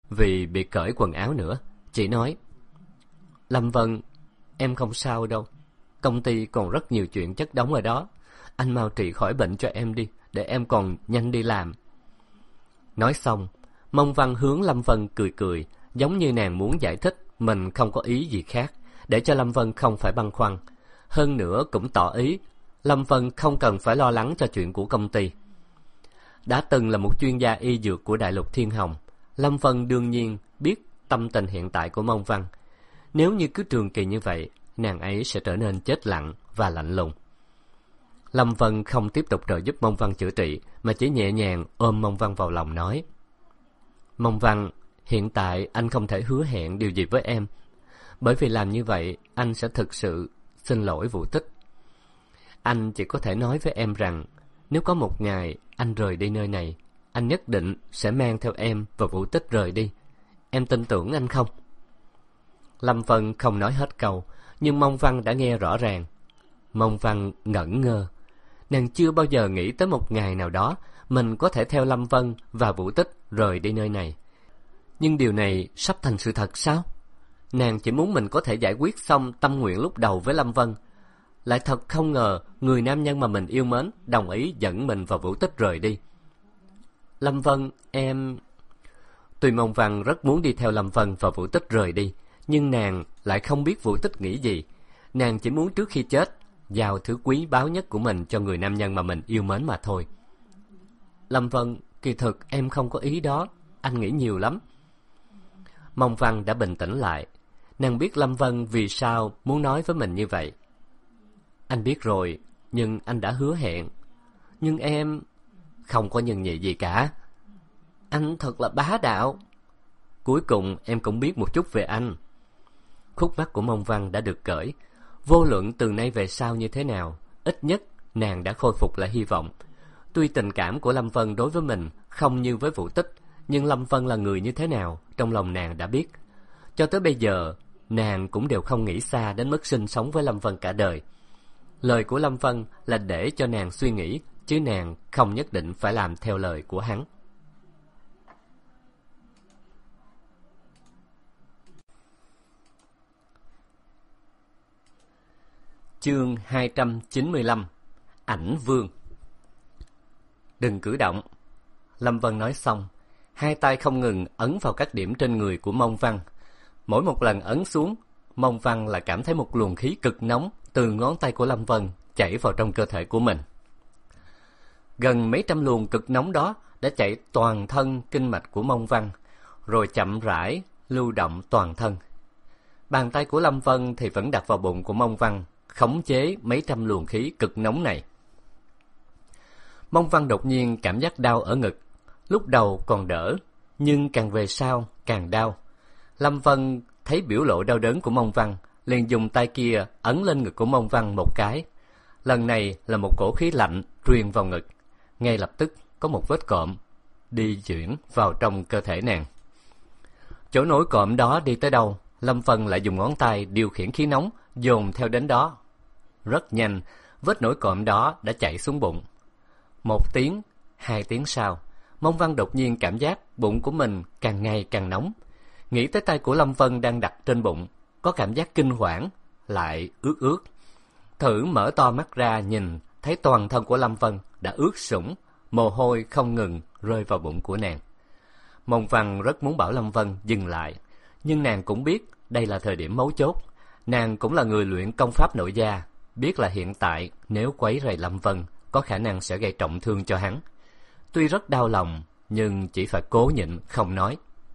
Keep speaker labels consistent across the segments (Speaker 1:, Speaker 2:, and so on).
Speaker 1: vì bị cởi quần áo nữa. Chị nói: Lâm Vân, em không sao đâu. Công ty còn rất nhiều chuyện chất đống ở đó. Anh mau trị khỏi bệnh cho em đi, để em còn nhanh đi làm. Nói xong, Mông Văn hướng Lâm Vân cười cười, giống như nàng muốn giải thích mình không có ý gì khác, để cho Lâm Vân không phải băn khoăn. Hơn nữa cũng tỏ ý Lâm Vân không cần phải lo lắng cho chuyện của công ty. Đã từng là một chuyên gia y dược của Đại Lục Thiên Hồng, Lâm Vân đương nhiên biết tâm tình hiện tại của Mông Văn. Nếu như cứ trường kỳ như vậy, nàng ấy sẽ trở nên chết lặng và lạnh lùng. Lâm Vân không tiếp tục trợ giúp Mông Văn chữa trị, mà chỉ nhẹ nhàng ôm Mông Văn vào lòng nói: Mông Văn, hiện tại anh không thể hứa hẹn điều gì với em, bởi vì làm như vậy anh sẽ thực sự xin lỗi Vũ Tích. Anh chỉ có thể nói với em rằng nếu có một ngày anh rời đi nơi này, anh nhất định sẽ mang theo em và Vũ Tích rời đi. Em tin tưởng anh không? Lâm Vân không nói hết câu, nhưng Mông Văn đã nghe rõ ràng. Mông Văn ngẩn ngơ. Nàng chưa bao giờ nghĩ tới một ngày nào đó mình có thể theo Lâm Vân và Vũ Tích rời đi nơi này. Nhưng điều này sắp thành sự thật sao? Nàng chỉ muốn mình có thể giải quyết xong tâm nguyện lúc đầu với Lâm Vân. Lại thật không ngờ người nam nhân mà mình yêu mến đồng ý dẫn mình và Vũ Tích rời đi. Lâm Vân, em... Tuy Mông Văn rất muốn đi theo Lâm Vân và Vũ Tích rời đi, nhưng nàng lại không biết Vũ Tích nghĩ gì. Nàng chỉ muốn trước khi chết giao thứ quý báu nhất của mình cho người nam nhân mà mình yêu mến mà thôi. Lâm Vân, kỳ thực em không có ý đó, anh nghĩ nhiều lắm. Mông Văn đã bình tĩnh lại. Nàng biết Lâm Vân vì sao muốn nói với mình như vậy. Anh biết rồi, nhưng anh đã hứa hẹn. Nhưng em... Không có nhân nhị gì cả. Anh thật là bá đạo. Cuối cùng em cũng biết một chút về anh. Khúc mắc của Mông Văn đã được cởi. Vô luận từ nay về sau như thế nào, ít nhất nàng đã khôi phục lại hy vọng. Tuy tình cảm của Lâm Vân đối với mình không như với Vũ Tích, nhưng Lâm Vân là người như thế nào trong lòng nàng đã biết. Cho tới bây giờ, nàng cũng đều không nghĩ xa đến mức sinh sống với Lâm Vân cả đời. Lời của Lâm Vân là để cho nàng suy nghĩ, chứ nàng không nhất định phải làm theo lời của hắn. Chương 295. Ảnh Vương. Đừng cử động. Lâm Vân nói xong, hai tay không ngừng ấn vào các điểm trên người của Mông Văn. Mỗi một lần ấn xuống, Mông Văn lại cảm thấy một luồng khí cực nóng từ ngón tay của Lâm Vân chảy vào trong cơ thể của mình. Gần mấy trăm luồng cực nóng đó đã chạy toàn thân kinh mạch của Mông Văn, rồi chậm rãi lưu động toàn thân. Bàn tay của Lâm Vân thì vẫn đặt vào bụng của Mông Văn, khống chế mấy trăm luồng khí cực nóng này. Mông Văn đột nhiên cảm giác đau ở ngực. Lúc đầu còn đỡ, nhưng càng về sau càng đau. Lâm Vân thấy biểu lộ đau đớn của Mông Văn, liền dùng tay kia ấn lên ngực của Mông Văn một cái. Lần này là một cổ khí lạnh truyền vào ngực. Ngay lập tức có một vết cộm đi chuyển vào trong cơ thể nàng. Chỗ nổi cộm đó đi tới đâu, Lâm Vân lại dùng ngón tay điều khiển khí nóng dồn theo đến đó. Rất nhanh, vết nổi cộm đó đã chạy xuống bụng. 1 tiếng, 2 tiếng sau, Mông Văn đột nhiên cảm giác bụng của mình càng ngày càng nóng. Nghĩ tới tay của Lâm Vân đang đặt trên bụng, có cảm giác kinh hoảng, lại ướt ướt. Thử mở to mắt ra nhìn, thấy toàn thân của Lâm Vân đã ướt sũng, mồ hôi không ngừng rơi vào bụng của nàng. Mông Văn rất muốn bảo Lâm Vân dừng lại, nhưng nàng cũng biết đây là thời điểm mấu chốt. Nàng cũng là người luyện công pháp nội gia, biết là hiện tại nếu quấy rầy Lâm Vân có khả năng sẽ gây trọng thương cho hắn. Tuy rất đau lòng, nhưng chỉ phải cố nhịn không nói.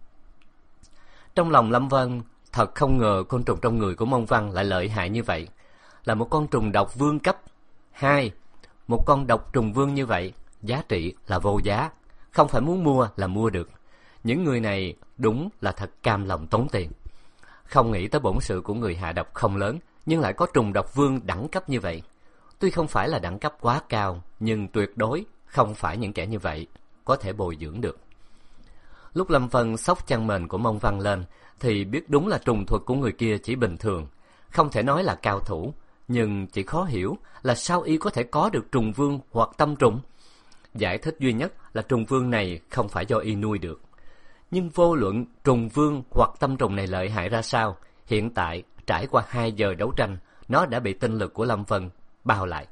Speaker 1: Trong lòng Lâm Vân thật không ngờ côn trùng trong người của Mông Văn lại lợi hại như vậy. Là một con trùng độc vương cấp 2. Một con độc trùng vương như vậy, giá trị là vô giá, không phải muốn mua là mua được. Những người này đúng là thật cam lòng tốn tiền. Không nghĩ tới bổn sự của người hạ độc không lớn, nhưng lại có trùng độc vương đẳng cấp như vậy. Tuy không phải là đẳng cấp quá cao, nhưng tuyệt đối không phải những kẻ như vậy có thể bồi dưỡng được. Lúc Lâm Vân xốc chăn mền của Mông Văn lên, thì biết đúng là trùng thuật của người kia chỉ bình thường, không thể nói là cao thủ, nhưng chỉ khó hiểu là sao y có thể có được trùng vương hoặc tâm trùng. Giải thích duy nhất là trùng vương này không phải do y nuôi được. Nhưng vô luận trùng vương hoặc tâm trùng này lợi hại ra sao, hiện tại trải qua 2 giờ đấu tranh, nó đã bị tinh lực của Lâm Vân bao lại.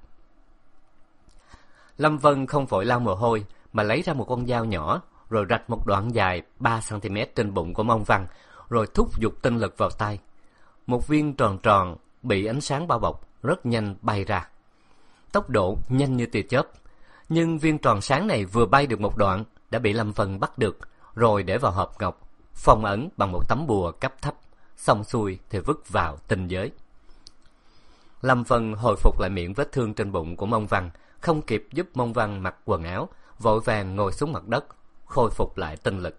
Speaker 1: Lâm Vân không vội lau mồ hôi, mà lấy ra một con dao nhỏ, rồi rạch một đoạn dài 3 cm trên bụng của Mông Văn, rồi thúc giục tinh lực vào tay. Một viên tròn tròn bị ánh sáng bao bọc rất nhanh bay ra, tốc độ nhanh như tia chớp. Nhưng viên tròn sáng này vừa bay được một đoạn đã bị Lâm Vân bắt được, rồi để vào hộp ngọc, phong ấn bằng một tấm bùa cấp thấp, xong xuôi thì vứt vào tinh giới. Lâm Vân hồi phục lại miệng vết thương trên bụng của Mông Văn, không kịp giúp Mông Văn mặc quần áo, vội vàng ngồi xuống mặt đất, khôi phục lại tinh lực.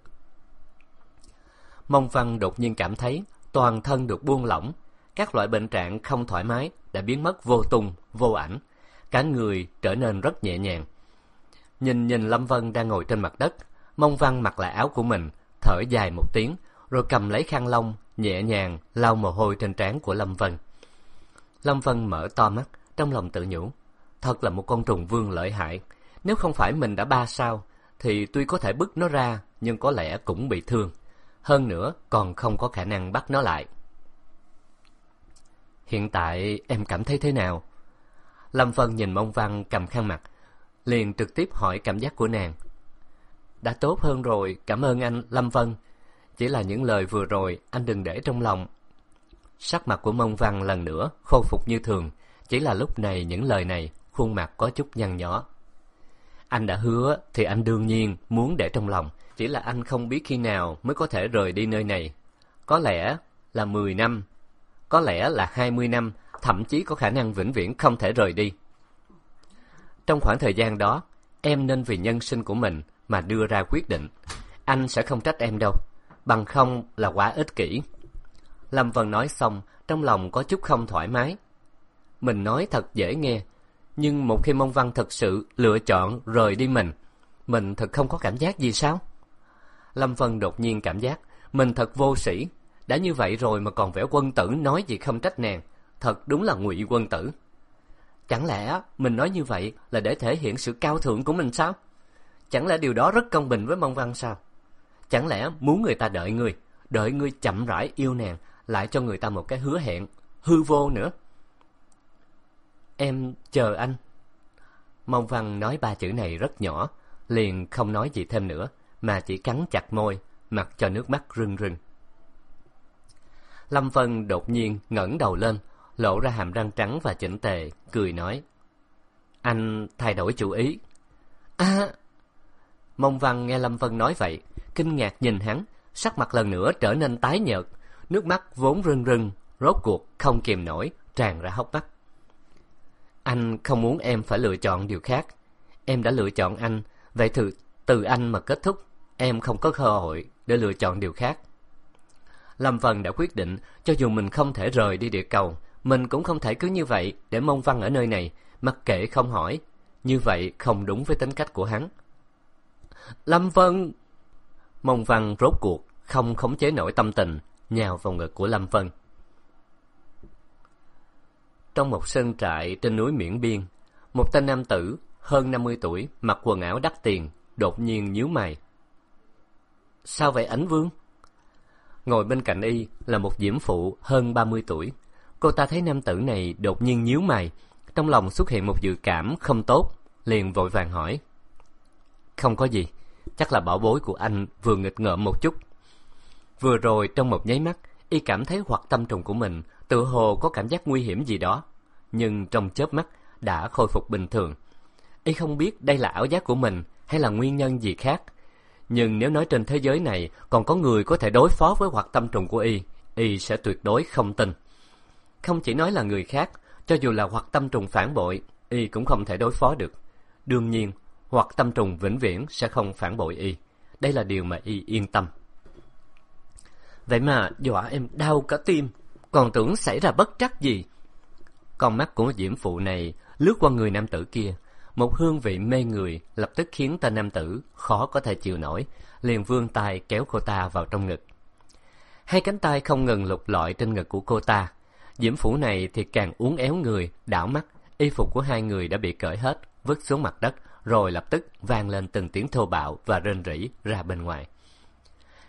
Speaker 1: Mông Văn đột nhiên cảm thấy toàn thân được buông lỏng, các loại bệnh trạng không thoải mái đã biến mất vô tung, vô ảnh, cả người trở nên rất nhẹ nhàng. Nhìn Lâm Vân đang ngồi trên mặt đất, Mông Văn mặc lại áo của mình, thở dài một tiếng, rồi cầm lấy khăn lông, nhẹ nhàng lau mồ hôi trên trán của Lâm Vân. Lâm Vân mở to mắt, trong lòng tự nhủ, thật là một con trùng vương lợi hại. Nếu không phải mình đã 3 sao, thì tuy có thể bứt nó ra, nhưng có lẽ cũng bị thương. Hơn nữa, còn không có khả năng bắt nó lại. Hiện tại em cảm thấy thế nào? Lâm Vân nhìn Mông Văn cầm khăn mặt, liền trực tiếp hỏi cảm giác của nàng. Đã tốt hơn rồi, cảm ơn anh, Lâm Vân. Chỉ là những lời vừa rồi, anh đừng để trong lòng. Sắc mặt của Mông Văn lần nữa khôi phục như thường, chỉ là lúc này những lời này, khuôn mặt có chút nhăn nhó. Anh đã hứa thì anh đương nhiên muốn để trong lòng, chỉ là anh không biết khi nào mới có thể rời đi nơi này. Có lẽ là 10 năm, có lẽ là 20 năm, thậm chí có khả năng vĩnh viễn không thể rời đi. Trong khoảng thời gian đó, em nên vì nhân sinh của mình mà đưa ra quyết định. Anh sẽ không trách em đâu, bằng không là quá ích kỷ. Lâm Vân nói xong, trong lòng có chút không thoải mái. Mình nói thật dễ nghe, nhưng một khi Mông Văn thật sự lựa chọn rời đi mình thật không có cảm giác gì sao? Lâm Vân đột nhiên cảm giác mình thật vô sĩ. Đã như vậy rồi mà còn vẻ quân tử nói gì không trách nàng, thật đúng là ngụy quân tử. Chẳng lẽ mình nói như vậy là để thể hiện sự cao thượng của mình sao? Chẳng lẽ điều đó rất công bình với Mông Văn sao? Chẳng lẽ muốn người ta đợi ngươi chậm rãi yêu nàng, lại cho người ta một cái hứa hẹn hư vô nữa? Em chờ anh. Mông Văn nói 3 chữ này rất nhỏ, liền không nói gì thêm nữa, mà chỉ cắn chặt môi, mặc cho nước mắt rưng rưng. Lâm Vân đột nhiên ngẩng đầu lên, lộ ra hàm răng trắng và chỉnh tề, cười nói: Anh thay đổi chủ ý. Mông Văn nghe Lâm Vân nói vậy, kinh ngạc nhìn hắn, sắc mặt lần nữa trở nên tái nhợt, nước mắt vốn rưng rưng, rốt cuộc không kìm nổi, tràn ra hốc mắt. Anh không muốn em phải lựa chọn điều khác. Em đã lựa chọn anh, vậy từ anh mà kết thúc, em không có cơ hội để lựa chọn điều khác. Lâm Vân đã quyết định, cho dù mình không thể rời đi địa cầu, mình cũng không thể cứ như vậy để Mông Văn ở nơi này, mặc kệ không hỏi. Như vậy không đúng với tính cách của hắn. Lâm Vân! Mông Văn rốt cuộc không khống chế nổi tâm tình, nhào vào ngực của Lâm Vân. Trong một sơn trại trên núi Miễn Biên, một tên nam tử hơn 50 tuổi, mặc quần áo đắt tiền, đột nhiên nhíu mày. Sao vậy Ảnh Vương? Ngồi bên cạnh y là một diễm phụ hơn 30 tuổi. Cô ta thấy nam tử này đột nhiên nhíu mày, trong lòng xuất hiện một dự cảm không tốt, liền vội vàng hỏi. Không có gì, chắc là bảo bối của anh vừa nghịch ngợm một chút. Vừa rồi trong một nháy mắt, y cảm thấy hoặc tâm trùng của mình tự hồ có cảm giác nguy hiểm gì đó, nhưng trong chớp mắt đã khôi phục bình thường. Y không biết đây là ảo giác của mình hay là nguyên nhân gì khác, nhưng nếu nói trên thế giới này còn có người có thể đối phó với hoặc tâm trùng của y sẽ tuyệt đối không tin. Không chỉ nói là người khác, cho dù là hoặc tâm trùng phản bội, y cũng không thể đối phó được. Đương nhiên, hoặc tâm trùng vĩnh viễn sẽ không phản bội y. Đây là điều mà y yên tâm. Vậy mà dọa em đau cả tim, còn tưởng xảy ra bất trắc gì. Con mắt của diễm phụ này lướt qua người nam tử kia, một hương vị mê người lập tức khiến tên nam tử khó có thể chịu nổi, liền vươn tay kéo cô ta vào trong ngực. Hai cánh tay không ngừng lục lọi trên ngực của cô ta. Diễm phụ này thì càng uốn éo người, đảo mắt, y phục của hai người đã bị cởi hết, vứt xuống mặt đất, rồi lập tức vang lên từng tiếng thô bạo và rên rỉ ra bên ngoài.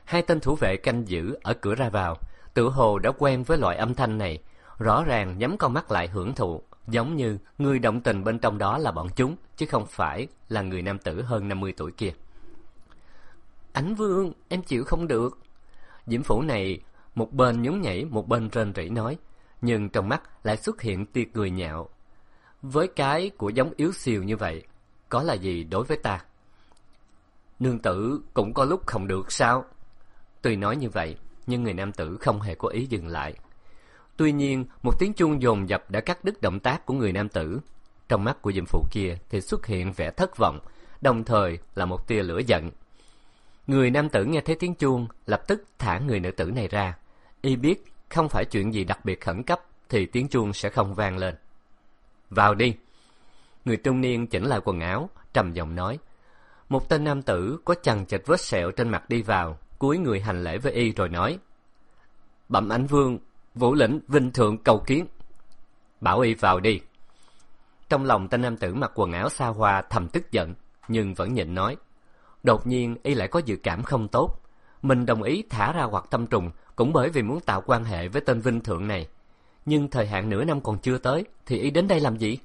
Speaker 1: Hai tên thủ vệ canh giữ ở cửa ra vào, tựa hồ đã quen với loại âm thanh này, rõ ràng nhắm con mắt lại hưởng thụ, giống như người động tình bên trong đó là bọn chúng, chứ không phải là người nam tử hơn 50 tuổi kia. Ảnh Vương, em chịu không được. Diễm Phủ này một bên nhún nhảy, một bên rên rỉ nói, nhưng trong mắt lại xuất hiện tia cười nhạo. Với cái của giống yếu xìu như vậy, có là gì đối với ta? Nương tử cũng có lúc không được sao? Tuy nói như vậy, nhưng người nam tử không hề có ý dừng lại. Tuy nhiên, một tiếng chuông dồn dập đã cắt đứt động tác của người nam tử. Trong mắt của Diệm Phụ kia thì xuất hiện vẻ thất vọng, đồng thời là một tia lửa giận. Người nam tử nghe thấy tiếng chuông, lập tức thả người nữ tử này ra. Y biết không phải chuyện gì đặc biệt khẩn cấp thì tiếng chuông sẽ không vang lên. Vào đi. Người trung niên chỉnh lại quần áo, trầm giọng nói. Một tên nam tử có chằng chịt vết sẹo trên mặt đi vào, cúi người hành lễ với y rồi nói. Bẩm Ảnh Vương, Vũ lĩnh vinh thượng cầu kiến. Bảo y vào đi. Trong lòng tên nam tử mặc quần áo xa hoa thầm tức giận, nhưng vẫn nhịn nói. Đột nhiên y lại có dự cảm không tốt. Mình đồng ý thả ra Hoạt Tâm Trùng cũng bởi vì muốn tạo quan hệ với tên vinh thượng này. Nhưng thời hạn nửa năm còn chưa tới, thì y đến đây làm gì?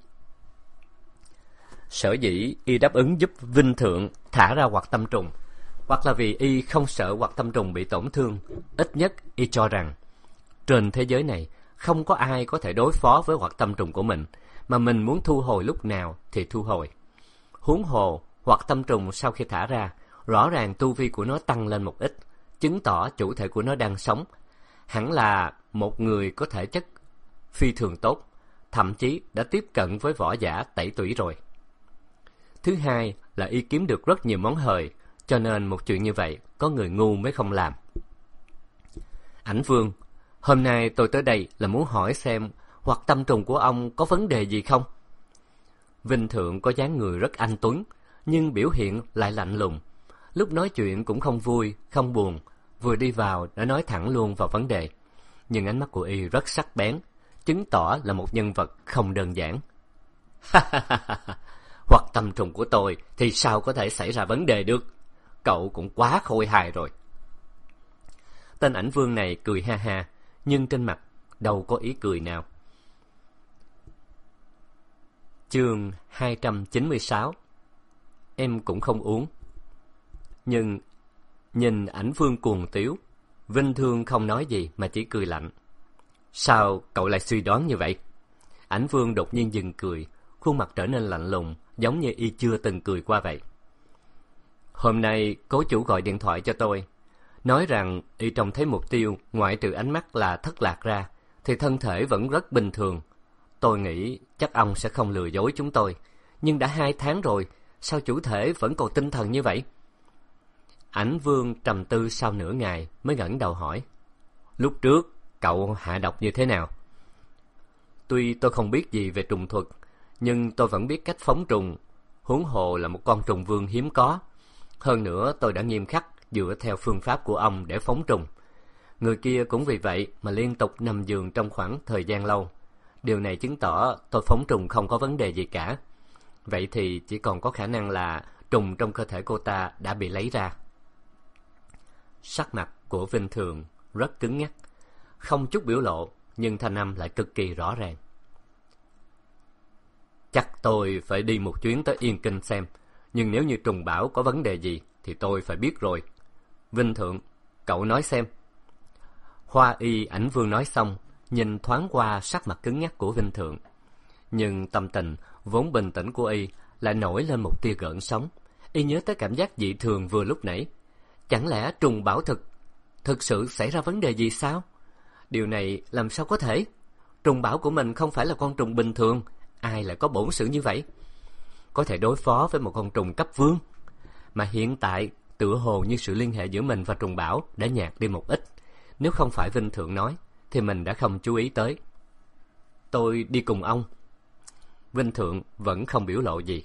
Speaker 1: Sở dĩ y đáp ứng giúp vinh thượng thả ra Hoạt Tâm Trùng, hoặc là vì y không sợ Hoạt Tâm Trùng bị tổn thương. Ít nhất y cho rằng trên thế giới này không có ai có thể đối phó với Hoạt Tâm Trùng của mình, mà mình muốn thu hồi lúc nào thì thu hồi. Huống hồ Hoạt Tâm Trùng sau khi thả ra, rõ ràng tu vi của nó tăng lên một ít, chứng tỏ chủ thể của nó đang sống. Hẳn là một người có thể chất phi thường tốt, thậm chí đã tiếp cận với võ giả tẩy tủy rồi. Thứ hai là y kiếm được rất nhiều món hời, cho nên một chuyện như vậy có người ngu mới không làm. Ảnh Vương, hôm nay tôi tới đây là muốn hỏi xem Hoạt Tâm Trùng của ông có vấn đề gì không? Vinh thượng có dáng người rất anh tuấn, nhưng biểu hiện lại lạnh lùng. Lúc nói chuyện cũng không vui, không buồn, vừa đi vào đã nói thẳng luôn vào vấn đề. Nhưng ánh mắt của y rất sắc bén, chứng tỏ là một nhân vật không đơn giản. Hoạt Tâm Trùng của tôi thì sao có thể xảy ra vấn đề được? Cậu cũng quá khôi hài rồi. Tên Ảnh Vương này cười ha ha, nhưng trên mặt đâu có ý cười nào. Chương 296. Em cũng không uống. Nhưng nhìn Ảnh Vương cuồng tiếu, Vinh Thương không nói gì mà chỉ cười lạnh. Sao cậu lại suy đoán như vậy? Ảnh Vương đột nhiên dừng cười, khuôn mặt trở nên lạnh lùng, giống như y chưa từng cười qua vậy. Hôm nay cố chủ gọi điện thoại cho tôi, nói rằng y trông thấy mục tiêu ngoại trừ ánh mắt là thất lạc ra thì thân thể vẫn rất bình thường. Tôi nghĩ chắc ông sẽ không lừa dối chúng tôi, nhưng đã 2 tháng rồi, sao chủ thể vẫn còn tinh thần như vậy? Ảnh Vương trầm tư sau nửa ngày mới ngẩng đầu hỏi. Lúc trước cậu hạ độc như thế nào? Tuy tôi không biết gì về trùng thuật, nhưng tôi vẫn biết cách phóng trùng, huống hồ là một con trùng vương hiếm có. Hơn nữa tôi đã nghiêm khắc dựa theo phương pháp của ông để phóng trùng. Người kia cũng vì vậy mà liên tục nằm giường trong khoảng thời gian lâu. Điều này chứng tỏ tôi phóng trùng không có vấn đề gì cả. Vậy thì chỉ còn có khả năng là trùng trong cơ thể cô ta đã bị lấy ra. Sắc mặt của Vinh Thường rất cứng nhắc, không chút biểu lộ, nhưng thanh âm lại cực kỳ rõ ràng. Chắc tôi phải đi một chuyến tới Yên Kinh xem, nhưng nếu như trùng bảo có vấn đề gì thì tôi phải biết rồi. Vinh Thượng, cậu nói xem. Hoa y Ảnh Vương nói xong, nhìn thoáng qua sắc mặt cứng nhắc của Vinh Thượng. Nhưng tâm tình vốn bình tĩnh của y lại nổi lên một tia gợn sóng. Y nhớ tới cảm giác dị thường vừa lúc nãy. Chẳng lẽ trùng bảo thực sự xảy ra vấn đề gì sao? Điều này làm sao có thể? Trùng bảo của mình không phải là con trùng bình thường, ai lại có bổn sự như vậy? Có thể đối phó với một con trùng cấp vương. Mà hiện tại tựa hồ như sự liên hệ giữa mình và trùng bảo đã nhạt đi một ít. Nếu không phải Vinh Thượng nói thì mình đã không chú ý tới. Tôi đi cùng ông. Vinh Thượng vẫn không biểu lộ gì.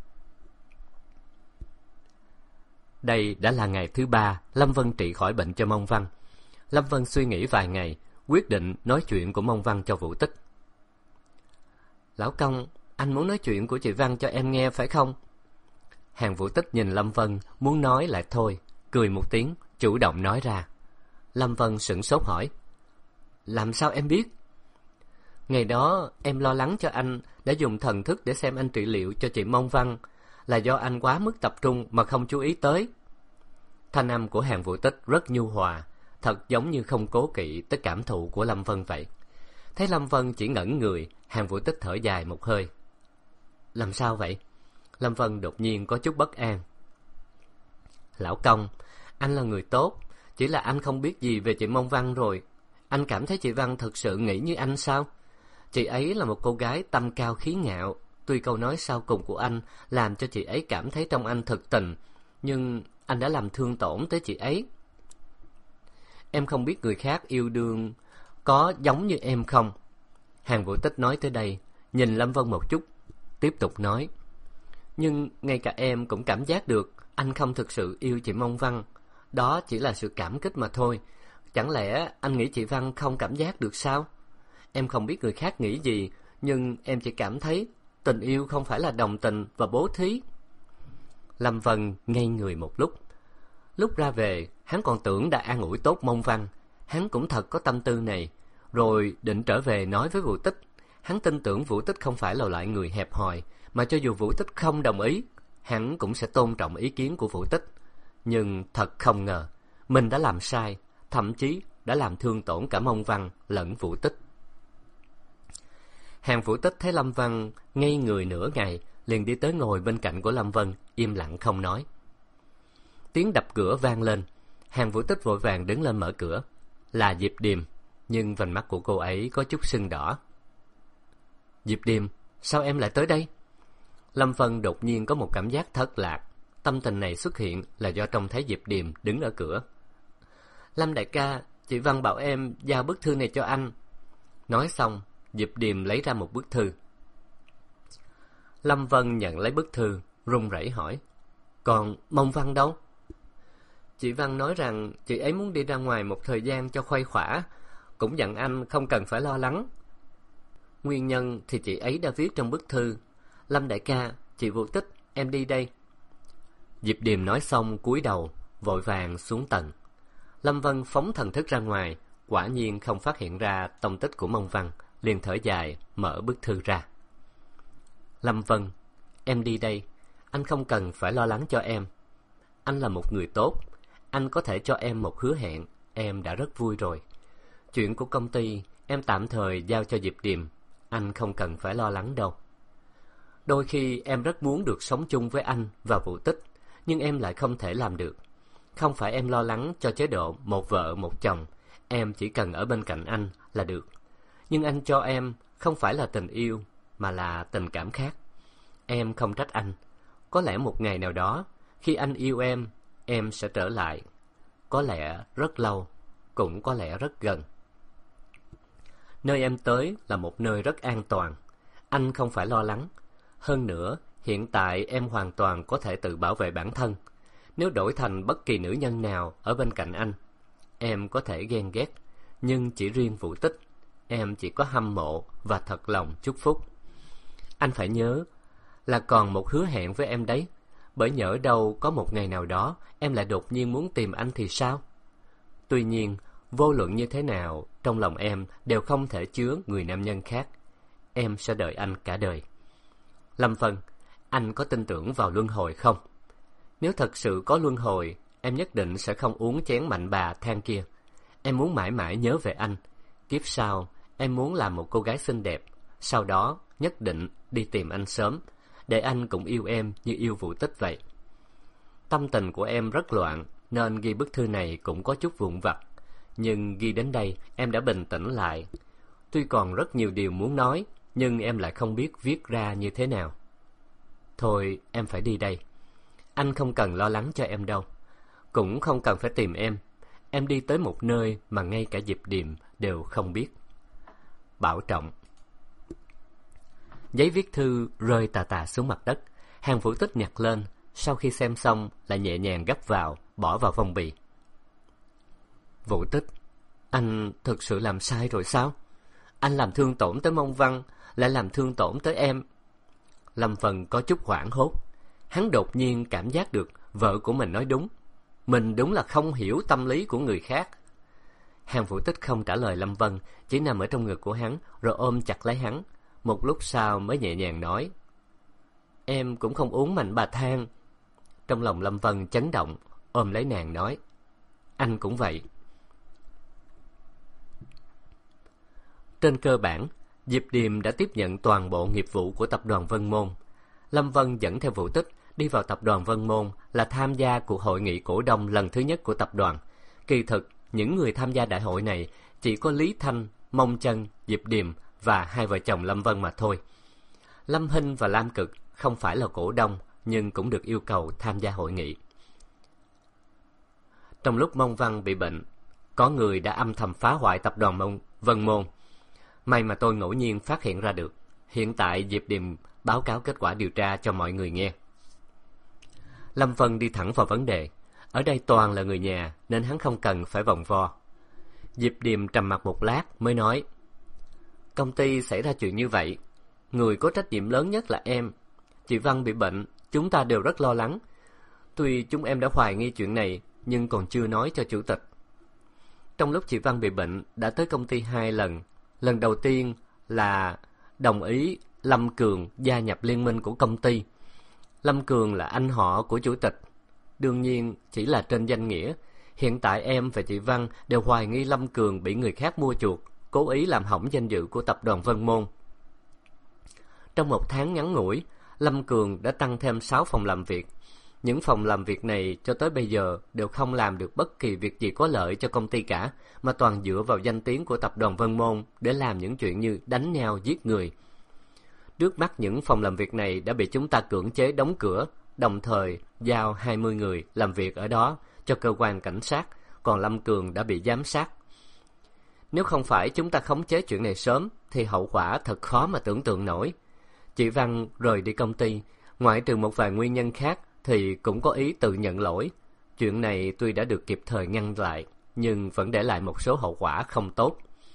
Speaker 1: Đây đã là ngày thứ 3 Lâm Vân trị khỏi bệnh cho Mông Văn. Lâm Vân suy nghĩ vài ngày, quyết định nói chuyện của Mông Văn cho Vũ Tích. Lão công, anh muốn nói chuyện của chị Văn cho em nghe phải không? Hàng Vũ Tích nhìn Lâm Vân, muốn nói lại thôi, cười một tiếng, chủ động nói ra. Lâm Vân sửng sốt hỏi, làm sao em biết? Ngày đó em lo lắng cho anh, đã dùng thần thức để xem anh trị liệu cho chị Mông Văn, là do anh quá mức tập trung mà không chú ý tới. Thanh âm của Hàn Vũ Tích rất nhu hòa, thật giống như không cố kỵ tới cảm thụ của Lâm Vân vậy. Thấy Lâm Vân chỉ ngẩn người, Hàn Vũ Tích thở dài một hơi. Làm sao vậy? Lâm Vân đột nhiên có chút bất an. Lão công, anh là người tốt, chỉ là anh không biết gì về chị Mông Văn rồi. Anh cảm thấy chị Văn thực sự nghĩ như anh sao? Chị ấy là một cô gái tâm cao khí ngạo. Tuy câu nói sau cùng của anh làm cho chị ấy cảm thấy trong anh thực tình, nhưng anh đã làm thương tổn tới chị ấy. Em không biết người khác yêu đương có giống như em không? Hàn Vũ Tích nói tới đây, nhìn Lâm Vân một chút, tiếp tục nói. Nhưng ngay cả em cũng cảm giác được anh không thực sự yêu chị Mông Văn. Đó chỉ là sự cảm kích mà thôi. Chẳng lẽ anh nghĩ chị Văn không cảm giác được sao? Em không biết người khác nghĩ gì, nhưng em chỉ cảm thấy tình yêu không phải là đồng tình và bố thí. Lâm Vân ngây người một lúc. Lúc ra về, hắn còn tưởng đã an ủi tốt Mông Văn. Hắn cũng thật có tâm tư này. Rồi định trở về nói với Vũ Tích. Hắn tin tưởng Vũ Tích không phải là loại người hẹp hòi, mà cho dù Vũ Tích không đồng ý, hắn cũng sẽ tôn trọng ý kiến của Vũ Tích. Nhưng thật không ngờ, mình đã làm sai, thậm chí đã làm thương tổn cả Mông Văn lẫn Vũ Tích. Hàn Vũ Tích thấy Lâm Vân ngây người nửa ngày, liền đi tới ngồi bên cạnh của Lâm Vân, im lặng không nói. Tiếng đập cửa vang lên, Hàn Vũ Tích vội vàng đứng lên mở cửa. Là Diệp Điềm, nhưng vành mắt của cô ấy có chút sưng đỏ. Diệp Điềm, sao em lại tới đây? Lâm Vân đột nhiên có một cảm giác thất lạc. Tâm tình này xuất hiện là do trông thấy Diệp Điềm đứng ở cửa. Lâm đại ca, chị Văn bảo em giao bức thư này cho anh. Nói xong, Diệp Điềm lấy ra một bức thư. Lâm Vân nhận lấy bức thư, run rẩy hỏi. Còn Mông Văn đâu? Chị Văn nói rằng chị ấy muốn đi ra ngoài một thời gian cho khuây khỏa, cũng dặn anh không cần phải lo lắng. Nguyên nhân thì chị ấy đã viết trong bức thư. Lâm đại ca, chị Vũ Tích, em đi đây. Diệp Điềm nói xong cúi đầu, vội vàng xuống tầng. Lâm Vân phóng thần thức ra ngoài, quả nhiên không phát hiện ra tông tích của Mông Văn, liền thở dài, mở bức thư ra. Lâm Vân, em đi đây, anh không cần phải lo lắng cho em. Anh là một người tốt, anh có thể cho em một hứa hẹn, em đã rất vui rồi. Chuyện của công ty, em tạm thời giao cho Diệp Điềm, anh không cần phải lo lắng đâu. Đôi khi em rất muốn được sống chung với anh và Vũ Tích, nhưng em lại không thể làm được. Không phải em lo lắng cho chế độ một vợ một chồng, em chỉ cần ở bên cạnh anh là được. Nhưng anh cho em không phải là tình yêu, mà là tình cảm khác. Em không trách anh. Có lẽ một ngày nào đó, khi anh yêu em sẽ trở lại. Có lẽ rất lâu, cũng có lẽ rất gần. Nơi em tới là một nơi rất an toàn. Anh không phải lo lắng. Hơn nữa, hiện tại em hoàn toàn có thể tự bảo vệ bản thân. Nếu đổi thành bất kỳ nữ nhân nào ở bên cạnh anh, em có thể ghen ghét. Nhưng chỉ riêng Vũ Tích, em chỉ có hâm mộ và thật lòng chúc phúc. Anh phải nhớ là còn một hứa hẹn với em đấy. Bởi nhỡ đâu có một ngày nào đó em lại đột nhiên muốn tìm anh thì sao? Tuy nhiên, vô luận như thế nào, trong lòng em đều không thể chứa người nam nhân khác. Em sẽ đợi anh cả đời. Lâm Vân, anh có tin tưởng vào luân hồi không? Nếu thật sự có luân hồi, em nhất định sẽ không uống chén mạnh bà than kia. Em muốn mãi mãi nhớ về anh. Kiếp sau, em muốn làm một cô gái xinh đẹp. Sau đó, nhất định đi tìm anh sớm, để anh cũng yêu em như yêu Vũ Tích vậy. Tâm tình của em rất loạn, nên ghi bức thư này cũng có chút vụn vặt. Nhưng ghi đến đây, em đã bình tĩnh lại. Tuy còn rất nhiều điều muốn nói, nhưng em lại không biết viết ra như thế nào. Thôi, em phải đi đây. Anh không cần lo lắng cho em đâu. Cũng không cần phải tìm em. Em đi tới một nơi mà ngay cả Diệp Điềm đều không biết. Bảo trọng. Giấy viết thư rơi tà tà xuống mặt đất. Hàn Vũ Tích nhặt lên, sau khi xem xong lại nhẹ nhàng gấp vào, bỏ vào phong bì. Vũ Tích, anh thực sự làm sai rồi sao? Anh làm thương tổn tới Mông Văn, lại làm thương tổn tới em. Lâm Vân có chút hoảng hốt. Hắn đột nhiên cảm giác được vợ của mình nói đúng. Mình đúng là không hiểu tâm lý của người khác. Hàng Vũ Tích không trả lời Lâm Vân, chỉ nằm ở trong ngực của hắn rồi ôm chặt lấy hắn. Một lúc sau mới nhẹ nhàng nói: Em cũng không uống mạnh bà thang. Trong lòng Lâm Vân chấn động, ôm lấy nàng nói: Anh cũng vậy. Trên cơ bản, Diệp Điềm đã tiếp nhận toàn bộ nghiệp vụ của tập đoàn Vân Môn. Lâm Vân dẫn theo Vũ Tích đi vào tập đoàn Vân Môn là tham gia cuộc hội nghị cổ đông lần thứ nhất của tập đoàn. Kỳ thực, những người tham gia đại hội này chỉ có Lý Thanh, Mông Chân, Diệp Điềm và hai vợ chồng Lâm Vân mà thôi. Lâm Hinh và Lam Cực không phải là cổ đông, nhưng cũng được yêu cầu tham gia hội nghị. Trong lúc Mông Văn bị bệnh, có người đã âm thầm phá hoại tập đoàn Vân Môn. May mà tôi ngẫu nhiên phát hiện ra được. Hiện tại Diệp Điềm báo cáo kết quả điều tra cho mọi người nghe. Lâm Vân đi thẳng vào vấn đề. Ở đây toàn là người nhà nên hắn không cần phải vòng vo. Diệp Điềm trầm mặc một lát mới nói: Công ty xảy ra chuyện như vậy, người có trách nhiệm lớn nhất là em. Chị Văn bị bệnh, chúng ta đều rất lo lắng. Tuy chúng em đã hoài nghi chuyện này, nhưng còn chưa nói cho chủ tịch. Trong lúc chị Văn bị bệnh, đã tới công ty 2 lần. Lần đầu tiên là đồng ý Lâm Cường gia nhập liên minh của công ty. Lâm Cường là anh họ của chủ tịch, đương nhiên chỉ là trên danh nghĩa. Hiện tại em và chị Văn đều hoài nghi Lâm Cường bị người khác mua chuộc, cố ý làm hỏng danh dự của tập đoàn Vân Môn. Trong 1 tháng ngắn ngủi, Lâm Cường đã tăng thêm 6 phòng làm việc. Những phòng làm việc này cho tới bây giờ đều không làm được bất kỳ việc gì có lợi cho công ty cả, mà toàn dựa vào danh tiếng của tập đoàn Vân Môn để làm những chuyện như đánh nhau, giết người. Trước mắt những phòng làm việc này đã bị chúng ta cưỡng chế đóng cửa, đồng thời giao 20 người làm việc ở đó cho cơ quan cảnh sát, còn Lâm Cường đã bị giám sát. Nếu không phải chúng ta khống chế chuyện này sớm thì hậu quả thật khó mà tưởng tượng nổi. Chị Văn rời đi công ty, ngoại trừ một vài nguyên nhân khác thì cũng có ý tự nhận lỗi. Chuyện này tuy đã được kịp thời ngăn lại, nhưng vẫn để lại một số hậu quả không tốt.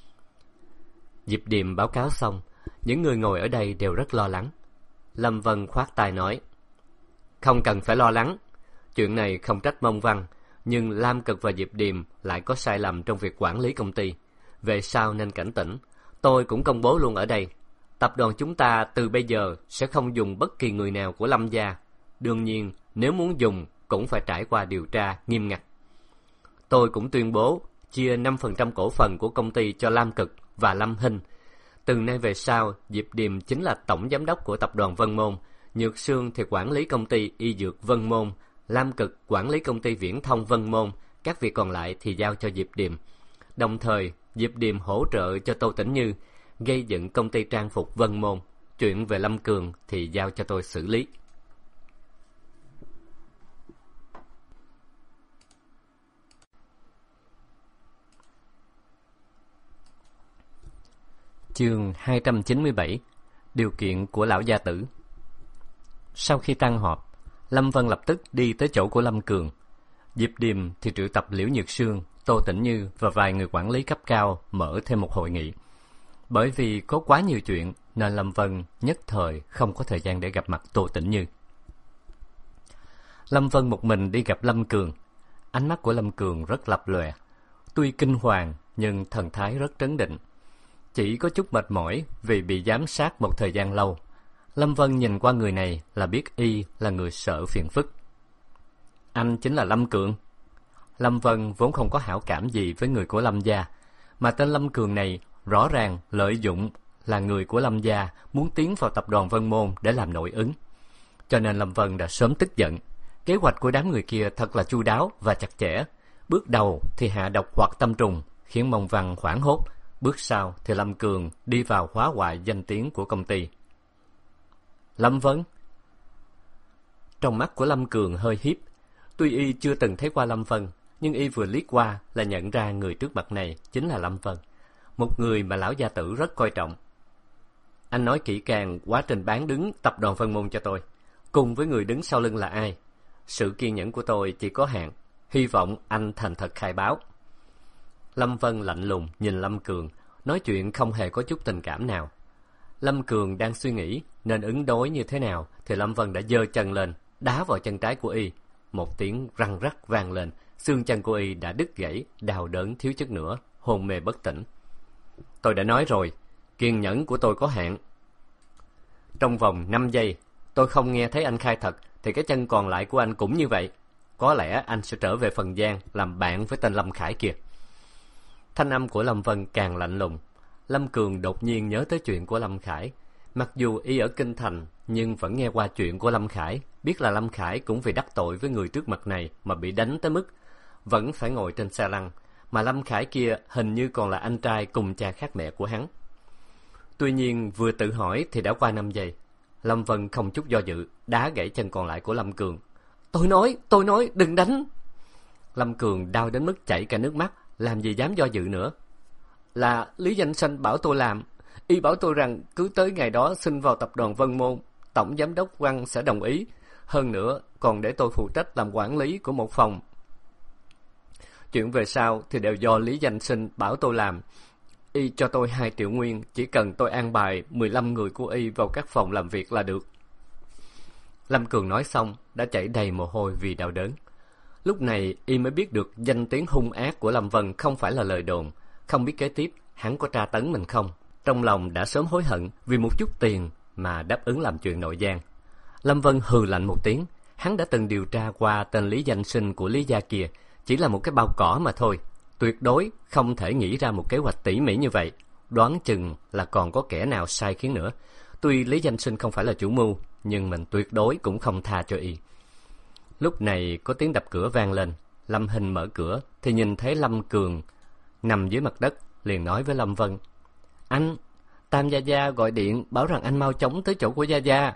Speaker 1: Diệp Điềm báo cáo xong, những người ngồi ở đây đều rất lo lắng. Lâm Vân khoát tay nói: Không cần phải lo lắng. Chuyện này không trách Mông Văn, nhưng Lam Cực và Diệp Điềm lại có sai lầm trong việc quản lý công ty. Về sau nên cảnh tỉnh. Tôi cũng công bố luôn ở đây. Tập đoàn chúng ta từ bây giờ sẽ không dùng bất kỳ người nào của Lâm gia. Đương nhiên, nếu muốn dùng cũng phải trải qua điều tra nghiêm ngặt. Tôi cũng tuyên bố chia 5% cổ phần của công ty cho Lam Cực và Lâm Hinh. Từ nay về sau, Diệp Điềm chính là tổng giám đốc của tập đoàn Vân Môn, Nhược Sương thì quản lý công ty y dược Vân Môn, Lam Cực quản lý công ty viễn thông Vân Môn, các việc còn lại thì giao cho Diệp Điềm. Đồng thời, Diệp Điềm hỗ trợ cho Tô Tĩnh Như gây dựng công ty trang phục Vân Môn. Chuyện về Lâm Cường thì giao cho tôi xử lý. Chương 297: Điều kiện của lão gia tử. Sau khi tan họp, Lâm Vân lập tức đi tới chỗ của Lâm Cường. Diệp Điềm thì triệu tập Liễu Nhược Sương, Tô Tĩnh Như và vài người quản lý cấp cao mở thêm một hội nghị. Bởi vì có quá nhiều chuyện nên Lâm Vân nhất thời không có thời gian để gặp mặt Tô Tĩnh Như. Lâm Vân một mình đi gặp Lâm Cường. Ánh mắt của Lâm Cường rất lập lòe. Tuy kinh hoàng nhưng thần thái rất trấn định. Chỉ có chút mệt mỏi vì bị giám sát một thời gian lâu. Lâm Vân nhìn qua người này là biết y là người sợ phiền phức. Anh chính là Lâm Cường. Lâm Vân vốn không có hảo cảm gì với người của Lâm gia, mà tên Lâm Cường này rõ ràng lợi dụng là người của Lâm gia muốn tiến vào tập đoàn Vân Môn để làm nội ứng. Cho nên Lâm Vân đã sớm tức giận. Kế hoạch của đám người kia thật là chu đáo và chặt chẽ. Bước đầu thì hạ độc hoặc tâm trùng, khiến Mông Văn hoảng hốt. Bước sau thì Lâm Cường đi vào phá hoại danh tiếng của công ty. Lâm Vân. Trong mắt của Lâm Cường hơi híp. Tuy y chưa từng thấy qua Lâm Vân, nhưng y vừa liếc qua là nhận ra người trước mặt này chính là Lâm Vân, một người mà lão gia tử rất coi trọng. Anh nói kỹ càng quá trình bán đứng tập đoàn Vân Môn cho tôi, cùng với người đứng sau lưng là ai. Sự kiên nhẫn của tôi chỉ có hạn, hy vọng anh thành thật khai báo. Lâm Vân lạnh lùng nhìn Lâm Cường, nói chuyện không hề có chút tình cảm nào. Lâm Cường đang suy nghĩ nên ứng đối như thế nào thì Lâm Vân đã giơ chân lên, đá vào chân trái của y. Một tiếng răng rắc vang lên, xương chân của y đã đứt gãy, đau đớn thiếu chút nữa, hôn mê bất tỉnh. Tôi đã nói rồi, kiên nhẫn của tôi có hạn. Trong vòng 5 giây, tôi không nghe thấy anh khai thật, thì cái chân còn lại của anh cũng như vậy. Có lẽ anh sẽ trở về Phần Giang, làm bạn với tên Lâm Khải kia. Thanh âm của Lâm Vân càng lạnh lùng. Lâm Cường đột nhiên nhớ tới chuyện của Lâm Khải. Mặc dù y ở Kinh Thành, nhưng vẫn nghe qua chuyện của Lâm Khải, biết là Lâm Khải cũng vì đắc tội với người trước mặt này mà bị đánh tới mức vẫn phải ngồi trên xe lăn, mà Lâm Khải kia hình như còn là anh trai cùng cha khác mẹ của hắn. Tuy nhiên vừa tự hỏi thì đã qua 5 giây. Lâm Vân không chút do dự, đá gãy chân còn lại của Lâm Cường. Tôi nói, đừng đánh. Lâm Cường đau đến mức chảy cả nước mắt, làm gì dám do dự nữa. Là Lý Danh Sanh bảo tôi làm. Y bảo tôi rằng cứ tới ngày đó xin vào tập đoàn Vân Môn, tổng giám đốc Văn sẽ đồng ý. Hơn nữa còn để tôi phụ trách làm quản lý của một phòng. Chuyện về sau thì đều do Lý Danh Sinh bảo tôi làm. Y cho tôi 2 triệu nguyên, chỉ cần tôi an bài 15 người của Y vào các phòng làm việc là được. Lâm Cường nói xong đã chảy đầy mồ hôi vì đau đớn. Lúc này Y mới biết được danh tiếng hung ác của Lâm Vân không phải là lời đồn. Không biết kế tiếp hắn có tra tấn mình không. Trong lòng đã sớm hối hận vì một chút tiền mà đáp ứng làm chuyện nội gian. Lâm Vân hừ lạnh một tiếng. Hắn đã từng điều tra qua tên Lý Danh Sinh của Lý gia kia, chỉ là một cái bao cỏ mà thôi. Tuyệt đối không thể nghĩ ra một kế hoạch tỉ mỉ như vậy. Đoán chừng là còn có kẻ nào sai khiến nữa. Tuy Lý Danh Sinh không phải là chủ mưu, nhưng mình tuyệt đối cũng không tha cho Y. Lúc này có tiếng đập cửa vang lên. Lâm Hinh mở cửa thì nhìn thấy Lâm Cường nằm dưới mặt đất, liền nói với Lâm Vân: Anh, Tam Gia Gia gọi điện bảo rằng anh mau chóng tới chỗ của Gia Gia.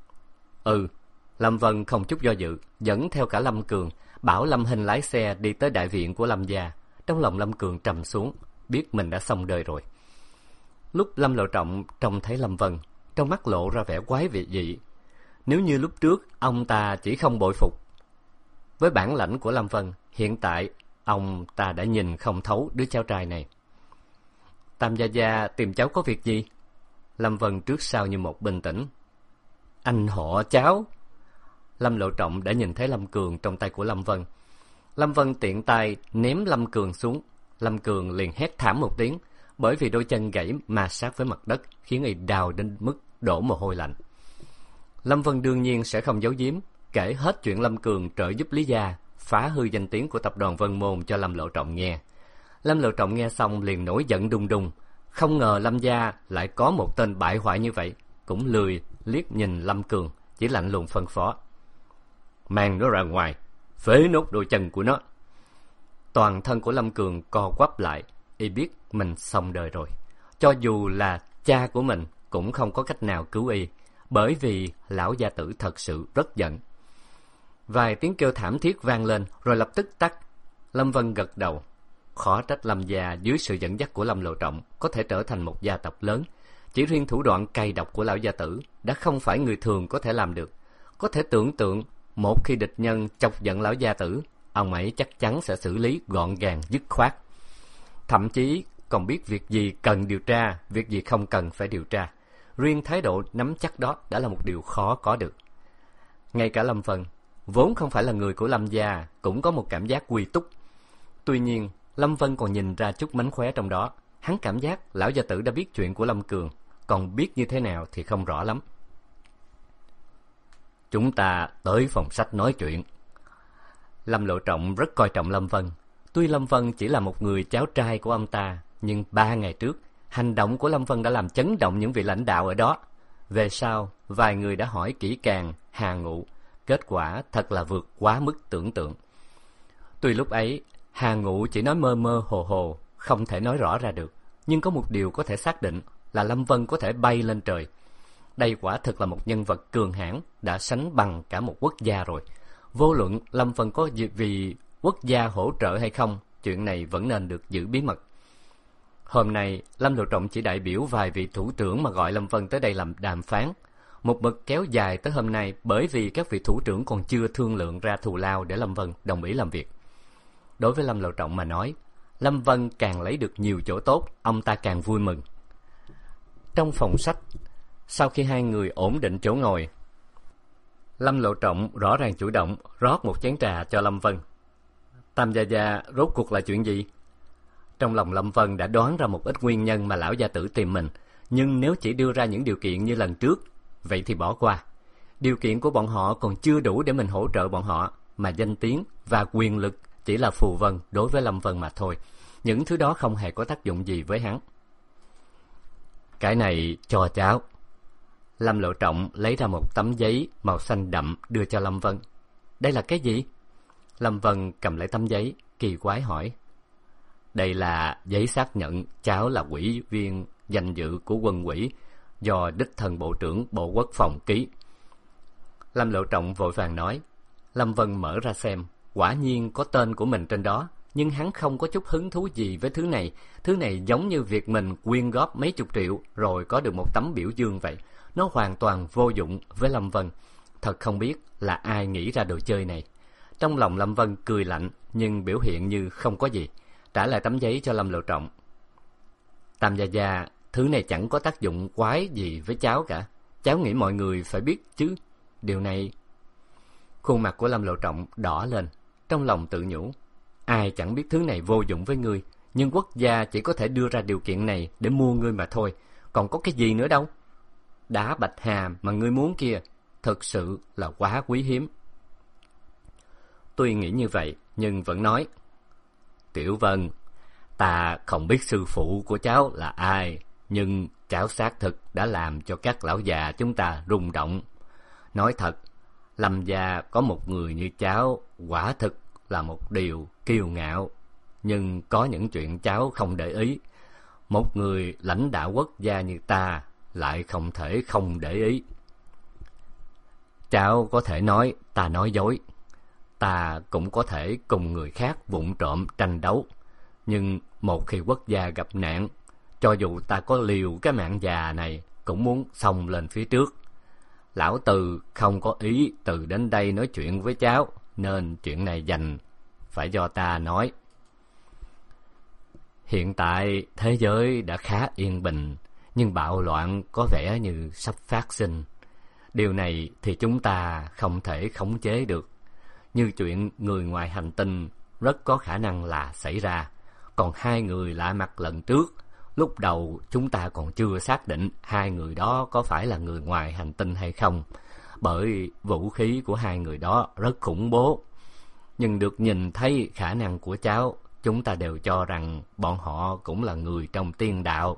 Speaker 1: Ừ. Lâm Vân không chút do dự, dẫn theo cả Lâm Cường, bảo Lâm Hinh lái xe đi tới đại viện của Lâm gia. Trong lòng Lâm Cường trầm xuống, biết mình đã xong đời rồi. Lúc Lâm Lộ Trọng trông thấy Lâm Vân, trong mắt lộ ra vẻ quái dị. Nếu như lúc trước ông ta chỉ không bội phục với bản lãnh của Lâm Vân, hiện tại ông ta đã nhìn không thấu đứa cháu trai này. Tam Gia Gia tìm cháu có việc gì? Lâm Vân trước sau như một bình tĩnh. Anh họ cháu. Lâm Lộ Trọng đã nhìn thấy Lâm Cường trong tay của Lâm Vân. Lâm Vân tiện tay ném Lâm Cường xuống. Lâm Cường liền hét thảm một tiếng, bởi vì đôi chân gãy ma sát với mặt đất, khiến y đau đến mức đổ mồ hôi lạnh. Lâm Vân đương nhiên sẽ không giấu giếm, kể hết chuyện Lâm Cường trợ giúp Lý gia phá hư danh tiếng của tập đoàn Vân Môn cho Lâm Lộ Trọng nghe. Lâm Lộ Trọng nghe xong liền nổi giận đùng đùng. Không ngờ Lâm gia lại có một tên bại hoại như vậy, cũng lười liếc nhìn Lâm Cường, chỉ lạnh lùng phân phó: Mang nó ra ngoài, phế nốt đôi chân của nó. Toàn thân của Lâm Cường co quắp lại, y biết mình xong đời rồi. Cho dù là cha của mình cũng không có cách nào cứu y, bởi vì lão gia tử thật sự rất giận. Vài tiếng kêu thảm thiết vang lên rồi lập tức tắt. Lâm Vân gật đầu. Khó trách Lâm gia dưới sự dẫn dắt của Lâm Lộ Trọng có thể trở thành một gia tộc lớn. Chỉ riêng thủ đoạn cay độc của lão gia tử đã không phải người thường có thể làm được. Có thể tưởng tượng, một khi địch nhân chọc giận lão gia tử, ông ấy chắc chắn sẽ xử lý gọn gàng dứt khoát. Thậm chí còn biết việc gì cần điều tra, việc gì không cần phải điều tra. Riêng thái độ nắm chắc đó đã là một điều khó có được. Ngay cả Lâm Vân, vốn không phải là người của Lâm gia, cũng có một cảm giác quy túc. Tuy nhiên, Lâm Vân còn nhìn ra chút mánh khóe trong đó. Hắn cảm giác lão gia tử đã biết chuyện của Lâm Cường, còn biết như thế nào thì không rõ lắm. Chúng ta tới phòng sách nói chuyện. Lâm Lộ Trọng rất coi trọng Lâm Vân. Tuy Lâm Vân chỉ là một người cháu trai của ông ta, nhưng 3 ngày trước, hành động của Lâm Vân đã làm chấn động những vị lãnh đạo ở đó. Về sau, vài người đã hỏi kỹ càng Hà Ngụ, kết quả thật là vượt quá mức tưởng tượng. Tuy lúc ấy, Hà Ngụ chỉ nói mơ mơ hồ hồ, không thể nói rõ ra được, nhưng có một điều có thể xác định là Lâm Vân có thể bay lên trời. Đây quả thực là một nhân vật cường hãn, đã sánh bằng cả một quốc gia rồi. Vô luận Lâm Vân có vì quốc gia hỗ trợ hay không, chuyện này vẫn nên được giữ bí mật. Hôm nay, Lâm Lộ Trọng chỉ đại biểu vài vị thủ trưởng mà gọi Lâm Vân tới đây làm đàm phán. Một mực kéo dài tới hôm nay bởi vì các vị thủ trưởng còn chưa thương lượng ra thù lao để Lâm Vân đồng ý làm việc. Đối với Lâm Lộ Trọng mà nói, Lâm Vân càng lấy được nhiều chỗ tốt, ông ta càng vui mừng. Trong phòng sách, sau khi hai người ổn định chỗ ngồi, Lâm Lộ Trọng rõ ràng chủ động rót một chén trà cho Lâm Vân. Tam gia gia, rốt cuộc là chuyện gì? Trong lòng Lâm Vân đã đoán ra một ít nguyên nhân mà lão gia tử tìm mình, nhưng nếu chỉ đưa ra những điều kiện như lần trước, vậy thì bỏ qua. Điều kiện của bọn họ còn chưa đủ để mình hỗ trợ bọn họ, mà danh tiếng và quyền lực chỉ là phù vân đối với Lâm Vân mà thôi. Những thứ đó không hề có tác dụng gì với hắn. Cái này cho cháu. Lâm Lộ Trọng lấy ra một tấm giấy màu xanh đậm đưa cho Lâm Vân. Đây là cái gì? Lâm Vân cầm lấy tấm giấy, kỳ quái hỏi. Đây là giấy xác nhận cháu là ủy viên danh dự của quân ủy do đích thân Bộ trưởng Bộ Quốc phòng ký. Lâm Lộ Trọng vội vàng nói. Lâm Vân mở ra xem, quả nhiên có tên của mình trên đó, nhưng hắn không có chút hứng thú gì với thứ này. Thứ này giống như việc mình quyên góp mấy chục triệu rồi có được một tấm biểu dương vậy. Nó hoàn toàn vô dụng với Lâm Vân. Thật không biết là ai nghĩ ra đồ chơi này. Trong lòng Lâm Vân cười lạnh, nhưng biểu hiện như không có gì, trả lại tấm giấy cho Lâm Lộ Trọng. Tam gia gia, thứ này chẳng có tác dụng quái gì với cháu cả. Cháu nghĩ mọi người phải biết chứ. Điều này... Khuôn mặt của Lâm Lộ Trọng đỏ lên, trong lòng tự nhủ. Ai chẳng biết thứ này vô dụng với ngươi, nhưng quốc gia chỉ có thể đưa ra điều kiện này để mua ngươi mà thôi. Còn có cái gì nữa đâu. Đá bạch hà mà ngươi muốn kia, thực sự là quá quý hiếm. Tuy nghĩ như vậy, nhưng vẫn nói. Tiểu Vân, ta không biết sư phụ của cháu là ai, nhưng cháu xác thực đã làm cho các lão già chúng ta rung động. Nói thật, Lâm gia có một người như cháu quả thực là một điều kiêu ngạo, nhưng có những chuyện cháu không để ý. Một người lãnh đạo quốc gia như ta lại không thể không để ý. Cháu có thể nói ta nói dối, ta cũng có thể cùng người khác vụng trộm tranh đấu, nhưng một khi quốc gia gặp nạn, cho dù ta có liều cái mạng già này cũng muốn xông lên phía trước. Lão Từ không có ý từ đến đây nói chuyện với cháu, nên chuyện này dành phải do ta nói. Hiện tại thế giới đã khá yên bình, nhưng bạo loạn có vẻ như sắp phát sinh. Điều này thì chúng ta không thể khống chế được. Như chuyện người ngoài hành tinh rất có khả năng là xảy ra. Còn hai người lạ mặt lần trước, lúc đầu chúng ta còn chưa xác định hai người đó có phải là người ngoài hành tinh hay không, bởi vũ khí của hai người đó rất khủng bố. Nhưng được nhìn thấy khả năng của cháu, chúng ta đều cho rằng bọn họ cũng là người trong tiên đạo.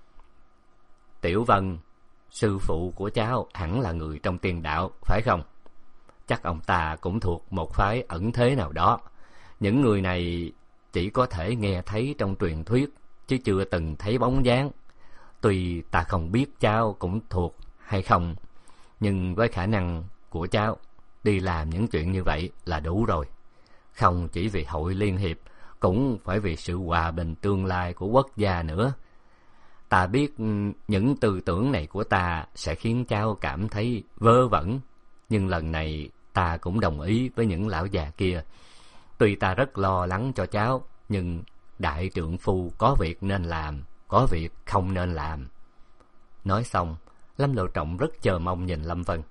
Speaker 1: Tiểu Vân, sư phụ của cháu hẳn là người trong tiên đạo, phải không? Chắc ông ta cũng thuộc một phái ẩn thế nào đó. Những người này chỉ có thể nghe thấy trong truyền thuyết, chứ chưa từng thấy bóng dáng. Tuy ta không biết cháu cũng thuộc hay không, nhưng với khả năng của cháu, đi làm những chuyện như vậy là đủ rồi. Không chỉ vì Hội Liên Hiệp, cũng phải vì sự hòa bình tương lai của quốc gia nữa. Ta biết những tư tưởng này của ta sẽ khiến cháu cảm thấy vớ vẩn, nhưng lần này ta cũng đồng ý với những lão già kia. Tuy ta rất lo lắng cho cháu, nhưng đại trượng phu có việc nên làm, có việc không nên làm. Nói xong, Lâm Lộ Trọng rất chờ mong nhìn Lâm Vân.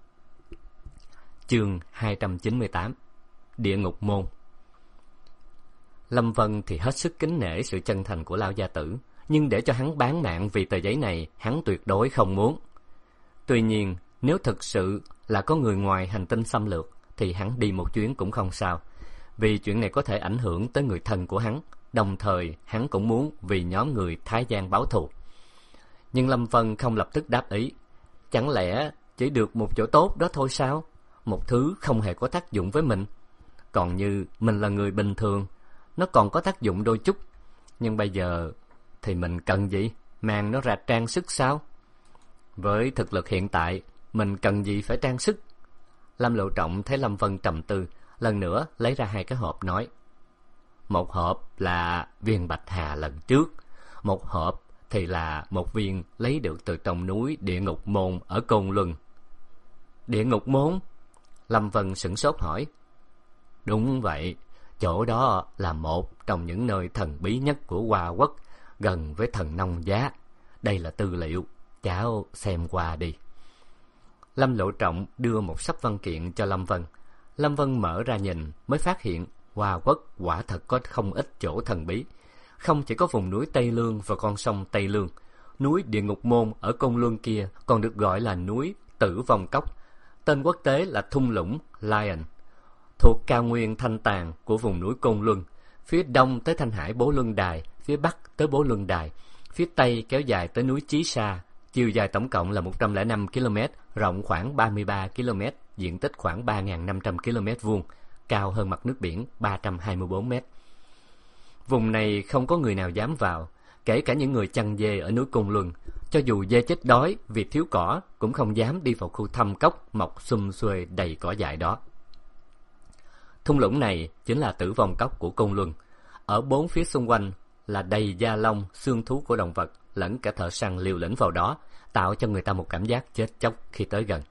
Speaker 1: Chương 298 Địa ngục môn. Lâm Vân thì hết sức kính nể sự chân thành của lão gia tử, nhưng để cho hắn bán mạng vì tờ giấy này, hắn tuyệt đối không muốn. Tuy nhiên, nếu thực sự là có người ngoài hành tinh xâm lược, thì hắn đi một chuyến cũng không sao, vì chuyện này có thể ảnh hưởng tới người thân của hắn, đồng thời hắn cũng muốn vì nhóm người Thái Giang báo thù. Nhưng Lâm Vân không lập tức đáp ý. Chẳng lẽ chỉ được một chỗ tốt đó thôi sao? Một thứ không hề có tác dụng với mình. Còn như mình là người bình thường, nó còn có tác dụng đôi chút. Nhưng bây giờ thì mình cần gì? Mang nó ra trang sức sao? Với thực lực hiện tại, mình cần gì phải trang sức? Lâm Lộ Trọng thấy Lâm Vân trầm tư, lần nữa lấy ra hai cái hộp nói. Một hộp là viên bạch hà lần trước, một hộp thì là một viên lấy được từ trong núi Địa Ngục Môn ở Côn Luân. Địa Ngục Môn? Lâm Vân sửng sốt hỏi. Đúng vậy, chỗ đó là một trong những nơi thần bí nhất của Hoa Quốc, gần với thần Nông Giá. Đây là tư liệu, cháu xem qua đi. Lâm Lộ Trọng đưa một sấp văn kiện cho Lâm Vân. Lâm Vân mở ra nhìn, mới phát hiện Hoa Quốc quả thật có không ít chỗ thần bí. Không chỉ có vùng núi Tây Lương và con sông Tây Lương, núi Địa Ngục Môn ở Côn Luân kia còn được gọi là núi Tử Vong Cốc, tên quốc tế là thung lũng Lion, thuộc cao nguyên Thanh Tàn của vùng núi Côn Luân, phía đông tới Thanh Hải Bố Luân Đài, phía bắc tới Bố Luân Đài, phía tây kéo dài tới núi Chí Sa, chiều dài tổng cộng là 105 km, rộng khoảng 33 km, diện tích khoảng 3.500 km vuông, cao hơn mặt nước biển 324 m. Vùng này không có người nào dám vào, kể cả những người chăn dê ở núi Côn Luân. Cho dù dê chết đói vì thiếu cỏ cũng không dám đi vào khu thâm cốc mọc sum xuê đầy cỏ dại đó. Thung lũng này chính là Tử Vong Cốc của Côn Luân. Ở bốn phía xung quanh là đầy da lông, xương thú của động vật, lẫn cả thợ săn liều lĩnh vào đó, tạo cho người ta một cảm giác chết chóc khi tới gần.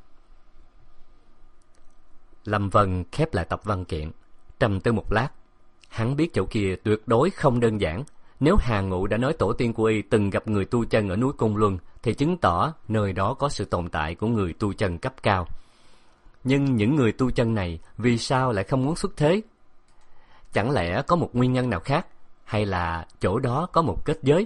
Speaker 1: Lâm Vân khép lại tập văn kiện, trầm tư một lát. Hắn biết chỗ kia tuyệt đối không đơn giản. Nếu Hà Ngụ đã nói tổ tiên của y từng gặp người tu chân ở núi Côn Luân, thì chứng tỏ nơi đó có sự tồn tại của người tu chân cấp cao. Nhưng những người tu chân này vì sao lại không muốn xuất thế? Chẳng lẽ có một nguyên nhân nào khác, hay là chỗ đó có một kết giới?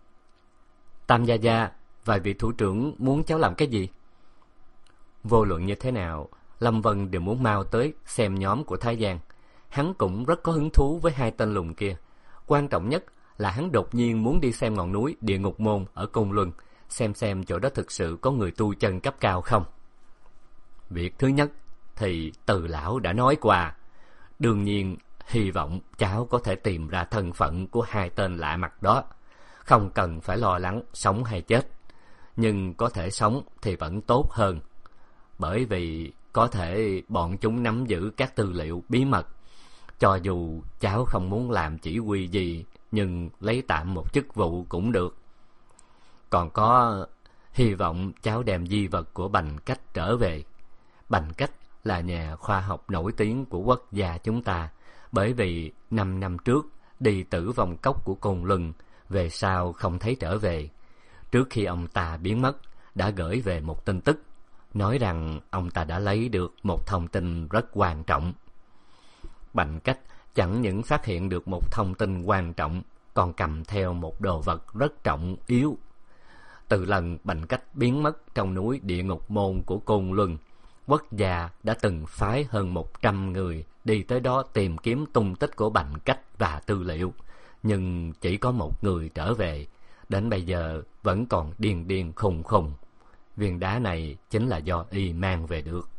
Speaker 1: Tam Gia Gia, vài vị thủ trưởng muốn cháu làm cái gì? Vô luận như thế nào, Lâm Vân đều muốn mau tới xem nhóm của Thái Giang. Hắn cũng rất có hứng thú với hai tên lùn kia. Quan trọng nhất là hắn đột nhiên muốn đi xem ngọn núi Địa Ngục Môn ở Côn Luân, xem chỗ đó thực sự có người tu chân cấp cao không. Việc thứ nhất thì Từ lão đã nói qua. Đương nhiên, hy vọng cháu có thể tìm ra thân phận của hai tên lạ mặt đó. Không cần phải lo lắng sống hay chết. Nhưng có thể sống thì vẫn tốt hơn. Bởi vì có thể bọn chúng nắm giữ các tư liệu bí mật. Cho dù cháu không muốn làm chỉ huy gì, nhưng lấy tạm một chức vụ cũng được. Còn có, hy vọng cháu đem di vật của Bành Cách trở về. Bành Cách là nhà khoa học nổi tiếng của quốc gia chúng ta, bởi vì 5 năm trước đi Tử Vong Cốc của Côn Luân, về sau không thấy trở về. Trước khi ông ta biến mất, đã gửi về một tin tức, nói rằng ông ta đã lấy được một thông tin rất quan trọng. Bành Cách chẳng những phát hiện được một thông tin quan trọng, còn cầm theo một đồ vật rất trọng yếu. Từ lần Bành Cách biến mất trong núi Địa Ngục Môn của Côn Luân, quốc gia đã từng phái hơn 100 người đi tới đó tìm kiếm tung tích của Bành Cách và tư liệu, nhưng chỉ có một người trở về, đến bây giờ vẫn còn điên khùng khùng. Viên đá này chính là do y mang về được.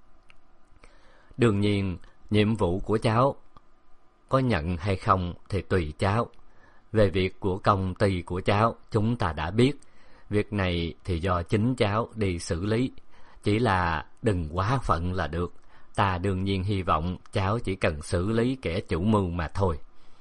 Speaker 1: Đương nhiên, nhiệm vụ của cháu có nhận hay không thì tùy cháu. Về việc của công ty của cháu chúng ta đã biết, việc này thì do chính cháu đi xử lý. Chỉ là đừng quá phận là được. Ta đương nhiên hy vọng cháu chỉ cần xử lý kẻ chủ mưu mà thôi.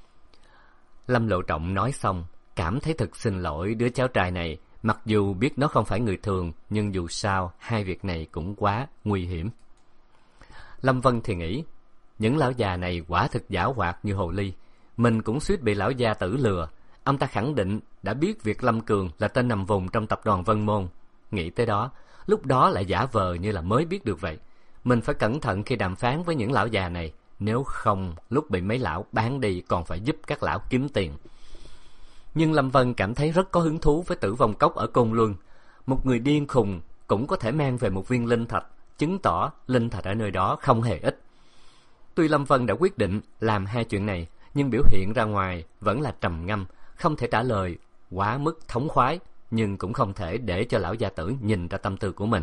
Speaker 1: Lâm Lộ Trọng nói xong, cảm thấy thật xin lỗi đứa cháu trai này. Mặc dù biết nó không phải người thường, nhưng dù sao hai việc này cũng quá nguy hiểm. Lâm Vân thì nghĩ, những lão già này quả thực giảo hoạt như hồ ly. Mình cũng suýt bị lão gia tử lừa. Ông ta khẳng định đã biết việc Lâm Cường là tên nằm vùng trong tập đoàn Vân Môn. Nghĩ tới đó, lúc đó lại giả vờ như là mới biết được vậy. Mình phải cẩn thận khi đàm phán với những lão già này, nếu không lúc bị mấy lão bán đi còn phải giúp các lão kiếm tiền. Nhưng Lâm Vân cảm thấy rất có hứng thú với Tử Vong Cốc ở Côn Luân. Một người điên khùng cũng có thể mang về một viên linh thạch, chứng tỏ linh thạch ở nơi đó không hề ít. Tuy Lâm Vân đã quyết định làm hai chuyện này, nhưng biểu hiện ra ngoài vẫn là trầm ngâm, không thể trả lời quá mức thống khoái, nhưng cũng không thể để cho lão gia tử nhìn ra tâm tư của mình.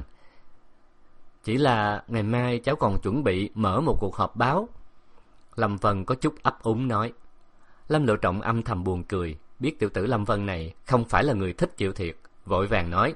Speaker 1: Chỉ là ngày mai cháu còn chuẩn bị mở một cuộc họp báo. Lâm Vân có chút ấp úng nói. Lâm Lộ Trọng âm thầm buồn cười, biết tiểu tử Lâm Vân này không phải là người thích chịu thiệt, vội vàng nói.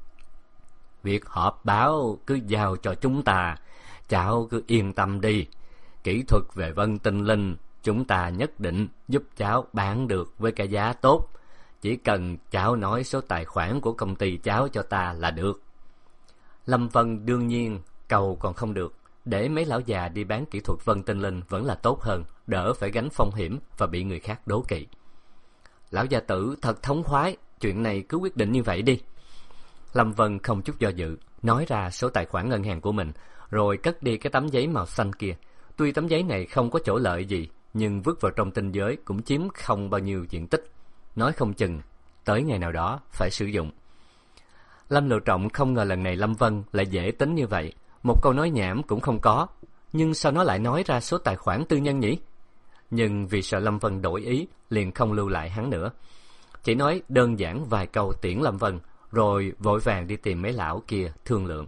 Speaker 1: Việc họp báo cứ giao cho chúng ta, cháu cứ yên tâm đi. Kỹ thuật về Vân Tinh Linh chúng ta nhất định giúp cháu bán được với cái giá tốt. Chỉ cần cháu nói số tài khoản của công ty cháu cho ta là được. Lâm Vân đương nhiên cầu còn không được, để mấy lão già đi bán kỹ thuật Vân Tinh Linh vẫn là tốt hơn, đỡ phải gánh phong hiểm và bị người khác đố kỵ. Lão gia tử thật thống khoái, chuyện này cứ quyết định như vậy đi. Lâm Vân không chút do dự, nói ra số tài khoản ngân hàng của mình, rồi cất đi cái tấm giấy màu xanh kia. Tuy tấm giấy này không có chỗ lợi gì, nhưng vứt vào trong tinh giới cũng chiếm không bao nhiêu diện tích. Nói không chừng, tới ngày nào đó phải sử dụng. Lâm Lộ Trọng không ngờ lần này Lâm Vân lại dễ tính như vậy. Một câu nói nhảm cũng không có. Nhưng sao nó lại nói ra số tài khoản tư nhân nhỉ? Nhưng vì sợ Lâm Vân đổi ý, liền không lưu lại hắn nữa. Chỉ nói đơn giản vài câu tiễn Lâm Vân, rồi vội vàng đi tìm mấy lão kia thương lượng.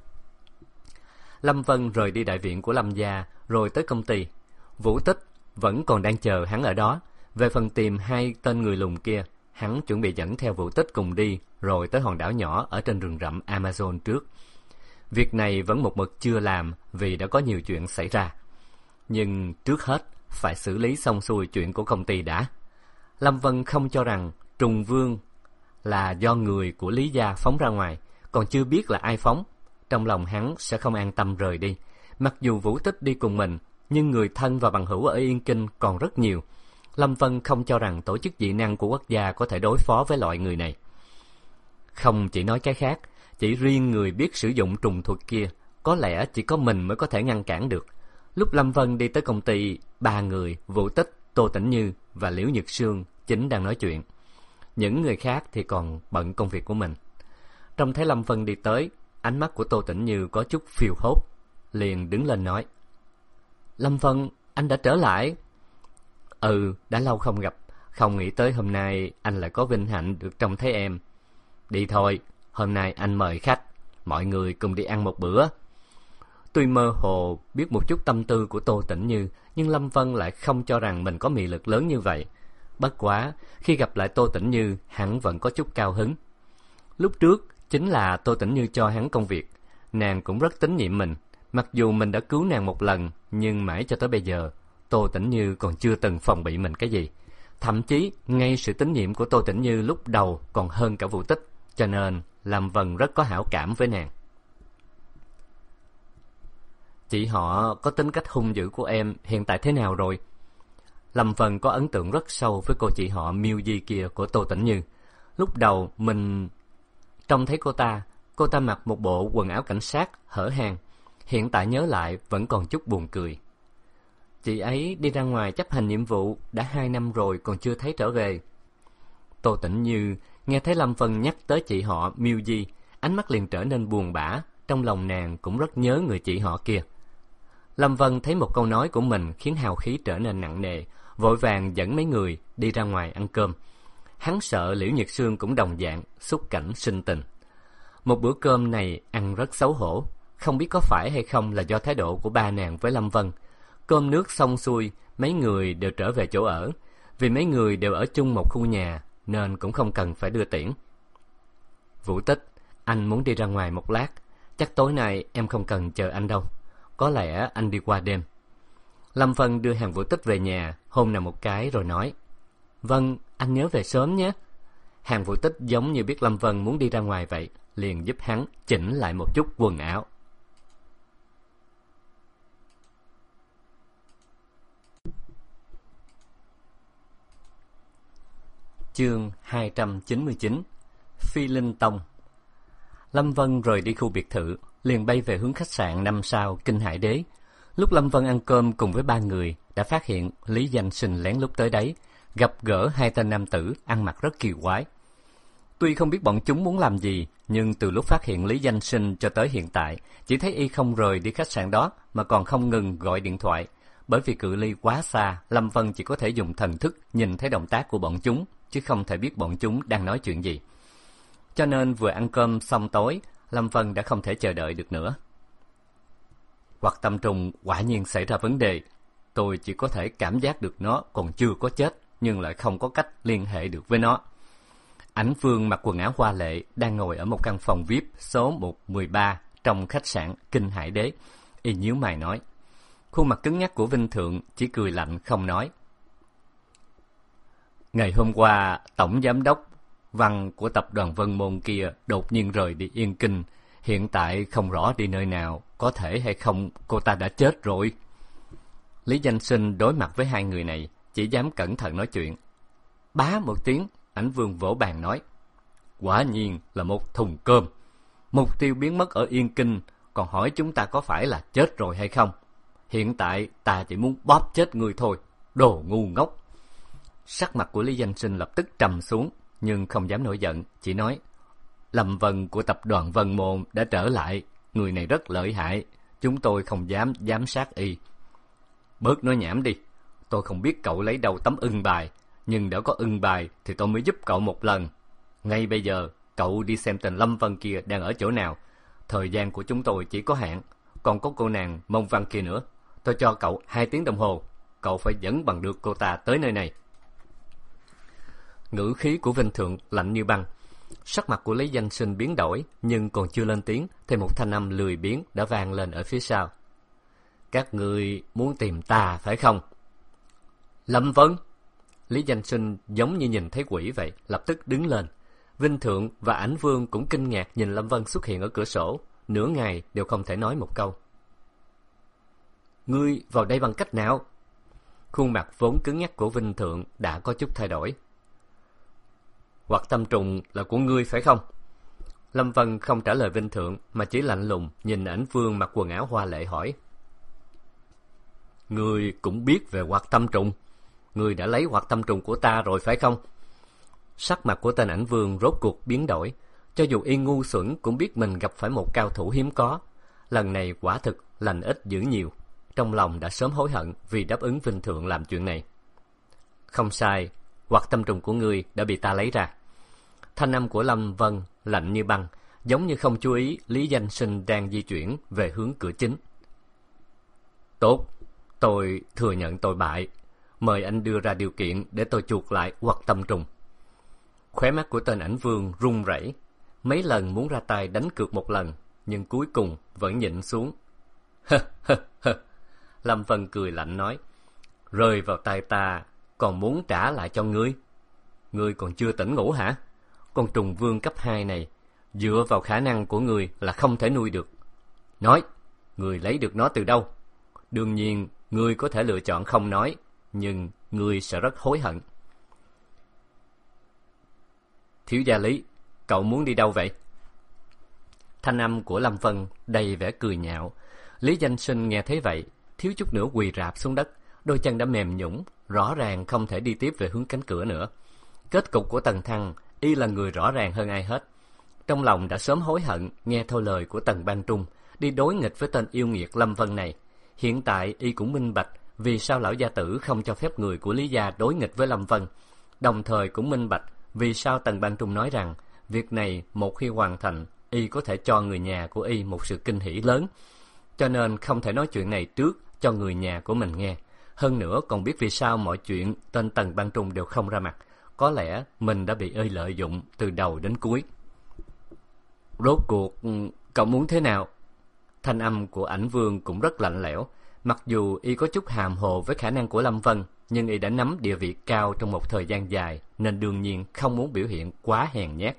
Speaker 1: Lâm Vân rời đi đại viện của Lâm gia, rồi tới công ty. Vũ Tích vẫn còn đang chờ hắn ở đó. Về phần tìm hai tên người lùn kia, hắn chuẩn bị dẫn theo Vũ Tích cùng đi, rồi tới hòn đảo nhỏ ở trên rừng rậm Amazon trước. Việc này vẫn một mực chưa làm vì đã có nhiều chuyện xảy ra. Nhưng trước hết, phải xử lý xong xuôi chuyện của công ty đã. Lâm Vân không cho rằng Trùng Vương là do người của Lý gia phóng ra ngoài, còn chưa biết là ai phóng. Trong lòng hắn sẽ không an tâm rời đi. Mặc dù Vũ Tích đi cùng mình, nhưng người thân và bằng hữu ở Yên Kinh còn rất nhiều. Lâm Vân không cho rằng tổ chức dị năng của quốc gia có thể đối phó với loại người này. Không chỉ nói cái khác, chỉ riêng người biết sử dụng trùng thuật kia, có lẽ chỉ có mình mới có thể ngăn cản được. Lúc Lâm Vân đi tới công ty, ba người, Vũ Tích, Tô Tĩnh Như và Liễu Nhật Sương chính đang nói chuyện. Những người khác thì còn bận công việc của mình. Trông thấy Lâm Vân đi tới, ánh mắt của Tô Tĩnh Như có chút phiêu hốt, liền đứng lên nói: Lâm Vân, anh đã trở lại. Ừ, đã lâu không gặp, không nghĩ tới hôm nay anh lại có vinh hạnh được trông thấy em. Đi thôi, hôm nay anh mời khách, mọi người cùng đi ăn một bữa. Tuy mơ hồ biết một chút tâm tư của Tô Tĩnh Như, nhưng Lâm Vân lại không cho rằng mình có mị lực lớn như vậy. Bất quá, khi gặp lại Tô Tĩnh Như, hắn vẫn có chút cao hứng. Lúc trước, chính là Tô Tĩnh Như cho hắn công việc. Nàng cũng rất tín nhiệm mình. Mặc dù mình đã cứu nàng một lần, nhưng mãi cho tới bây giờ, Tô Tĩnh Như còn chưa từng phòng bị mình cái gì. Thậm chí, ngay sự tín nhiệm của Tô Tĩnh Như lúc đầu còn hơn cả Vũ Tích, cho nên Lâm Vân rất có hảo cảm với nàng. Chị họ có tính cách hung dữ của em hiện tại thế nào rồi? Lâm Vân có ấn tượng rất sâu với cô chị họ Miêu Di kia của Tô Tĩnh Như. Lúc đầu mình trông thấy cô ta mặc một bộ quần áo cảnh sát hở hang. Hiện tại nhớ lại vẫn còn chút buồn cười. Chị ấy đi ra ngoài chấp hành nhiệm vụ đã 2 năm rồi còn chưa thấy trở về. Tô Tĩnh Như nghe thấy Lâm Vân nhắc tới chị họ Miêu Di, ánh mắt liền trở nên buồn bã, trong lòng nàng cũng rất nhớ người chị họ kia. Lâm Vân thấy một câu nói của mình khiến hào khí trở nên nặng nề, vội vàng dẫn mấy người đi ra ngoài ăn cơm. Hắn sợ Liễu Nhật Sương cũng đồng dạng, xúc cảnh sinh tình. Một bữa cơm này ăn rất xấu hổ, không biết có phải hay không là do thái độ của ba nàng với Lâm Vân. Cơm nước xong xuôi, mấy người đều trở về chỗ ở. Vì mấy người đều ở chung một khu nhà, nên cũng không cần phải đưa tiễn. Vũ Tích, anh muốn đi ra ngoài một lát. Chắc tối nay em không cần chờ anh đâu. Có lẽ anh đi qua đêm. Lâm Vân đưa hàng Vũ Tích về nhà, hôn nàng một cái rồi nói: Vâng, anh nhớ về sớm nhé. Hàng Vũ Tích giống như biết Lâm Vân muốn đi ra ngoài vậy, liền giúp hắn chỉnh lại một chút quần áo. Chương 299 Phi Linh Tông. Lâm Vân rời đi khu biệt thự, liền bay về hướng khách sạn 5 sao Kinh Hải Đế. Lúc Lâm Vân ăn cơm cùng với ba người, đã phát hiện Lý Danh Sinh lén lút tới đấy, gặp gỡ hai tên nam tử ăn mặc rất kỳ quái. Tuy không biết bọn chúng muốn làm gì, nhưng từ lúc phát hiện Lý Danh Sinh cho tới hiện tại, chỉ thấy y không rời đi khách sạn đó, mà còn không ngừng gọi điện thoại. Bởi vì cự ly quá xa, Lâm Vân chỉ có thể dùng thần thức nhìn thấy động tác của bọn chúng, chứ không thể biết bọn chúng đang nói chuyện gì. Cho nên vừa ăn cơm xong tối, Lâm Vân đã không thể chờ đợi được nữa. Hoặc tâm trùng quả nhiên xảy ra vấn đề. Tôi chỉ có thể cảm giác được nó còn chưa có chết, nhưng lại không có cách liên hệ được với nó. Ảnh Vương mặc quần áo hoa lệ, đang ngồi ở một căn phòng VIP số 113 trong khách sạn Kinh Hải Đế. Y nhíu mày nói. Khuôn mặt cứng nhắc của Vinh Thượng chỉ cười lạnh không nói. Ngày hôm qua, tổng giám đốc Văn của tập đoàn Vân Môn kia đột nhiên rời đi Yên Kinh. Hiện tại không rõ đi nơi nào, có thể hay không cô ta đã chết rồi. Lý Danh Sinh đối mặt với hai người này, chỉ dám cẩn thận nói chuyện. Bá một tiếng, Ảnh Vương vỗ bàn nói. Quả nhiên là một thùng cơm. Mục tiêu biến mất ở Yên Kinh, còn hỏi chúng ta có phải là chết rồi hay không. Hiện tại ta chỉ muốn bóp chết ngươi thôi, đồ ngu ngốc. Sắc mặt của Lý Danh Sinh lập tức trầm xuống, nhưng không dám nổi giận, chỉ nói: Lâm Vân của tập đoàn Vân Môn đã trở lại, người này rất lợi hại, chúng tôi không dám giám sát y. Bớt nói nhảm đi, tôi không biết cậu lấy đâu tấm ưng bài, nhưng đã có ưng bài thì tôi mới giúp cậu một lần. Ngay bây giờ, cậu đi xem tên Lâm Vân kia đang ở chỗ nào. Thời gian của chúng tôi chỉ có hạn, còn có cô nàng Mông Văn kia nữa. Tôi cho cậu 2 tiếng đồng hồ, cậu phải dẫn bằng được cô ta tới nơi này. Ngữ khí của Vinh Thượng lạnh như băng. Sắc mặt của Lý Danh Sinh biến đổi, nhưng còn chưa lên tiếng thì một thanh âm lười biếng đã vang lên ở phía sau. Các ngươi muốn tìm ta phải không? Lâm Vân. Lý Danh Sinh giống như nhìn thấy quỷ vậy, lập tức đứng lên. Vinh Thượng và Ảnh Vương cũng kinh ngạc nhìn Lâm Vân xuất hiện ở cửa sổ, nửa ngày đều không thể nói một câu. Ngươi vào đây bằng cách nào? Khuôn mặt vốn cứng nhắc của Vinh Thượng đã có chút thay đổi. Hoặc tâm trùng là của ngươi phải không? Lâm Vân không trả lời Vinh Thượng mà chỉ lạnh lùng nhìn Ảnh Vương mặc quần áo hoa lệ hỏi. Ngươi cũng biết về Hoặc tâm trùng. Ngươi đã lấy Hoặc tâm trùng của ta rồi phải không? Sắc mặt của tên Ảnh Vương rốt cuộc biến đổi. Cho dù y ngu xuẩn cũng biết mình gặp phải một cao thủ hiếm có. Lần này quả thực lành ít dữ nhiều. Trong lòng đã sớm hối hận vì đáp ứng Vinh Thượng làm chuyện này. Không sai, Hoặc tâm trùng của ngươi đã bị ta lấy ra. Thanh âm của Lâm Vân lạnh như băng, giống như không chú ý Lý Danh Sinh đang di chuyển về hướng cửa chính. Tốt, tôi thừa nhận tôi bại. Mời anh đưa ra điều kiện để tôi chuộc lại Hoặc tâm trùng. Khóe mắt của tên Ảnh Vương run rẩy, mấy lần muốn ra tay đánh cược một lần, nhưng cuối cùng vẫn nhịn xuống. Lâm Vân cười lạnh nói, rơi vào tay ta còn muốn trả lại cho ngươi? Ngươi còn chưa tỉnh ngủ hả? Con trùng vương cấp 2 này dựa vào khả năng của ngươi là không thể nuôi được. Nói, ngươi lấy được nó từ đâu? Đương nhiên ngươi có thể lựa chọn không nói, nhưng ngươi sẽ rất hối hận. Thiếu gia Lý, cậu muốn đi đâu vậy? Thanh âm của Lâm Vân đầy vẻ cười nhạo. Lý Danh Sinh nghe thấy vậy, thiếu chút nữa quỳ rạp xuống đất, đôi chân đã mềm nhũn, rõ ràng không thể đi tiếp về hướng cánh cửa nữa. Kết cục của Tần Thăng, y là người rõ ràng hơn ai hết. Trong lòng đã sớm hối hận nghe theo lời của Tần Ban Trung, đi đối nghịch với tên yêu nghiệt Lâm Vân này. Hiện tại y cũng minh bạch vì sao lão gia tử không cho phép người của Lý gia đối nghịch với Lâm Vân. Đồng thời cũng minh bạch vì sao Tần Ban Trung nói rằng việc này một khi hoàn thành, y có thể cho người nhà của y một sự kinh hỉ lớn. Cho nên không thể nói chuyện này trước cho người nhà của mình nghe. Hơn nữa còn biết vì sao mọi chuyện tên Tần Ban Trung đều không ra mặt. Có lẽ mình đã bị y lợi dụng từ đầu đến cuối. Rốt cuộc cậu muốn thế nào? Thanh âm của Ảnh Vương cũng rất lạnh lẽo. Mặc dù y có chút hàm hồ với khả năng của Lâm Vân, nhưng y đã nắm địa vị cao trong một thời gian dài, nên đương nhiên không muốn biểu hiện quá hèn nhát.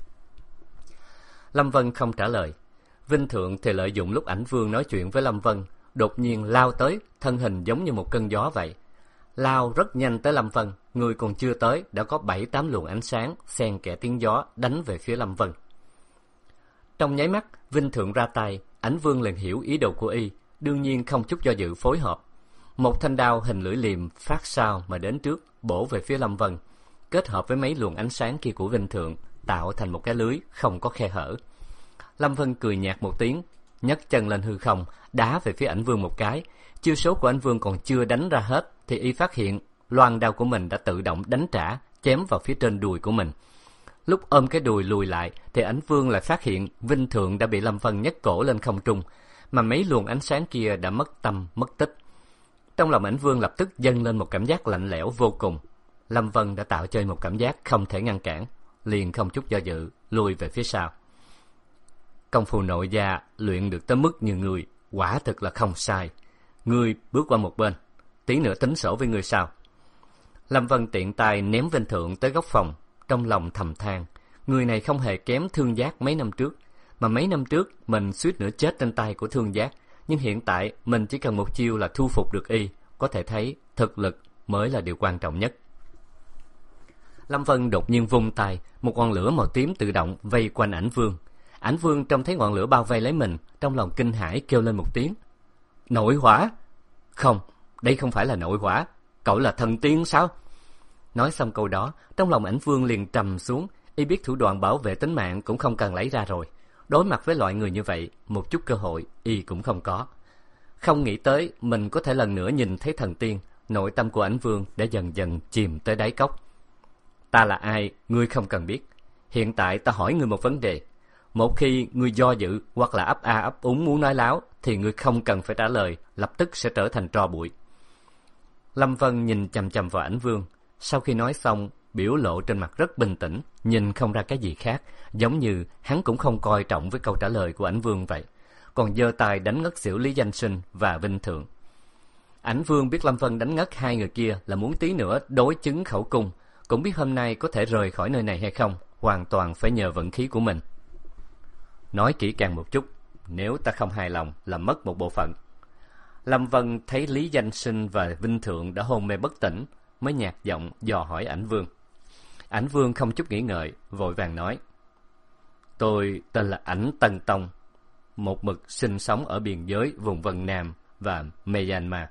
Speaker 1: Lâm Vân không trả lời. Vinh Thượng thì lợi dụng lúc Ảnh Vương nói chuyện với Lâm Vân, đột nhiên lao tới, thân hình giống như một cơn gió vậy. Lao rất nhanh tới Lâm Vân, người còn chưa tới đã có 7-8 luồng ánh sáng xen kẽ tiếng gió đánh về phía Lâm Vân. Trong nháy mắt, Vinh Thượng ra tay, Ảnh Vương liền hiểu ý đồ của y, đương nhiên không chút do dự phối hợp. Một thanh đao hình lưỡi liềm phát sau mà đến trước, bổ về phía Lâm Vân, kết hợp với mấy luồng ánh sáng kia của Vinh Thượng, tạo thành một cái lưới không có khe hở. Lâm Vân cười nhạt một tiếng, nhấc chân lên hư không, đá về phía Ảnh Vương một cái. Chiêu số của Ảnh Vương còn chưa đánh ra hết thì y phát hiện loan đao của mình đã tự động đánh trả, chém vào phía trên đùi của mình. Lúc ôm cái đùi lùi lại thì Ảnh Vương lại phát hiện Vinh Thượng đã bị Lâm Vân nhấc cổ lên không trung, mà mấy luồng ánh sáng kia đã mất tâm mất tích. Trong lòng Ảnh Vương lập tức dâng lên một cảm giác lạnh lẽo vô cùng. Lâm Vân đã tạo cho một cảm giác không thể ngăn cản, liền không chút do dự lùi về phía sau. Công phu nội gia luyện được tới mức như người, quả thực là không sai. Ngươi bước qua một bên, tí nữa tính sổ với ngươi sao? Lâm Vân tiện tay ném Vinh Thượng tới góc phòng, trong lòng thầm than, người này không hề kém Thương Giác mấy năm trước, mà mấy năm trước mình suýt nữa chết trên tay của Thương Giác, nhưng hiện tại mình chỉ cần một chiêu là thu phục được y, có thể thấy thực lực mới là điều quan trọng nhất. Lâm Vân đột nhiên vung tay, một ngọn lửa màu tím tự động vây quanh Ảnh Vương. Ảnh Vương trông thấy ngọn lửa bao vây lấy mình, trong lòng kinh hãi kêu lên một tiếng. Nội hỏa! Không, đây không phải là nội quả. Cậu là thần tiên sao? Nói xong câu đó, trong lòng Ảnh Vương liền trầm xuống. Y biết thủ đoạn bảo vệ tính mạng cũng không cần lấy ra rồi. Đối mặt với loại người như vậy, một chút cơ hội Y cũng không có. Không nghĩ tới mình có thể lần nữa nhìn thấy thần tiên. Nội tâm của Ảnh Vương đã dần dần chìm tới đáy cốc. Ta là ai, ngươi không cần biết. Hiện tại ta hỏi ngươi một vấn đề. Một khi ngươi do dự hoặc là ấp a ấp úng muốn nói láo, thì ngươi không cần phải trả lời, lập tức sẽ trở thành tro bụi. Lâm Vân nhìn chằm chằm vào Ảnh Vương. Sau khi nói xong, biểu lộ trên mặt rất bình tĩnh, nhìn không ra cái gì khác, giống như hắn cũng không coi trọng với câu trả lời của Ảnh Vương vậy. Còn giơ tay đánh ngất xỉu Lý Danh Sinh và Vinh Thượng. Ảnh Vương biết Lâm Vân đánh ngất hai người kia là muốn tí nữa đối chứng khẩu cung, cũng biết hôm nay có thể rời khỏi nơi này hay không, hoàn toàn phải nhờ vận khí của mình. Nói kỹ càng một chút, nếu ta không hài lòng là mất một bộ phận. Lâm Vân thấy Lý Danh Sinh và Vinh Thượng đã hôn mê bất tỉnh, mới nhạt giọng dò hỏi Ảnh Vương. Ảnh Vương không chút nghĩ ngợi, vội vàng nói: Tôi tên là Ảnh Tân Tông, một mực sinh sống ở biên giới vùng Vân Nam và Myanmar.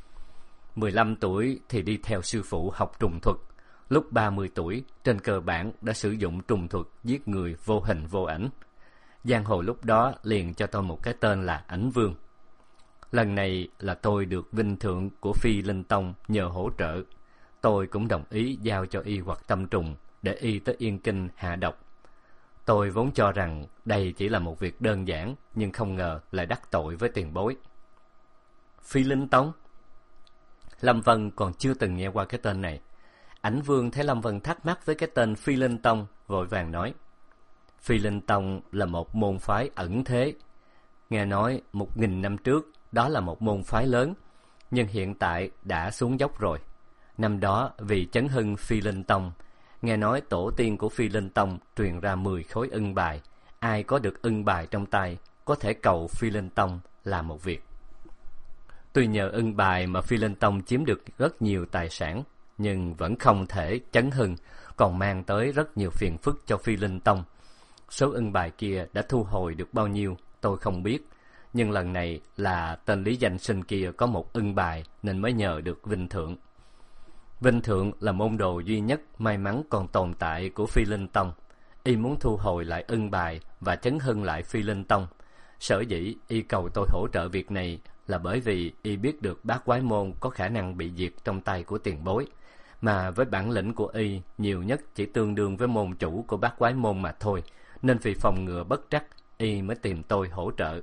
Speaker 1: 15 tuổi thì đi theo sư phụ học trùng thuật. Lúc 30 tuổi, trên cơ bản đã sử dụng trùng thuật giết người vô hình vô ảnh. Giang hồ lúc đó liền cho tôi một cái tên là Ảnh Vương. Lần này là tôi được Vinh Thượng của Phi Linh Tông nhờ hỗ trợ. Tôi cũng đồng ý giao cho y hoặc tâm trùng để y tới Yên Kinh hạ độc. Tôi vốn cho rằng đây chỉ là một việc đơn giản, nhưng không ngờ lại đắc tội với tiền bối. Phi Linh Tông? Lâm Vân còn chưa từng nghe qua cái tên này. Ảnh Vương thấy Lâm Vân thắc mắc với cái tên Phi Linh Tông, vội vàng nói: Phi Linh Tông là một môn phái ẩn thế. Nghe nói 1000 năm trước đó là một môn phái lớn, nhưng hiện tại đã xuống dốc rồi. Năm đó vì chấn hưng Phi Linh Tông, nghe nói tổ tiên của Phi Linh Tông truyền ra 10 khối ưng bài. Ai có được ưng bài trong tay có thể cầu Phi Linh Tông làm một việc. Tuy nhờ ưng bài mà Phi Linh Tông chiếm được rất nhiều tài sản, nhưng vẫn không thể chấn hưng, còn mang tới rất nhiều phiền phức cho Phi Linh Tông. Số ưng bài kia đã thu hồi được bao nhiêu tôi không biết, nhưng lần này là tên Lý Danh Sinh kia có một ưng bài nên mới nhờ được Vinh Thượng. Vinh Thượng là môn đồ duy nhất may mắn còn tồn tại của Phi Linh Tông. Y muốn thu hồi lại ưng bài và chấn hưng lại Phi Linh Tông. Sở dĩ y cầu tôi hỗ trợ việc này là bởi vì y biết được Bát Quái Môn có khả năng bị diệt trong tay của tiền bối, mà với bản lĩnh của y nhiều nhất chỉ tương đương với môn chủ của Bát Quái Môn mà thôi, nên vì phòng ngừa bất trắc, y mới tìm tôi hỗ trợ.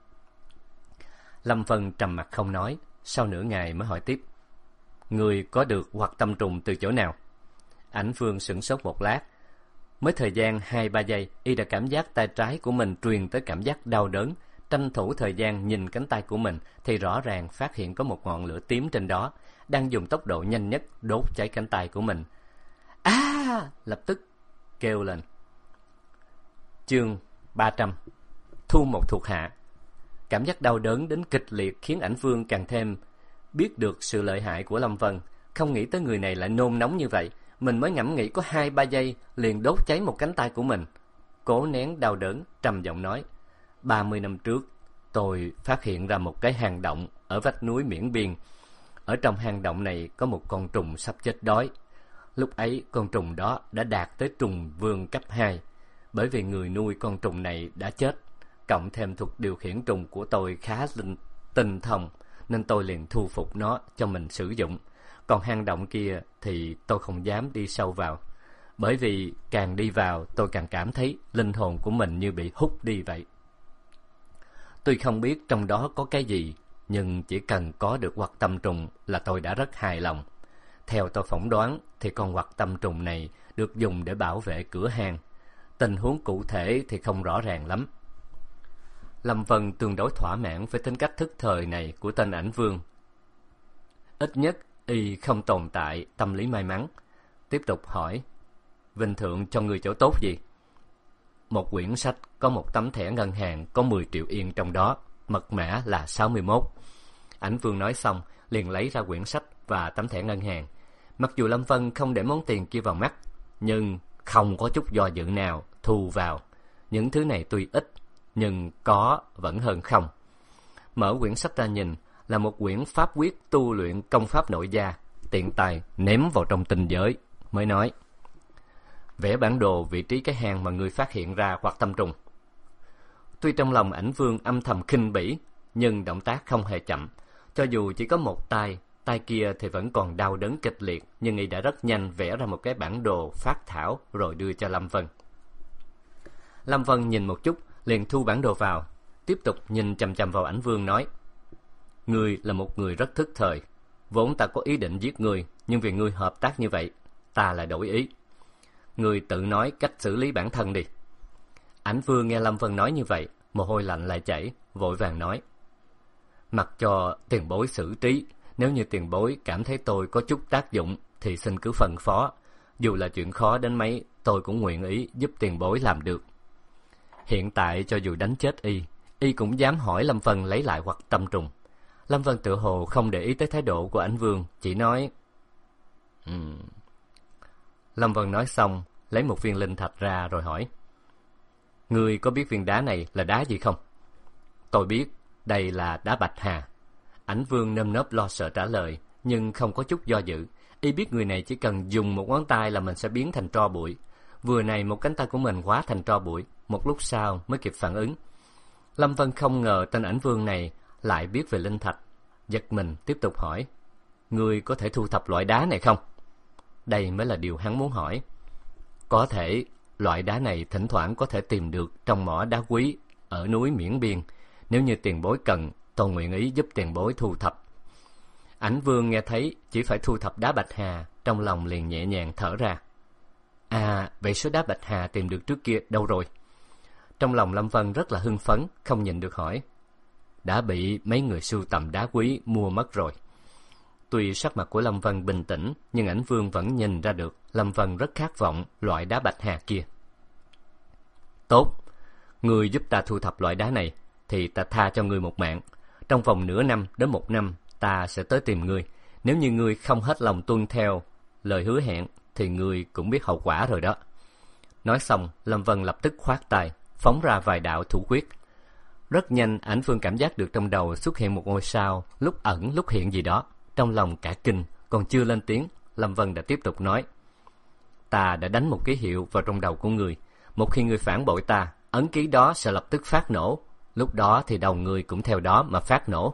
Speaker 1: Lâm Vân trầm mặt không nói, sau nửa ngày mới hỏi tiếp: Người có được hoặc tâm trùng từ chỗ nào? Ảnh Vương sửng sốt một lát. Mới thời gian 2-3 giây, y đã cảm giác tay trái của mình truyền tới cảm giác đau đớn. Tranh thủ thời gian nhìn cánh tay của mình thì rõ ràng phát hiện có một ngọn lửa tím trên đó, đang dùng tốc độ nhanh nhất đốt cháy cánh tay của mình. Lập tức kêu lên. Chương 300. Thu một thuộc hạ. Cảm giác đau đớn đến kịch liệt khiến Ảnh Vương càng thêm biết được sự lợi hại của Lâm Vân. Không nghĩ tới người này lại nôn nóng như vậy. Mình mới ngẫm nghĩ có 2-3 giây liền đốt cháy một cánh tay của mình. Cố nén đau đớn, trầm giọng nói: 30 năm trước, tôi phát hiện ra một cái hang động ở vách núi Miễn Biên. Ở trong hang động này có một con trùng sắp chết đói. Lúc ấy con trùng đó đã đạt tới trùng vương cấp 2. Bởi vì người nuôi con trùng này đã chết, cộng thêm thuật điều khiển trùng của tôi khá tinh thông, nên tôi liền thu phục nó cho mình sử dụng. Còn hang động kia thì tôi không dám đi sâu vào, bởi vì càng đi vào tôi càng cảm thấy linh hồn của mình như bị hút đi vậy. Tuy không biết trong đó có cái gì, nhưng chỉ cần có được hoạt tâm trùng là tôi đã rất hài lòng. Theo tôi phỏng đoán thì con hoạt tâm trùng này được dùng để bảo vệ cửa hang. Tình huống cụ thể thì không rõ ràng lắm. Lâm Vân tương đối thỏa mãn với tính cách thức thời này của tên Ảnh Vương. Ít nhất y không tồn tại tâm lý may mắn. Tiếp tục hỏi: Vinh Thượng cho người chỗ tốt gì? Một quyển sách có một tấm thẻ ngân hàng có 10 triệu yên trong đó, mật mã là 61. Ảnh Vương nói xong liền lấy ra quyển sách và tấm thẻ ngân hàng. Mặc dù Lâm Vân không để món tiền kia vào mắt, nhưng không có chút do dự nào thu vào. Những thứ này tuy ít nhưng có vẫn hơn không. Mở quyển sách ra nhìn, là một quyển pháp quyết tu luyện công pháp nội gia, tiện tay ném vào trong tinh giới, mới nói: vẽ bản đồ vị trí cái hang mà ngươi phát hiện ra hoặc tâm trùng. Tuy trong lòng Ảnh Vương âm thầm khinh bỉ, nhưng động tác không hề chậm. Cho dù chỉ có một tay kia thì vẫn còn đau đớn kịch liệt, nhưng y đã rất nhanh vẽ ra một cái bản đồ phác thảo rồi đưa cho Lâm Vân. Lâm Vân nhìn một chút, liền thu bản đồ vào, tiếp tục nhìn chằm chằm vào Ảnh Vương nói: ngươi là một người rất thức thời, vốn ta có ý định giết ngươi, nhưng vì ngươi hợp tác như vậy, ta lại đổi ý. Ngươi tự nói cách xử lý bản thân đi. Ảnh Vương nghe Lâm Vân nói như vậy, mồ hôi lạnh lại chảy, vội vàng nói: mặc cho tiền bối xử trí, nếu như tiền bối cảm thấy tôi có chút tác dụng thì xin cứ phân phó, dù là chuyện khó đến mấy tôi cũng nguyện ý giúp tiền bối làm được. Hiện tại cho dù đánh chết y cũng dám hỏi Lâm Vân lấy lại hoặc tâm trùng. Lâm Vân tự hồ không để ý tới thái độ của Ảnh Vương, chỉ nói: Lâm Vân nói xong, lấy một viên linh thạch ra rồi hỏi: ngươi có biết viên đá này là đá gì không? Tôi biết, đây là đá bạch hà. Ảnh Vương nơm nớp lo sợ trả lời, nhưng không có chút do dự. Y biết người này chỉ cần dùng một ngón tay là mình sẽ biến thành tro bụi. Vừa này một cánh tay của mình hóa thành tro bụi, một lúc sau mới kịp phản ứng. Lâm Vân không ngờ tên Ảnh Vương này lại biết về linh thạch, giật mình tiếp tục hỏi: ngươi có thể thu thập loại đá này không? Đây mới là điều hắn muốn hỏi. Có thể, loại đá này thỉnh thoảng có thể tìm được trong mỏ đá quý ở núi Miễn Biên. Nếu như tiền bối cần, tôi nguyện ý giúp tiền bối thu thập. Ảnh Vương nghe thấy chỉ phải thu thập đá bạch hà, trong lòng liền nhẹ nhàng thở ra. À, vậy số đá bạch hà tìm được trước kia đâu rồi? Trong lòng Lâm Vân rất là hưng phấn, không nhịn được hỏi. Đã bị mấy người sưu tầm đá quý mua mất rồi. Tuy sắc mặt của Lâm Vân bình tĩnh, nhưng Ảnh Vương vẫn nhìn ra được Lâm Vân rất khát vọng loại đá bạch hà kia. Tốt, ngươi giúp ta thu thập loại đá này, thì ta tha cho ngươi một mạng. Trong vòng nửa năm đến một năm, ta sẽ tới tìm ngươi. Nếu như ngươi không hết lòng tuân theo lời hứa hẹn, thì ngươi cũng biết hậu quả rồi đó. Nói xong, Lâm Vân lập tức khoát tay, phóng ra vài đạo thủ quyết. Rất nhanh, Ảnh Vương cảm giác được trong đầu xuất hiện một ngôi sao, lúc ẩn lúc hiện gì đó. Trong lòng cả kinh, còn chưa lên tiếng, Lâm Vân đã tiếp tục nói: ta đã đánh một ký hiệu vào trong đầu của người. Một khi người phản bội ta, ấn ký đó sẽ lập tức phát nổ. Lúc đó thì đầu người cũng theo đó mà phát nổ.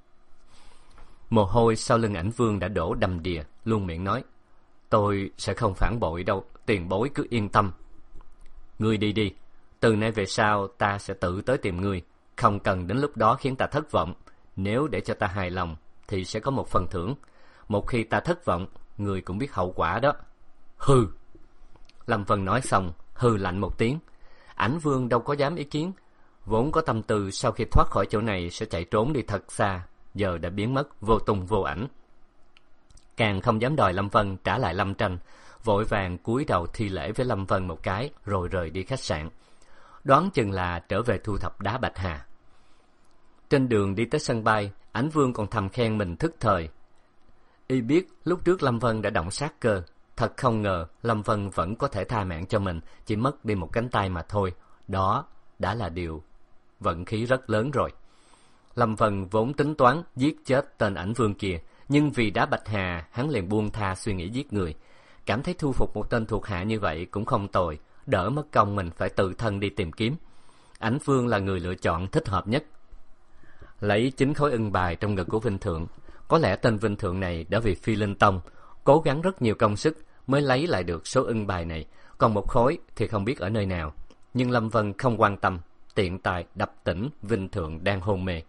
Speaker 1: Mồ hôi sau lưng Ảnh Vương đã đổ đầm đìa, luôn miệng nói: tôi sẽ không phản bội đâu, tiền bối cứ yên tâm. Ngươi đi đi, từ nay về sau ta sẽ tự tới tìm ngươi, không cần đến lúc đó khiến ta thất vọng. Nếu để cho ta hài lòng thì sẽ có một phần thưởng. Một khi ta thất vọng, ngươi cũng biết hậu quả đó. Hừ. Lâm Vân nói xong, hừ lạnh một tiếng. Ảnh Vương đâu có dám ý kiến, vốn có tâm tư sau khi thoát khỏi chỗ này sẽ chạy trốn đi thật xa, giờ đã biến mất vô tung vô ảnh. Càng không dám đòi Lâm Vân trả lại Lâm Tranh, vội vàng cúi đầu thi lễ với Lâm Vân một cái rồi rời đi khách sạn. Đoán chừng là trở về thu thập đá bạch hà. Trên đường đi tới sân bay, Ảnh Vương còn thầm khen mình thức thời. Y biết lúc trước Lâm Vân đã động sát cơ, thật không ngờ Lâm Vân vẫn có thể tha mạng cho mình, chỉ mất đi một cánh tay mà thôi. Đó đã là điều vận khí rất lớn rồi. Lâm Vân vốn tính toán giết chết tên Ảnh Vương kia, nhưng vì đá bạch hà, hắn liền buông tha suy nghĩ giết người. Cảm thấy thu phục một tên thuộc hạ như vậy cũng không tồi, đỡ mất công mình phải tự thân đi tìm kiếm. Ảnh Vương là người lựa chọn thích hợp nhất. Lấy 9 khối ưng bài trong ngực của Vinh Thượng, có lẽ tên Vinh Thượng này đã vì Phi Linh Tông cố gắng rất nhiều công sức mới lấy lại được số ưng bài này, còn một khối thì không biết ở nơi nào. Nhưng Lâm Vân không quan tâm, tiện tay đập tỉnh Vinh Thượng đang hôn mê.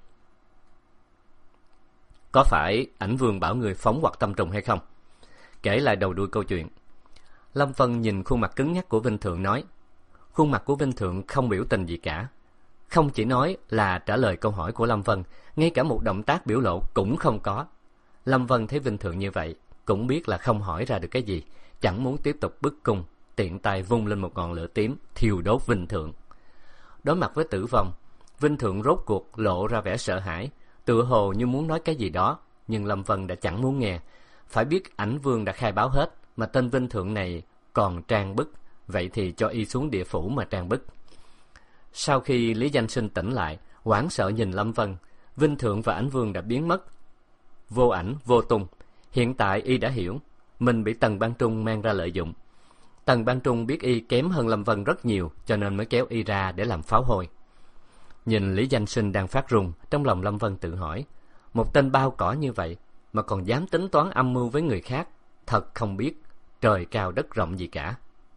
Speaker 1: Có phải Ảnh Vương bảo người phóng hoặc tâm trùng hay không? Kể lại đầu đuôi câu chuyện. Lâm Vân nhìn khuôn mặt cứng nhắc của Vinh Thượng nói. Khuôn mặt của Vinh Thượng không biểu tình gì cả. Không chỉ nói là trả lời câu hỏi của Lâm Vân, ngay cả một động tác biểu lộ cũng không có. Lâm Vân thấy Vinh Thượng như vậy, cũng biết là không hỏi ra được cái gì, chẳng muốn tiếp tục bức cung, tiện tay vung lên một ngọn lửa tím, thiêu đốt Vinh Thượng. Đối mặt với tử vong, Vinh Thượng rốt cuộc lộ ra vẻ sợ hãi, tựa hồ như muốn nói cái gì đó, nhưng Lâm Vân đã chẳng muốn nghe. Phải biết Ảnh Vương đã khai báo hết, mà tên Vinh Thượng này còn trang bức, vậy thì cho y xuống địa phủ mà trang bức. Sau khi Lý Danh Sinh tỉnh lại, hoảng sợ nhìn Lâm Vân, Vinh Thượng và Ánh Vương đã biến mất, vô ảnh vô tung. Hiện tại y đã hiểu mình bị Tần Ban Trung mang ra lợi dụng. Tần Ban Trung biết y kém hơn Lâm Vân rất nhiều, cho nên mới kéo y ra để làm pháo hôi. Nhìn Lý Danh Sinh đang phát run, trong lòng Lâm Vân tự hỏi, một tên bao cỏ như vậy mà còn dám tính toán âm mưu với người khác, thật không biết trời cao đất rộng gì cả.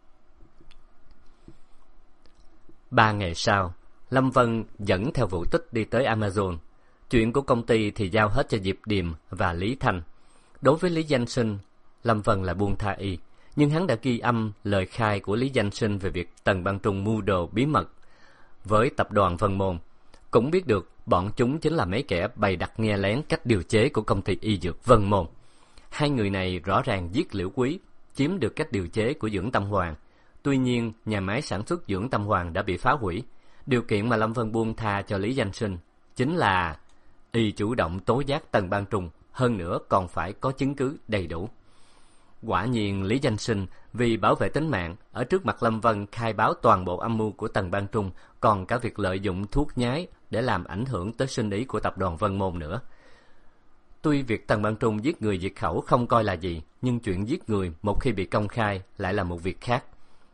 Speaker 1: 3 ngày sau, Lâm Vân dẫn theo Vũ Tích đi tới Amazon. Chuyện của công ty thì giao hết cho Diệp Điềm và Lý Thanh. Đối với Lý Danh Sinh, Lâm Vân là buông tha y, nhưng hắn đã ghi âm lời khai của Lý Danh Sinh về việc Tần Ban Trung mưu đồ bí mật với tập đoàn Vân Môn. Cũng biết được bọn chúng chính là mấy kẻ bày đặt nghe lén cách điều chế của công ty y dược Vân Môn. Hai người này rõ ràng giết Liễu Quý, chiếm được cách điều chế của Dưỡng Tâm Hoàng. Tuy nhiên, nhà máy sản xuất Dưỡng Tâm Hoàng đã bị phá hủy. Điều kiện mà Lâm Vân buông tha cho Lý Danh Sinh chính là y chủ động tố giác Tần Ban Trung, hơn nữa còn phải có chứng cứ đầy đủ. Quả nhiên Lý Danh Sinh vì bảo vệ tính mạng, ở trước mặt Lâm Vân khai báo toàn bộ âm mưu của Tần Ban Trung, còn cả việc lợi dụng thuốc nhái để làm ảnh hưởng tới sinh ý của tập đoàn Vân Môn nữa. Tuy việc Tần Ban Trung giết người diệt khẩu không coi là gì, nhưng chuyện giết người một khi bị công khai lại là một việc khác.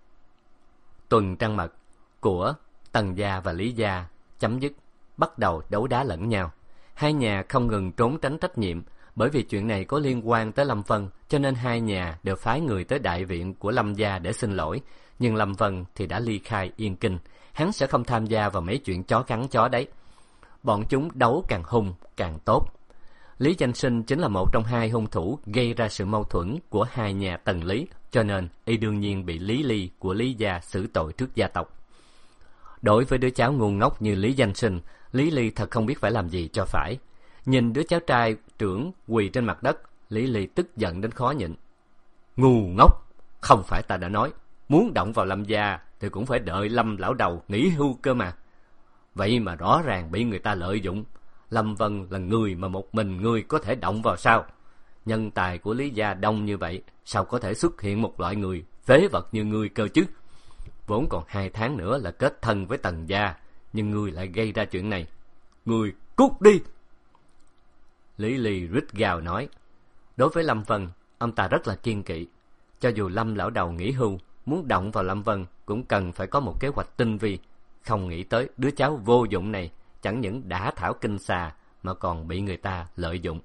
Speaker 1: Tuần trăng mật của Tần gia và Lý gia chấm dứt, bắt đầu đấu đá lẫn nhau. Hai nhà không ngừng trốn tránh trách nhiệm. Bởi vì chuyện này có liên quan tới Lâm Vân, cho nên hai nhà đều phái người tới đại viện của Lâm gia để xin lỗi. Nhưng Lâm Vân thì đã ly khai Yên Kinh, hắn sẽ không tham gia vào mấy chuyện chó cắn chó đấy. Bọn chúng đấu càng hung càng tốt. Lý Danh Sinh chính là một trong hai hung thủ gây ra sự mâu thuẫn của hai nhà Tần Lý, cho nên y đương nhiên bị Lý Ly của Lý gia xử tội trước gia tộc. Đối với đứa cháu ngu ngốc như Lý Danh Sinh, Lý Ly thật không biết phải làm gì cho phải. Nhìn đứa cháu trai trưởng quỳ trên mặt đất, Lý Ly tức giận đến khó nhịn. Ngu ngốc, không phải ta đã nói, muốn động vào Lâm gia thì cũng phải đợi Lâm lão đầu nghỉ hưu cơ mà. Vậy mà rõ ràng bị người ta lợi dụng. Lâm Vân là người mà một mình ngươi có thể động vào sao? Nhân tài của Lý gia đông như vậy, sao có thể xuất hiện một loại người phế vật như ngươi cơ chứ? Vốn còn 2 tháng nữa là kết thân với Tần gia, nhưng ngươi lại gây ra chuyện này. Ngươi cút đi! Lý Ly rít gào nói. Đối với Lâm Vân, ông ta rất là kiên kỵ. Cho dù Lâm lão đầu nghỉ hưu, muốn động vào Lâm Vân cũng cần phải có một kế hoạch tinh vi. Không nghĩ tới đứa cháu vô dụng này chẳng những đã thảo kinh xà mà còn bị người ta lợi dụng.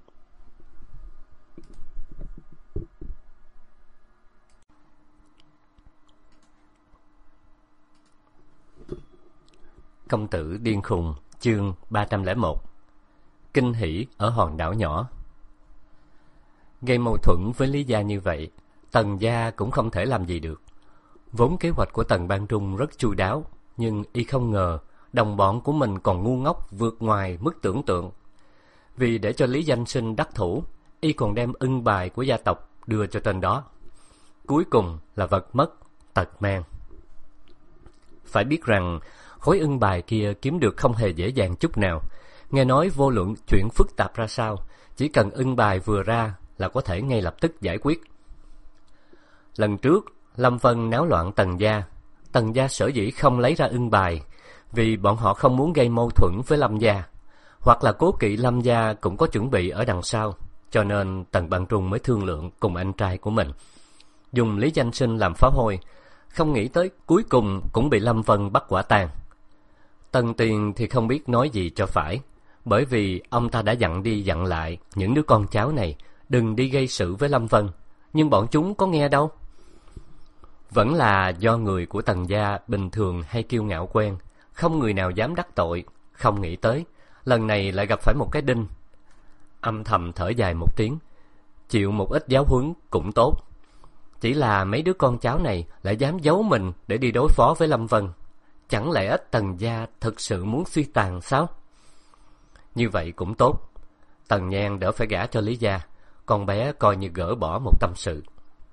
Speaker 1: Công tử điên khùng, chương 301. Kinh hỉ ở hòn đảo nhỏ. Gây mâu thuẫn với Lý gia như vậy, Tần gia cũng không thể làm gì được. Vốn kế hoạch của Tần Ban Trung rất chu đáo, nhưng y không ngờ đồng bọn của mình còn ngu ngốc vượt ngoài mức tưởng tượng. Vì để cho Lý Danh Sinh đắc thủ, y còn đem ưng bài của gia tộc đưa cho tên đó. Cuối cùng là vật mất, tật mang. Phải biết rằng khối ưng bài kia kiếm được không hề dễ dàng chút nào. Nghe nói vô luận chuyện phức tạp ra sao, chỉ cần ưng bài vừa ra là có thể ngay lập tức giải quyết. Lần trước, Lâm Vân náo loạn Tần gia. Tần gia sở dĩ không lấy ra ưng bài vì bọn họ không muốn gây mâu thuẫn với Lâm gia, hoặc là cố kỵ Lâm gia cũng có chuẩn bị ở đằng sau, cho nên Tần Ban Trung mới thương lượng cùng anh trai của mình, dùng Lý Danh Sinh làm pháo hôi. Không nghĩ tới cuối cùng cũng bị Lâm Vân bắt quả tang. Tần Tiền thì không biết nói gì cho phải, bởi vì ông ta đã dặn đi dặn lại những đứa con cháu này đừng đi gây sự với Lâm Vân, nhưng bọn chúng có nghe đâu. Vẫn là do người của Tần gia bình thường hay kiêu ngạo quen, không người nào dám đắc tội. Không nghĩ tới lần này lại gặp phải một cái đinh. Âm thầm thở dài một tiếng, chịu một ít giáo huấn cũng tốt. Chỉ là mấy đứa con cháu này lại dám giấu mình để đi đối phó với Lâm Vân. Chẳng lẽ Tần gia thực sự muốn suy tàn sao? Như vậy cũng tốt, Tần Nhan đỡ phải gả cho Lý gia, con bé coi như gỡ bỏ một tâm sự.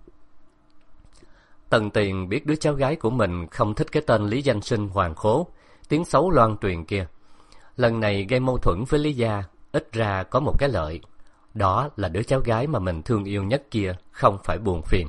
Speaker 1: Tần Tiền biết đứa cháu gái của mình không thích cái tên Lý Danh Sinh Hoàng Khố, tiếng xấu loan truyền kia. Lần này gây mâu thuẫn với Lý gia, ít ra có một cái lợi, đó là đứa cháu gái mà mình thương yêu nhất kia không phải buồn phiền.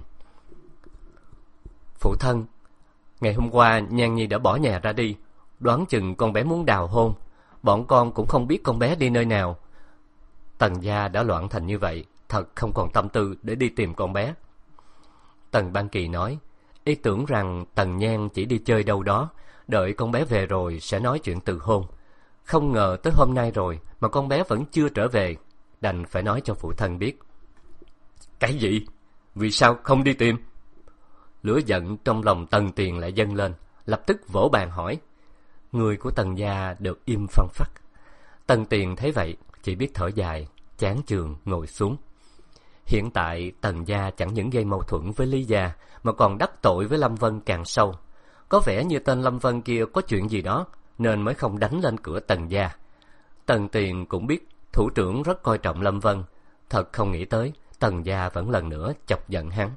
Speaker 1: Phụ thân, ngày hôm qua Nhan Nhi đã bỏ nhà ra đi, đoán chừng con bé muốn đào hôn. Bọn con cũng không biết con bé đi nơi nào. Tần gia đã loạn thành như vậy, thật không còn tâm tư để đi tìm con bé. Tần Ban Kỳ nói, ý tưởng rằng Tần Nhan chỉ đi chơi đâu đó, đợi con bé về rồi sẽ nói chuyện từ hôn. Không ngờ tới hôm nay rồi mà con bé vẫn chưa trở về, đành phải nói cho phụ thân biết. Cái gì? Vì sao không đi tìm? Lửa giận trong lòng Tần Tiền lại dâng lên, lập tức vỗ bàn hỏi. Người của Tần gia được im phăng phắc. Tần Tiền thấy vậy, chỉ biết thở dài, chán chường ngồi xuống. Hiện tại Tần gia chẳng những gây mâu thuẫn với Lý gia, mà còn đắc tội với Lâm Vân càng sâu. Có vẻ như tên Lâm Vân kia có chuyện gì đó, nên mới không đánh lên cửa Tần gia. Tần Tiền cũng biết thủ trưởng rất coi trọng Lâm Vân, thật không nghĩ tới Tần gia vẫn lần nữa chọc giận hắn.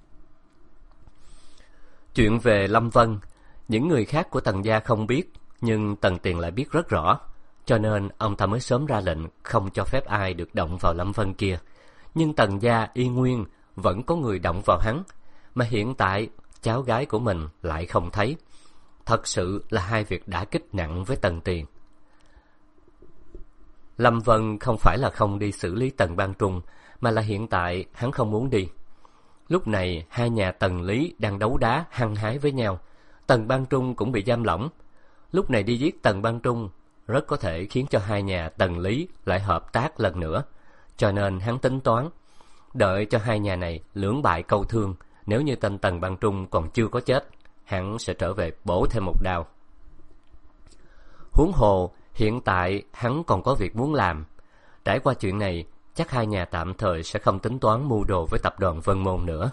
Speaker 1: Chuyện về Lâm Vân, những người khác của Tần gia không biết, nhưng Tần Tiền lại biết rất rõ, cho nên ông ta mới sớm ra lệnh không cho phép ai được động vào Lâm Vân kia. Nhưng Tần gia y nguyên vẫn có người động vào hắn, mà hiện tại cháu gái của mình lại không thấy. Thật sự là hai việc đả kích nặng với Tần Tiền. Lâm Vân không phải là không đi xử lý Tần Ban Trung, mà là hiện tại hắn không muốn đi. Lúc này hai nhà Tần Lý đang đấu đá hăng hái với nhau. Tần Ban Trung cũng bị giam lỏng. Lúc này đi giết Tần Ban Trung rất có thể khiến cho hai nhà Tần Lý lại hợp tác lần nữa. Cho nên hắn tính toán, đợi cho hai nhà này lưỡng bại câu thương, nếu như tên Tần Ban Trung còn chưa có chết, hắn sẽ trở về bổ thêm một đao. Huống hồ, hiện tại hắn còn có việc muốn làm. Trải qua chuyện này, chắc hai nhà tạm thời sẽ không tính toán mưu đồ với tập đoàn Vân Môn nữa.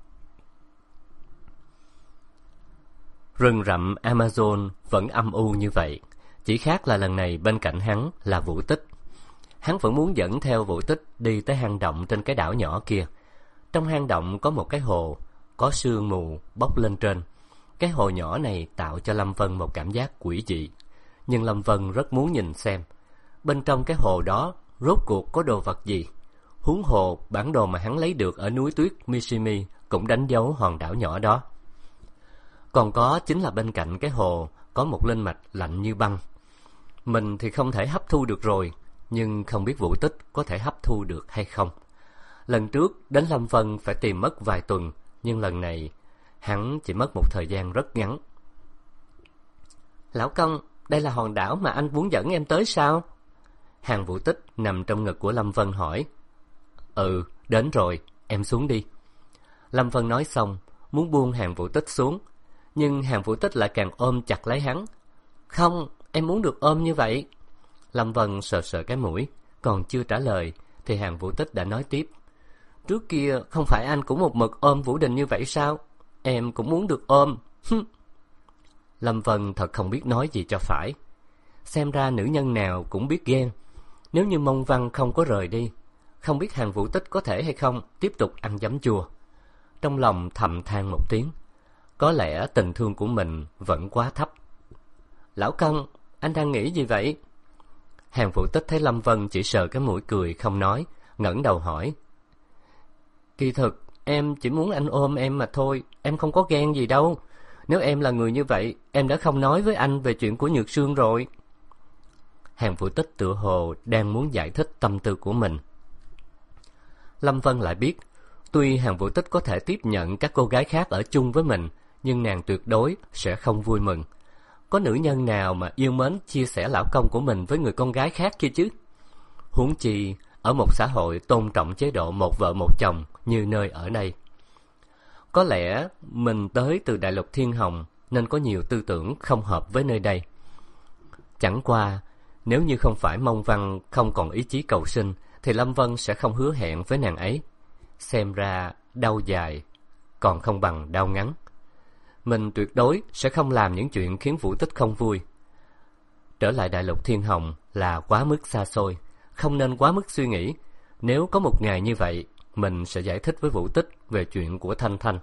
Speaker 1: Rừng rậm Amazon vẫn âm u như vậy, chỉ khác là lần này bên cạnh hắn là Vũ Tích. Hắn vẫn muốn dẫn theo Vũ Tích đi tới hang động trên cái đảo nhỏ kia. Trong hang động có một cái hồ, có sương mù bốc lên trên. Cái hồ nhỏ này tạo cho Lâm Vân một cảm giác quỷ dị. Nhưng Lâm Vân rất muốn nhìn xem, bên trong cái hồ đó rốt cuộc có đồ vật gì. Huống hồ, bản đồ mà hắn lấy được ở núi tuyết Mishimi cũng đánh dấu hòn đảo nhỏ đó. Còn có chính là bên cạnh cái hồ có một linh mạch lạnh như băng. Mình thì không thể hấp thu được rồi, nhưng không biết Vũ Tích có thể hấp thu được hay không. Lần trước đến Lâm Vân phải tìm mất vài tuần, nhưng lần này hắn chỉ mất một thời gian rất ngắn. Lão công, đây là hòn đảo mà anh muốn dẫn em tới sao? Hàng Vũ Tích nằm trong ngực của Lâm Vân hỏi. Ừ, đến rồi, em xuống đi. Lâm Vân nói xong, muốn buông Hàng Vũ Tích xuống, nhưng Hàng Vũ Tích lại càng ôm chặt lấy hắn. Không, em muốn được ôm như vậy. Lâm Vân sờ sờ cái mũi, còn chưa trả lời thì Hàng Vũ Tích đã nói tiếp. Trước kia không phải anh cũng một mực ôm Vũ Đình như vậy sao? Em cũng muốn được ôm. Lâm Vân thật không biết nói gì cho phải. Xem ra nữ nhân nào cũng biết ghen. Nếu như Mông Văn không có rời đi, không biết Hàng Vũ Tích có thể hay không tiếp tục ăn giấm chua. Trong lòng thầm than một tiếng. Có lẽ tình thương của mình vẫn quá thấp. Lão công, anh đang nghĩ gì vậy? Hàng Vũ Tích thấy Lâm Vân chỉ sờ cái mũi cười không nói, ngẩng đầu hỏi. Kỳ thực, em chỉ muốn anh ôm em mà thôi, em không có ghen gì đâu. Nếu em là người như vậy, em đã không nói với anh về chuyện của Nhược Sương rồi. Hàng Vũ Tích tựa hồ đang muốn giải thích tâm tư của mình. Lâm Vân lại biết, tuy Hàng Vũ Tích có thể tiếp nhận các cô gái khác ở chung với mình, nhưng nàng tuyệt đối sẽ không vui mừng. Có nữ nhân nào mà yêu mến chia sẻ lão công của mình với người con gái khác kia chứ? Huống chi ở một xã hội tôn trọng chế độ một vợ một chồng như nơi ở đây. Có lẽ mình tới từ Đại Lục Thiên Hồng nên có nhiều tư tưởng không hợp với nơi đây. Chẳng qua, nếu như không phải Mông Văn không còn ý chí cầu sinh, thì Lâm Vân sẽ không hứa hẹn với nàng ấy. Xem ra đau dài còn không bằng đau ngắn. Mình tuyệt đối sẽ không làm những chuyện khiến Vũ Tích không vui. Trở lại Đại Lục Thiên Hồng là quá mức xa xôi, không nên quá mức suy nghĩ. Nếu có một ngày như vậy, mình sẽ giải thích với Vũ Tích về chuyện của Thanh Thanh.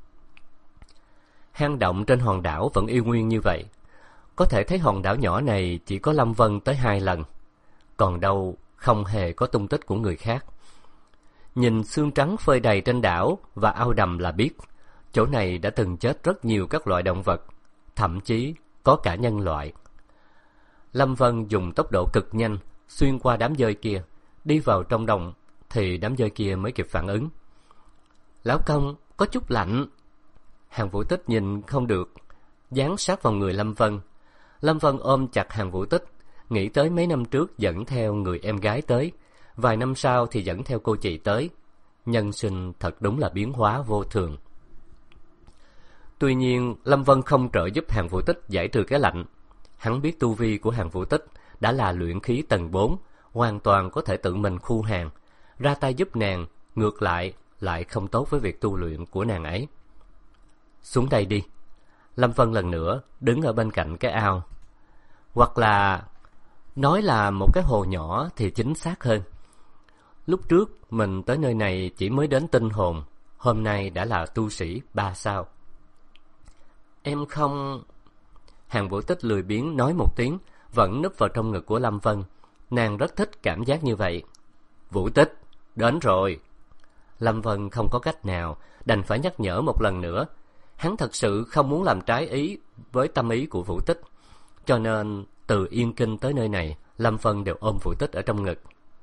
Speaker 1: Hang động trên hòn đảo vẫn yêu nguyên như vậy. Có thể thấy hòn đảo nhỏ này chỉ có Lâm Vân tới 2 lần, còn đâu không hề có tung tích của người khác. Nhìn xương trắng phơi đầy trên đảo và ao đầm là biết, chỗ này đã từng chết rất nhiều các loại động vật, thậm chí có cả nhân loại. Lâm Vân dùng tốc độ cực nhanh xuyên qua đám dơi kia, đi vào trong đồng thì đám dơi kia mới kịp phản ứng. Lão công, có chút lạnh. Hàn Vũ Tích nhìn không được, dán sát vào người Lâm Vân. Lâm Vân ôm chặt Hàn Vũ Tích, nghĩ tới mấy năm trước dẫn theo người em gái tới, vài năm sau thì dẫn theo cô chị tới. Nhân sinh thật đúng là biến hóa vô thường. Tuy nhiên, Lâm Vân không trợ giúp Hàn Vũ Tích giải trừ cái lạnh. Hắn biết tu vi của Hàn Vũ Tích đã là luyện khí tầng 4, hoàn toàn có thể tự mình khu hàng. Ra tay giúp nàng, ngược lại không tốt với việc tu luyện của nàng ấy. Xuống đây đi. Lâm Vân lần nữa đứng ở bên cạnh cái ao. Hoặc là nói là một cái hồ nhỏ thì chính xác hơn. Lúc trước mình tới nơi này chỉ mới đến tinh hồn, hôm nay đã là tu sĩ 3 sao. Em không... Hàn Vũ Tích lười biếng nói một tiếng, vẫn núp vào trong ngực của Lâm Vân. Nàng rất thích cảm giác như vậy. Vũ Tích, đến rồi. Lâm Vân không có cách nào, đành phải nhắc nhở một lần nữa. Hắn thật sự không muốn làm trái ý với tâm ý của Vũ Tích. Cho nên từ Yên Kinh tới nơi này, Lâm Vân đều ôm Vũ Tích ở trong ngực.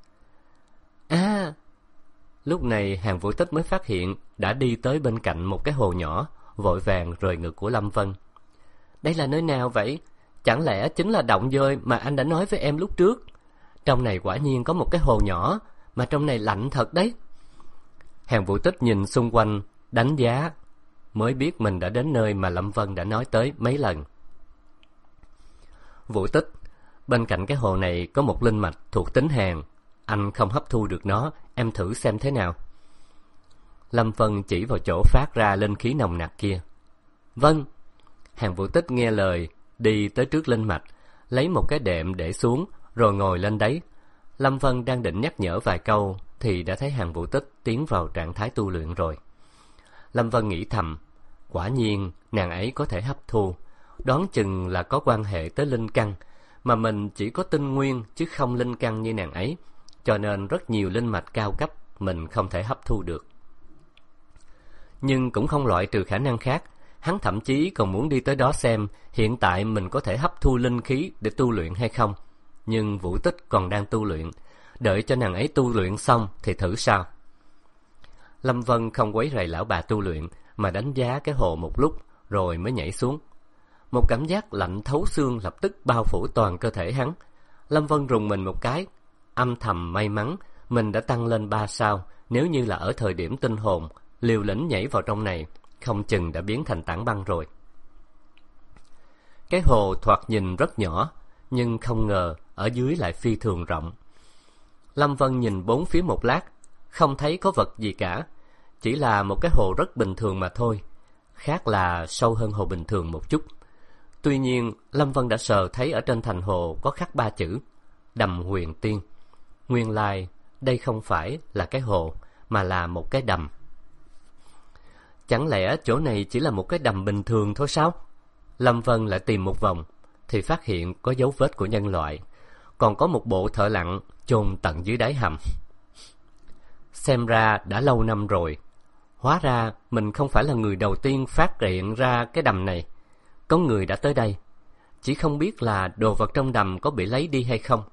Speaker 1: Lúc này Hàn Vũ Tích mới phát hiện đã đi tới bên cạnh một cái hồ nhỏ, vội vàng rời ngực của Lâm Vân. Đây là nơi nào vậy? Chẳng lẽ chính là động dơi mà anh đã nói với em lúc trước? Trong này quả nhiên có một cái hồ nhỏ, mà trong này lạnh thật đấy. Hàn Vũ Tích nhìn xung quanh, đánh giá, mới biết mình đã đến nơi mà Lâm Vân đã nói tới mấy lần. Vũ Tích, bên cạnh cái hồ này có một linh mạch thuộc tính hàn. Anh không hấp thu được nó, em thử xem thế nào. Lâm Vân chỉ vào chỗ phát ra linh khí nồng nặc kia. Vâng. Hàn Vũ Tích nghe lời, đi tới trước linh mạch, lấy một cái đệm để xuống, rồi ngồi lên đấy. Lâm Vân đang định nhắc nhở vài câu, thì đã thấy Hàn Vũ Tích tiến vào trạng thái tu luyện rồi. Lâm Vân nghĩ thầm, quả nhiên nàng ấy có thể hấp thu, đoán chừng là có quan hệ tới linh căn, mà mình chỉ có tinh nguyên chứ không linh căn như nàng ấy, cho nên rất nhiều linh mạch cao cấp mình không thể hấp thu được. Nhưng cũng không loại trừ khả năng khác, hắn thậm chí còn muốn đi tới đó xem hiện tại mình có thể hấp thu linh khí để tu luyện hay không. Nhưng Vũ Tích còn đang tu luyện, đợi cho nàng ấy tu luyện xong thì thử sao. Lâm Vân không quấy rầy lão bà tu luyện, mà đánh giá cái hồ một lúc rồi mới nhảy xuống. Một cảm giác lạnh thấu xương lập tức bao phủ toàn cơ thể hắn. Lâm Vân rùng mình một cái, âm thầm may mắn mình đã tăng lên 3 sao. Nếu như là ở thời điểm tinh hồn, liều lĩnh nhảy vào trong này, không chừng đã biến thành tảng băng rồi. Cái hồ thoạt nhìn rất nhỏ, nhưng không ngờ ở dưới lại phi thường rộng. Lâm Vân nhìn bốn phía một lát, không thấy có vật gì cả, chỉ là một cái hồ rất bình thường mà thôi, khác là sâu hơn hồ bình thường một chút. Tuy nhiên, Lâm Vân đã sờ thấy ở trên thành hồ có khắc 3 chữ Đầm Huyền Tiên. Nguyên lai đây không phải là cái hồ, mà là một cái đầm. Chẳng lẽ chỗ này chỉ là một cái đầm bình thường thôi sao? Lâm Vân lại tìm một vòng, thì phát hiện có dấu vết của nhân loại, còn có một bộ thợ lặn chôn tận dưới đáy hầm. Xem ra đã lâu năm rồi. Hóa ra mình không phải là người đầu tiên phát hiện ra cái đầm này. Có người đã tới đây, chỉ không biết là đồ vật trong đầm có bị lấy đi hay không.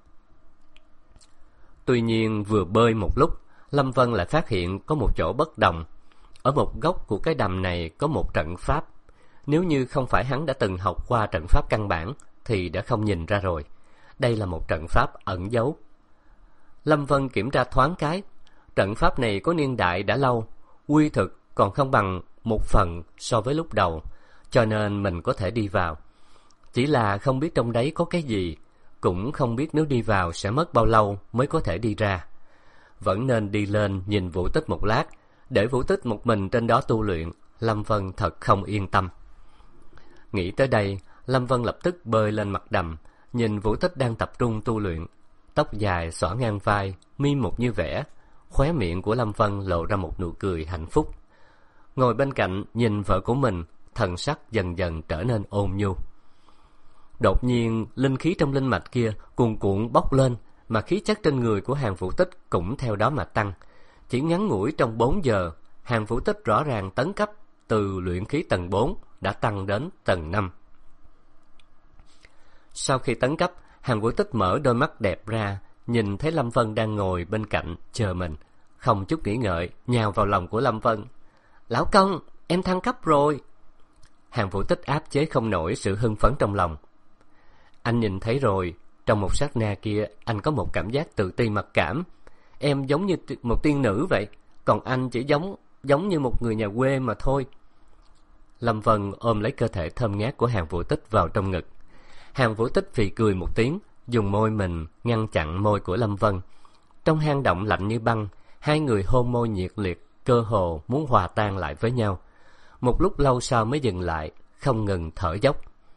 Speaker 1: Tuy nhiên vừa bơi một lúc, Lâm Vân lại phát hiện có một chỗ bất đồng. Ở một góc của cái đầm này có một trận pháp. Nếu như không phải hắn đã từng học qua trận pháp căn bản thì đã không nhìn ra rồi. Đây là một trận pháp ẩn giấu. Lâm Vân kiểm tra thoáng cái, trận pháp này có niên đại đã lâu, uy thực còn không bằng một phần so với lúc đầu, cho nên mình có thể đi vào. Chỉ là không biết trong đấy có cái gì, cũng không biết nếu đi vào sẽ mất bao lâu mới có thể đi ra. Vẫn nên đi lên nhìn Vũ Tích một lát, để Vũ Tích một mình trên đó tu luyện, Lâm Vân thật không yên tâm. Nghĩ tới đây, Lâm Vân lập tức bơi lên mặt đầm, nhìn Vũ Tích đang tập trung tu luyện. Tóc dài xõa ngang vai, mi một như vẽ, khóe miệng của Lâm Vân lộ ra một nụ cười hạnh phúc. Ngồi bên cạnh nhìn vợ của mình, thần sắc dần dần trở nên ôn nhu. Đột nhiên, linh khí trong linh mạch kia cuồn cuộn bốc lên, mà khí chất trên người của Hàn Vũ Tích cũng theo đó mà tăng. Chỉ ngắn ngủi trong 4 giờ, Hàn Vũ Tích rõ ràng tấn cấp từ luyện khí tầng 4 đã tăng đến tầng 5. Sau khi tấn cấp, Hàn Vũ Tích mở đôi mắt đẹp ra, nhìn thấy Lâm Vân đang ngồi bên cạnh chờ mình, không chút nghĩ ngợi nhào vào lòng của Lâm Vân. Lão công, em thăng cấp rồi. Hàn Vũ Tích áp chế không nổi sự hưng phấn trong lòng. Anh nhìn thấy rồi, trong một sát na kia anh có một cảm giác tự ti mặc cảm. Em giống như một tiên nữ vậy, còn anh chỉ giống như một người nhà quê mà thôi. Lâm Vân ôm lấy cơ thể thơm ngát của Hàn Vũ Tích vào trong ngực. Hàn Vũ Tích phì cười một tiếng, dùng môi mình ngăn chặn môi của Lâm Vân. Trong hang động lạnh như băng, hai người hôn môi nhiệt liệt, cơ hồ muốn hòa tan lại với nhau. Một lúc lâu sau mới dừng lại, không ngừng thở dốc.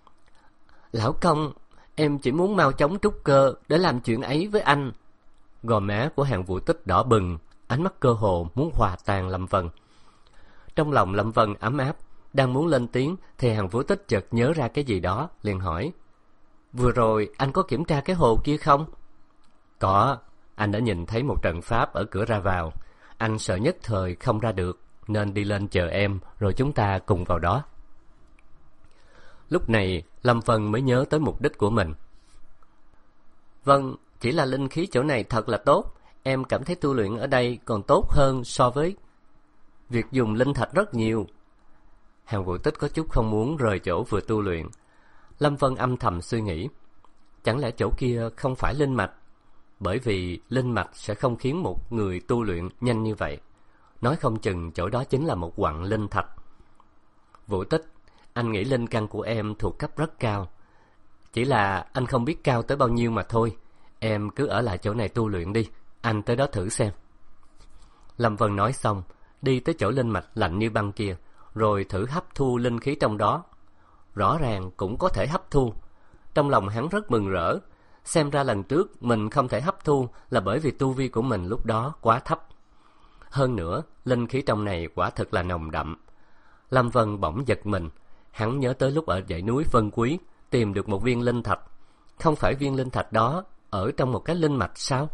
Speaker 1: Lão công, em chỉ muốn mau chóng trút cơ để làm chuyện ấy với anh. Gò má của Hàn Vũ Tích đỏ bừng, ánh mắt cơ hồ muốn hòa tan Lâm Vân. Trong lòng Lâm Vân ấm áp, đang muốn lên tiếng thì Hàn Vũ Tích chợt nhớ ra cái gì đó, liền hỏi: Vừa rồi anh có kiểm tra cái hồ kia không? Có, anh đã nhìn thấy một trận pháp ở cửa ra vào. Anh sợ nhất thời không ra được, nên đi lên chờ em, rồi chúng ta cùng vào đó. Lúc này, Lâm Vân mới nhớ tới mục đích của mình. Vâng, chỉ là linh khí chỗ này thật là tốt. Em cảm thấy tu luyện ở đây còn tốt hơn so với việc dùng linh thạch rất nhiều. Hàn Vũ Tích có chút không muốn rời chỗ vừa tu luyện. Lâm Vân âm thầm suy nghĩ, chẳng lẽ chỗ kia không phải linh mạch? Bởi vì linh mạch sẽ không khiến một người tu luyện nhanh như vậy. Nói không chừng chỗ đó chính là một quặng linh thạch. Vũ Tích, anh nghĩ linh căn của em thuộc cấp rất cao. Chỉ là anh không biết cao tới bao nhiêu mà thôi. Em cứ ở lại chỗ này tu luyện đi, anh tới đó thử xem. Lâm Vân nói xong, đi tới chỗ linh mạch lạnh như băng kia, rồi thử hấp thu linh khí trong đó. Rõ ràng cũng có thể hấp thu. Trong lòng hắn rất mừng rỡ. Xem ra lần trước mình không thể hấp thu là bởi vì tu vi của mình lúc đó quá thấp. Hơn nữa, linh khí trong này quả thực là nồng đậm. Lâm Vân bỗng giật mình. Hắn nhớ tới lúc ở dãy núi Vân Quý tìm được một viên linh thạch. Không phải viên linh thạch đó ở trong một cái linh mạch sao?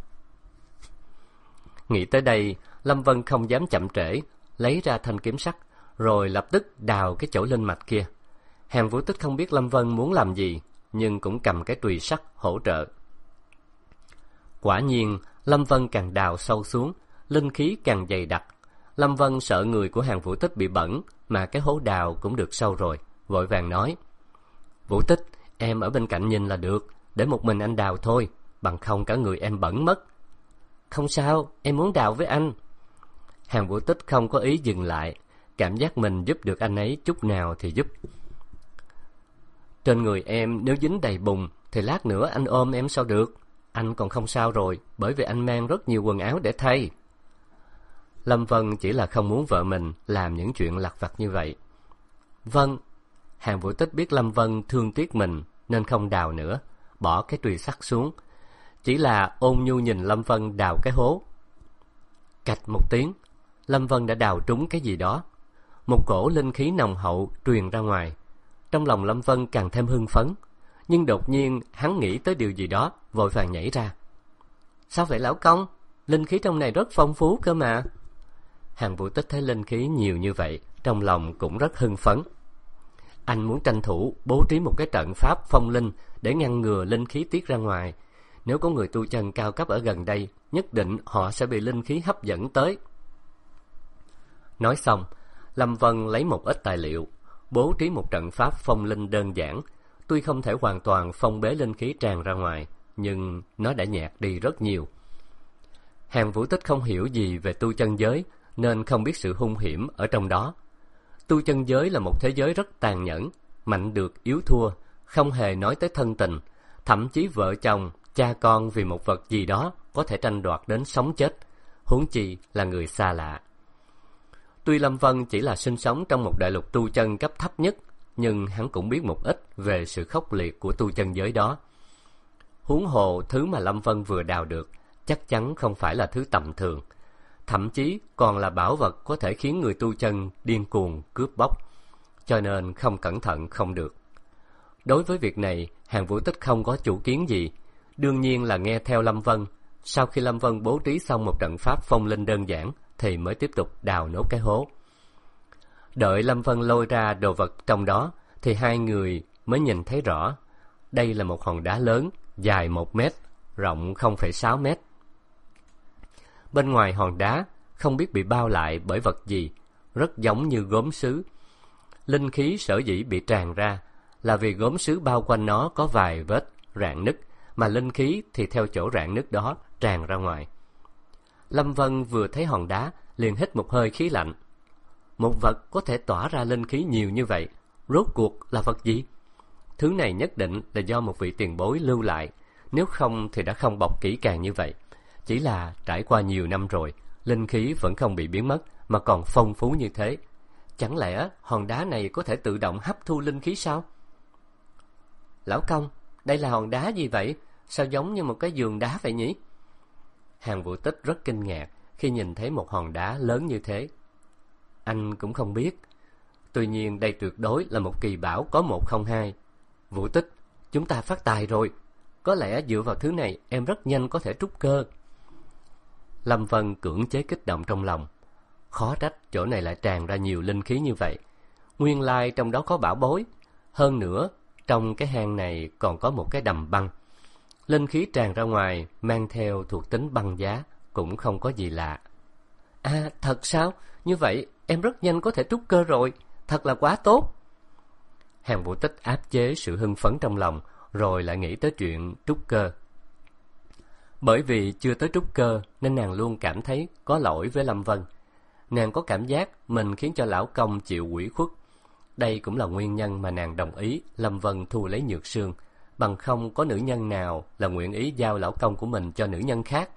Speaker 1: Nghĩ tới đây, Lâm Vân không dám chậm trễ, lấy ra thanh kiếm sắt, rồi lập tức đào cái chỗ linh mạch kia. Hàn Vũ Tích không biết Lâm Vân muốn làm gì, nhưng cũng cầm cái chùy sắt hỗ trợ. Quả nhiên, Lâm Vân càng đào sâu xuống, linh khí càng dày đặc. Lâm Vân sợ người của Hàn Vũ Tích bị bẩn, mà cái hố đào cũng được sâu rồi, vội vàng nói: Vũ Tích, em ở bên cạnh nhìn là được, để một mình anh đào thôi, bằng không cả người em bẩn mất. Không sao, em muốn đào với anh. Hàn Vũ Tích không có ý dừng lại, cảm giác mình giúp được anh ấy chút nào thì giúp. Trên người em nếu dính đầy bùn thì lát nữa anh ôm em sao được? Anh còn không sao rồi, bởi vì anh mang rất nhiều quần áo để thay. Lâm Vân chỉ là không muốn vợ mình làm những chuyện lặt vặt như vậy. Vâng. Hàn Vũ Tích biết Lâm Vân thương tiếc mình nên không đào nữa, bỏ cái chùy sắt xuống, chỉ là ôn nhu nhìn Lâm Vân đào cái hố. Cạch một tiếng, Lâm Vân đã đào trúng cái gì đó. Một cổ linh khí nồng hậu truyền ra ngoài. Trong lòng Lâm Vân càng thêm hưng phấn, nhưng đột nhiên hắn nghĩ tới điều gì đó, vội vàng nhảy ra. Sao vậy lão công? Linh khí trong này rất phong phú cơ mà. Hàn Vũ Tích thấy linh khí nhiều như vậy, trong lòng cũng rất hưng phấn. Anh muốn tranh thủ bố trí một cái trận pháp phong linh để ngăn ngừa linh khí tiết ra ngoài. Nếu có người tu chân cao cấp ở gần đây, nhất định họ sẽ bị linh khí hấp dẫn tới. Nói xong, Lâm Vân lấy một ít tài liệu, bố trí một trận pháp phong linh đơn giản. Tuy không thể hoàn toàn phong bế linh khí tràn ra ngoài, nhưng nó đã nhạt đi rất nhiều. Hàn Vũ Tích không hiểu gì về tu chân giới, nên không biết sự hung hiểm ở trong đó. Tu chân giới là một thế giới rất tàn nhẫn, mạnh được yếu thua, không hề nói tới thân tình. Thậm chí vợ chồng, cha con vì một vật gì đó có thể tranh đoạt đến sống chết, huống chi là người xa lạ. Tuy Lâm Vân chỉ là sinh sống trong một đại lục tu chân cấp thấp nhất, nhưng hắn cũng biết một ít về sự khốc liệt của tu chân giới đó. Huống hồ thứ mà Lâm Vân vừa đào được chắc chắn không phải là thứ tầm thường, thậm chí còn là bảo vật có thể khiến người tu chân điên cuồng cướp bóc, cho nên không cẩn thận không được. Đối với việc này, Hàn Vũ Tích không có chủ kiến gì, đương nhiên là nghe theo Lâm Vân. Sau khi Lâm Vân bố trí xong một trận pháp phong linh đơn giản, thì mới tiếp tục đào nốt cái hố. Đợi Lâm Vân lôi ra đồ vật trong đó, thì hai người mới nhìn thấy rõ. Đây là một hòn đá lớn, dài 1 mét, rộng 0,6 mét. Bên ngoài hòn đá không biết bị bao lại bởi vật gì, rất giống như gốm sứ. Linh khí sở dĩ bị tràn ra là vì gốm sứ bao quanh nó có vài vết rạn nứt, mà linh khí thì theo chỗ rạn nứt đó tràn ra ngoài. Lâm Vân vừa thấy hòn đá liền hít một hơi khí lạnh. Một vật có thể tỏa ra linh khí nhiều như vậy, rốt cuộc là vật gì? Thứ này nhất định là do một vị tiền bối lưu lại, nếu không thì đã không bọc kỹ càng như vậy. Chỉ là trải qua nhiều năm rồi, linh khí vẫn không bị biến mất mà còn phong phú như thế. Chẳng lẽ hòn đá này có thể tự động hấp thu linh khí sao? Lão Công, đây là hòn đá gì vậy? Sao giống như một cái giường đá vậy nhỉ? Hàn Vũ Tích rất kinh ngạc khi nhìn thấy một hòn đá lớn như thế. Anh cũng không biết. Tuy nhiên đây tuyệt đối là một kỳ bảo có 1 không 2. Vũ Tích, chúng ta phát tài rồi. Có lẽ dựa vào thứ này em rất nhanh có thể trúc cơ. Lâm Vân cưỡng chế kích động trong lòng. Khó trách chỗ này lại tràn ra nhiều linh khí như vậy. Nguyên lai trong đó có bảo bối. Hơn nữa, trong cái hang này còn có một cái đầm băng. Linh khí tràn ra ngoài mang theo thuộc tính băng giá, cũng không có gì lạ. À, thật sao? Như vậy em rất nhanh có thể trúc cơ rồi. Thật là quá tốt. Hàn Vũ Tích áp chế sự hưng phấn trong lòng, rồi lại nghĩ tới chuyện trúc cơ. Bởi vì chưa tới trúc cơ nên nàng luôn cảm thấy có lỗi với Lâm Vân. Nàng có cảm giác mình khiến cho lão công chịu ủy khuất. Đây cũng là nguyên nhân mà nàng đồng ý Lâm Vân thu lấy Nhược Sương, bằng không có nữ nhân nào là nguyện ý giao lão công của mình cho nữ nhân khác.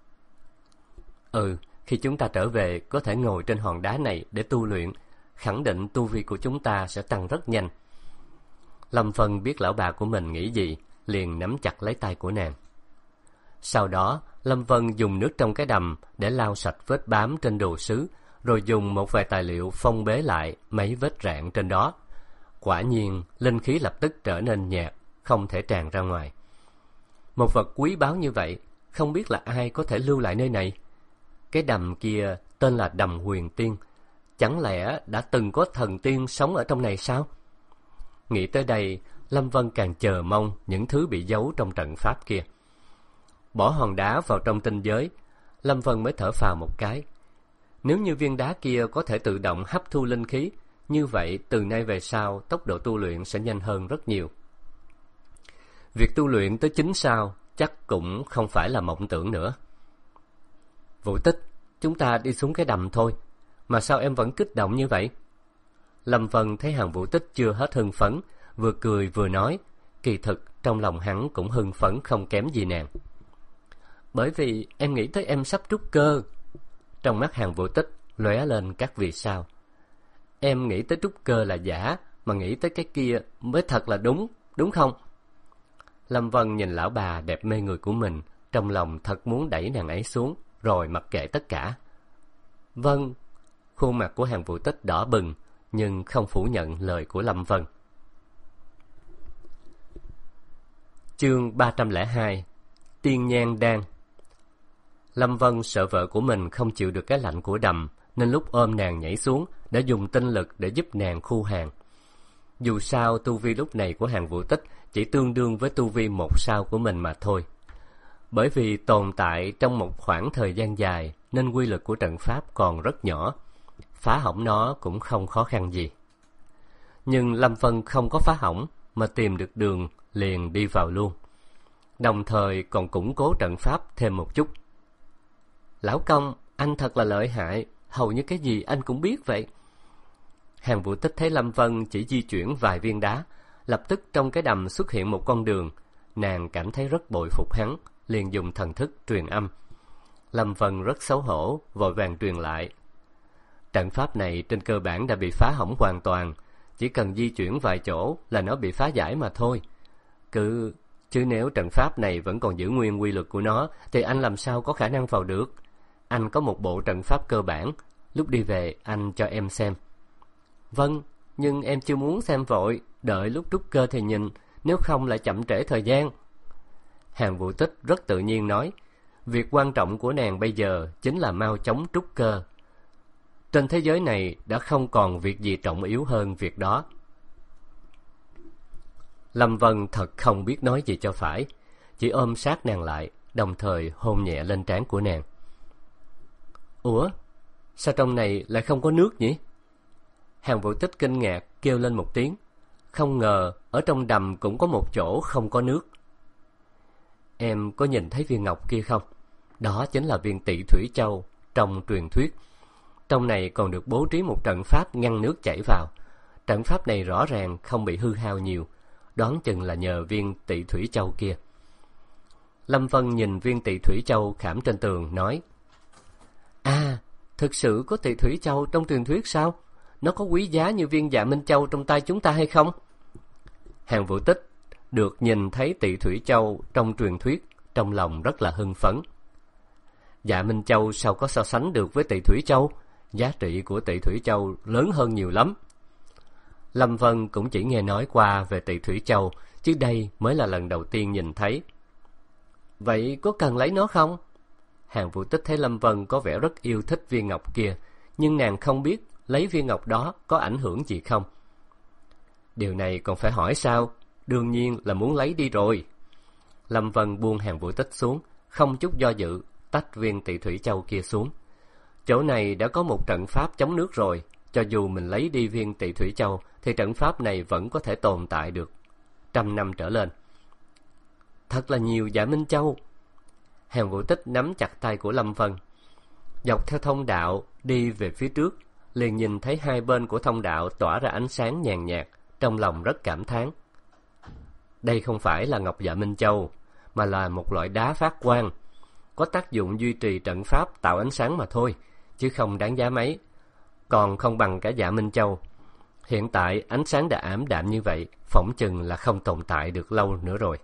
Speaker 1: Khi chúng ta trở về có thể ngồi trên hòn đá này để tu luyện, khẳng định tu vi của chúng ta sẽ tăng rất nhanh. Lâm Vân biết lão bà của mình nghĩ gì, liền nắm chặt lấy tay của nàng. Sau đó, Lâm Vân dùng nước trong cái đầm để lau sạch vết bám trên đồ sứ, rồi dùng một vài tài liệu phong bế lại mấy vết rạn trên đó. Quả nhiên, linh khí lập tức trở nên nhạt, không thể tràn ra ngoài. Một vật quý báu như vậy, không biết là ai có thể lưu lại nơi này. Cái đầm kia tên là Đầm Huyền Tiên. Chẳng lẽ đã từng có thần tiên sống ở trong này sao? Nghĩ tới đây, Lâm Vân càng chờ mong những thứ bị giấu trong trận pháp kia. Bỏ hòn đá vào trong tinh giới, Lâm Vân mới thở phào một cái. Nếu như viên đá kia có thể tự động hấp thu linh khí, như vậy từ nay về sau tốc độ tu luyện sẽ nhanh hơn rất nhiều. Việc tu luyện tới 9 sao chắc cũng không phải là mộng tưởng nữa. Vũ Tích, chúng ta đi xuống cái đầm thôi. Mà sao em vẫn kích động như vậy? Lâm Vân thấy Hàn Vũ Tích chưa hết hưng phấn, vừa cười vừa nói, kỳ thực trong lòng hắn cũng hưng phấn không kém gì nàng. Bởi vì em nghĩ tới em sắp trúc cơ. Trong mắt Hàn Vũ Tích lóe lên các vì sao. Em nghĩ tới trúc cơ là giả, mà nghĩ tới cái kia mới thật là đúng, đúng không? Lâm Vân nhìn lão bà đẹp mê người của mình, trong lòng thật muốn đẩy nàng ấy xuống, rồi mặc kệ tất cả. Vâng. Khuôn mặt của Hàn Vũ Tích đỏ bừng, nhưng không phủ nhận lời của Lâm Vân. Chương 302. Tiên Nhan Đan. Lâm Vân sợ vợ của mình không chịu được cái lạnh của đầm, nên lúc ôm nàng nhảy xuống đã dùng tinh lực để giúp nàng khu hàn. Dù sao tu vi lúc này của Hàn Vũ Tích chỉ tương đương với tu vi 1 sao của mình mà thôi. Bởi vì tồn tại trong một khoảng thời gian dài nên quy lực của trận pháp còn rất nhỏ, phá hỏng nó cũng không khó khăn gì. Nhưng Lâm Vân không có phá hỏng mà tìm được đường liền đi vào luôn, đồng thời còn củng cố trận pháp thêm một chút. Lão công, anh thật là lợi hại, hầu như cái gì anh cũng biết vậy. Hàn Vũ Tích thấy Lâm Vân chỉ di chuyển vài viên đá, lập tức trong cái đầm xuất hiện một con đường. Nàng cảm thấy rất bội phục hắn, liền dùng thần thức truyền âm. Lâm Vân rất xấu hổ, vội vàng truyền lại. Trận pháp này trên cơ bản đã bị phá hỏng hoàn toàn, chỉ cần di chuyển vài chỗ là nó bị phá giải mà thôi. Chứ nếu trận pháp này vẫn còn giữ nguyên quy luật của nó, thì anh làm sao có khả năng vào được? Anh có một bộ trận pháp cơ bản, lúc đi về anh cho em xem. Vâng, nhưng em chưa muốn xem vội, đợi lúc trúc cơ thì nhìn, nếu không lại chậm trễ thời gian. Hàn Vũ Tích rất tự nhiên nói, việc quan trọng của nàng bây giờ chính là mau chóng trúc cơ. Trên thế giới này đã không còn việc gì trọng yếu hơn việc đó. Lâm Vân thật không biết nói gì cho phải. chỉ ôm sát nàng lại, đồng thời hôn nhẹ lên trán của nàng. Ủa, sao trong này lại không có nước nhỉ? Hàn Vũ Tích kinh ngạc kêu lên một tiếng, không ngờ ở trong đầm cũng có một chỗ không có nước. Em có nhìn thấy viên ngọc kia không? Đó chính là viên Tị Thủy Châu trong truyền thuyết. Trong này còn được bố trí một trận pháp ngăn nước chảy vào. Trận pháp này rõ ràng không bị hư hao nhiều, đoán chừng là nhờ viên Tị Thủy Châu kia. Lâm Vân nhìn viên Tị Thủy Châu khảm trên tường nói: À, thực sự có Tị Thủy Châu trong truyền thuyết sao? Nó có quý giá như viên Dạ Minh Châu trong tay chúng ta hay không? Hàn Vũ Tích được nhìn thấy Tị Thủy Châu trong truyền thuyết, trong lòng rất là hưng phấn. Dạ Minh Châu sao có so sánh được với Tị Thủy Châu? Giá trị của Tị Thủy Châu lớn hơn nhiều lắm. Lâm Vân cũng chỉ nghe nói qua về Tị Thủy Châu, chứ đây mới là lần đầu tiên nhìn thấy. Vậy có cần lấy nó không? Hàn Vũ Tích thấy Lâm Vân có vẻ rất yêu thích viên ngọc kia, nhưng nàng không biết lấy viên ngọc đó có ảnh hưởng gì không. Điều này còn phải hỏi sao? Đương nhiên là muốn lấy đi rồi. Lâm Vân buông Hàn Vũ Tích xuống, không chút do dự, tách viên Tị Thủy Châu kia xuống. Chỗ này đã có một trận pháp chống nước rồi, cho dù mình lấy đi viên Tị Thủy Châu thì trận pháp này vẫn có thể tồn tại được 100 năm trở lên. Thật là nhiều Dạ Minh Châu. Hàn Vũ Tích nắm chặt tay của Lâm Vân, dọc theo thông đạo đi về phía trước, liền nhìn thấy hai bên của thông đạo tỏa ra ánh sáng nhàn nhạt, trong lòng rất cảm thán. Đây không phải là ngọc Dạ Minh Châu, mà là một loại đá phát quang, có tác dụng duy trì trận pháp tạo ánh sáng mà thôi, chứ không đáng giá mấy, còn không bằng cả Dạ Minh Châu. Hiện tại ánh sáng đã ảm đạm như vậy, phỏng chừng là không tồn tại được lâu nữa rồi.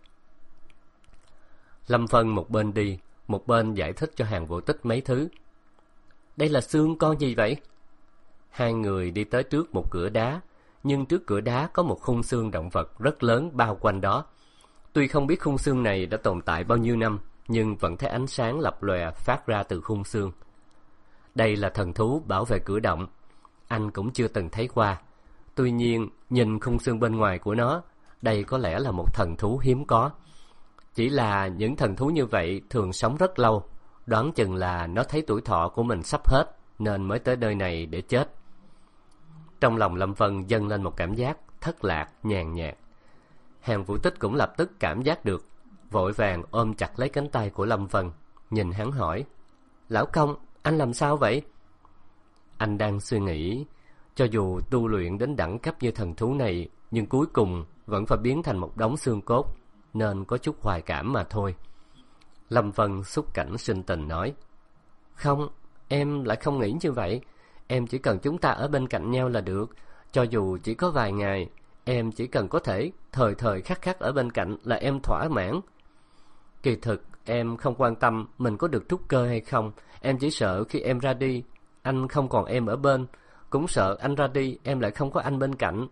Speaker 1: Lâm Vân một bên đi, một bên giải thích cho Hàn Vũ Tích mấy thứ. Đây là xương con gì vậy? Hai người đi tới trước một cửa đá, nhưng trước cửa đá có một khung xương động vật rất lớn bao quanh đó. Tuy không biết khung xương này đã tồn tại bao nhiêu năm, nhưng vẫn thấy ánh sáng lập lòe phát ra từ khung xương. Đây là thần thú bảo vệ cửa động, anh cũng chưa từng thấy qua. Tuy nhiên, nhìn khung xương bên ngoài của nó, đây có lẽ là một thần thú hiếm có. Chỉ là những thần thú như vậy thường sống rất lâu, đoán chừng là nó thấy tuổi thọ của mình sắp hết, nên mới tới nơi này để chết. Trong lòng Lâm Vân dâng lên một cảm giác thất lạc, nhàn nhạt. Hàn Vũ Tích cũng lập tức cảm giác được, vội vàng ôm chặt lấy cánh tay của Lâm Vân, nhìn hắn hỏi: Lão công, anh làm sao vậy? Anh đang suy nghĩ, cho dù tu luyện đến đẳng cấp như thần thú này, nhưng cuối cùng vẫn phải biến thành một đống xương cốt, nên có chút hoài cảm mà thôi. Lâm Vân xúc cảnh sinh tình nói: Không, em lại không nghĩ như vậy. Em chỉ cần chúng ta ở bên cạnh nhau là được. Cho dù chỉ có vài ngày, em chỉ cần có thể thời thời khắc khắc ở bên cạnh là em thỏa mãn. Kỳ thực em không quan tâm mình có được trúc cơ hay không. Em chỉ sợ khi em ra đi, anh không còn em ở bên. Cũng sợ anh ra đi, em lại không có anh bên cạnh.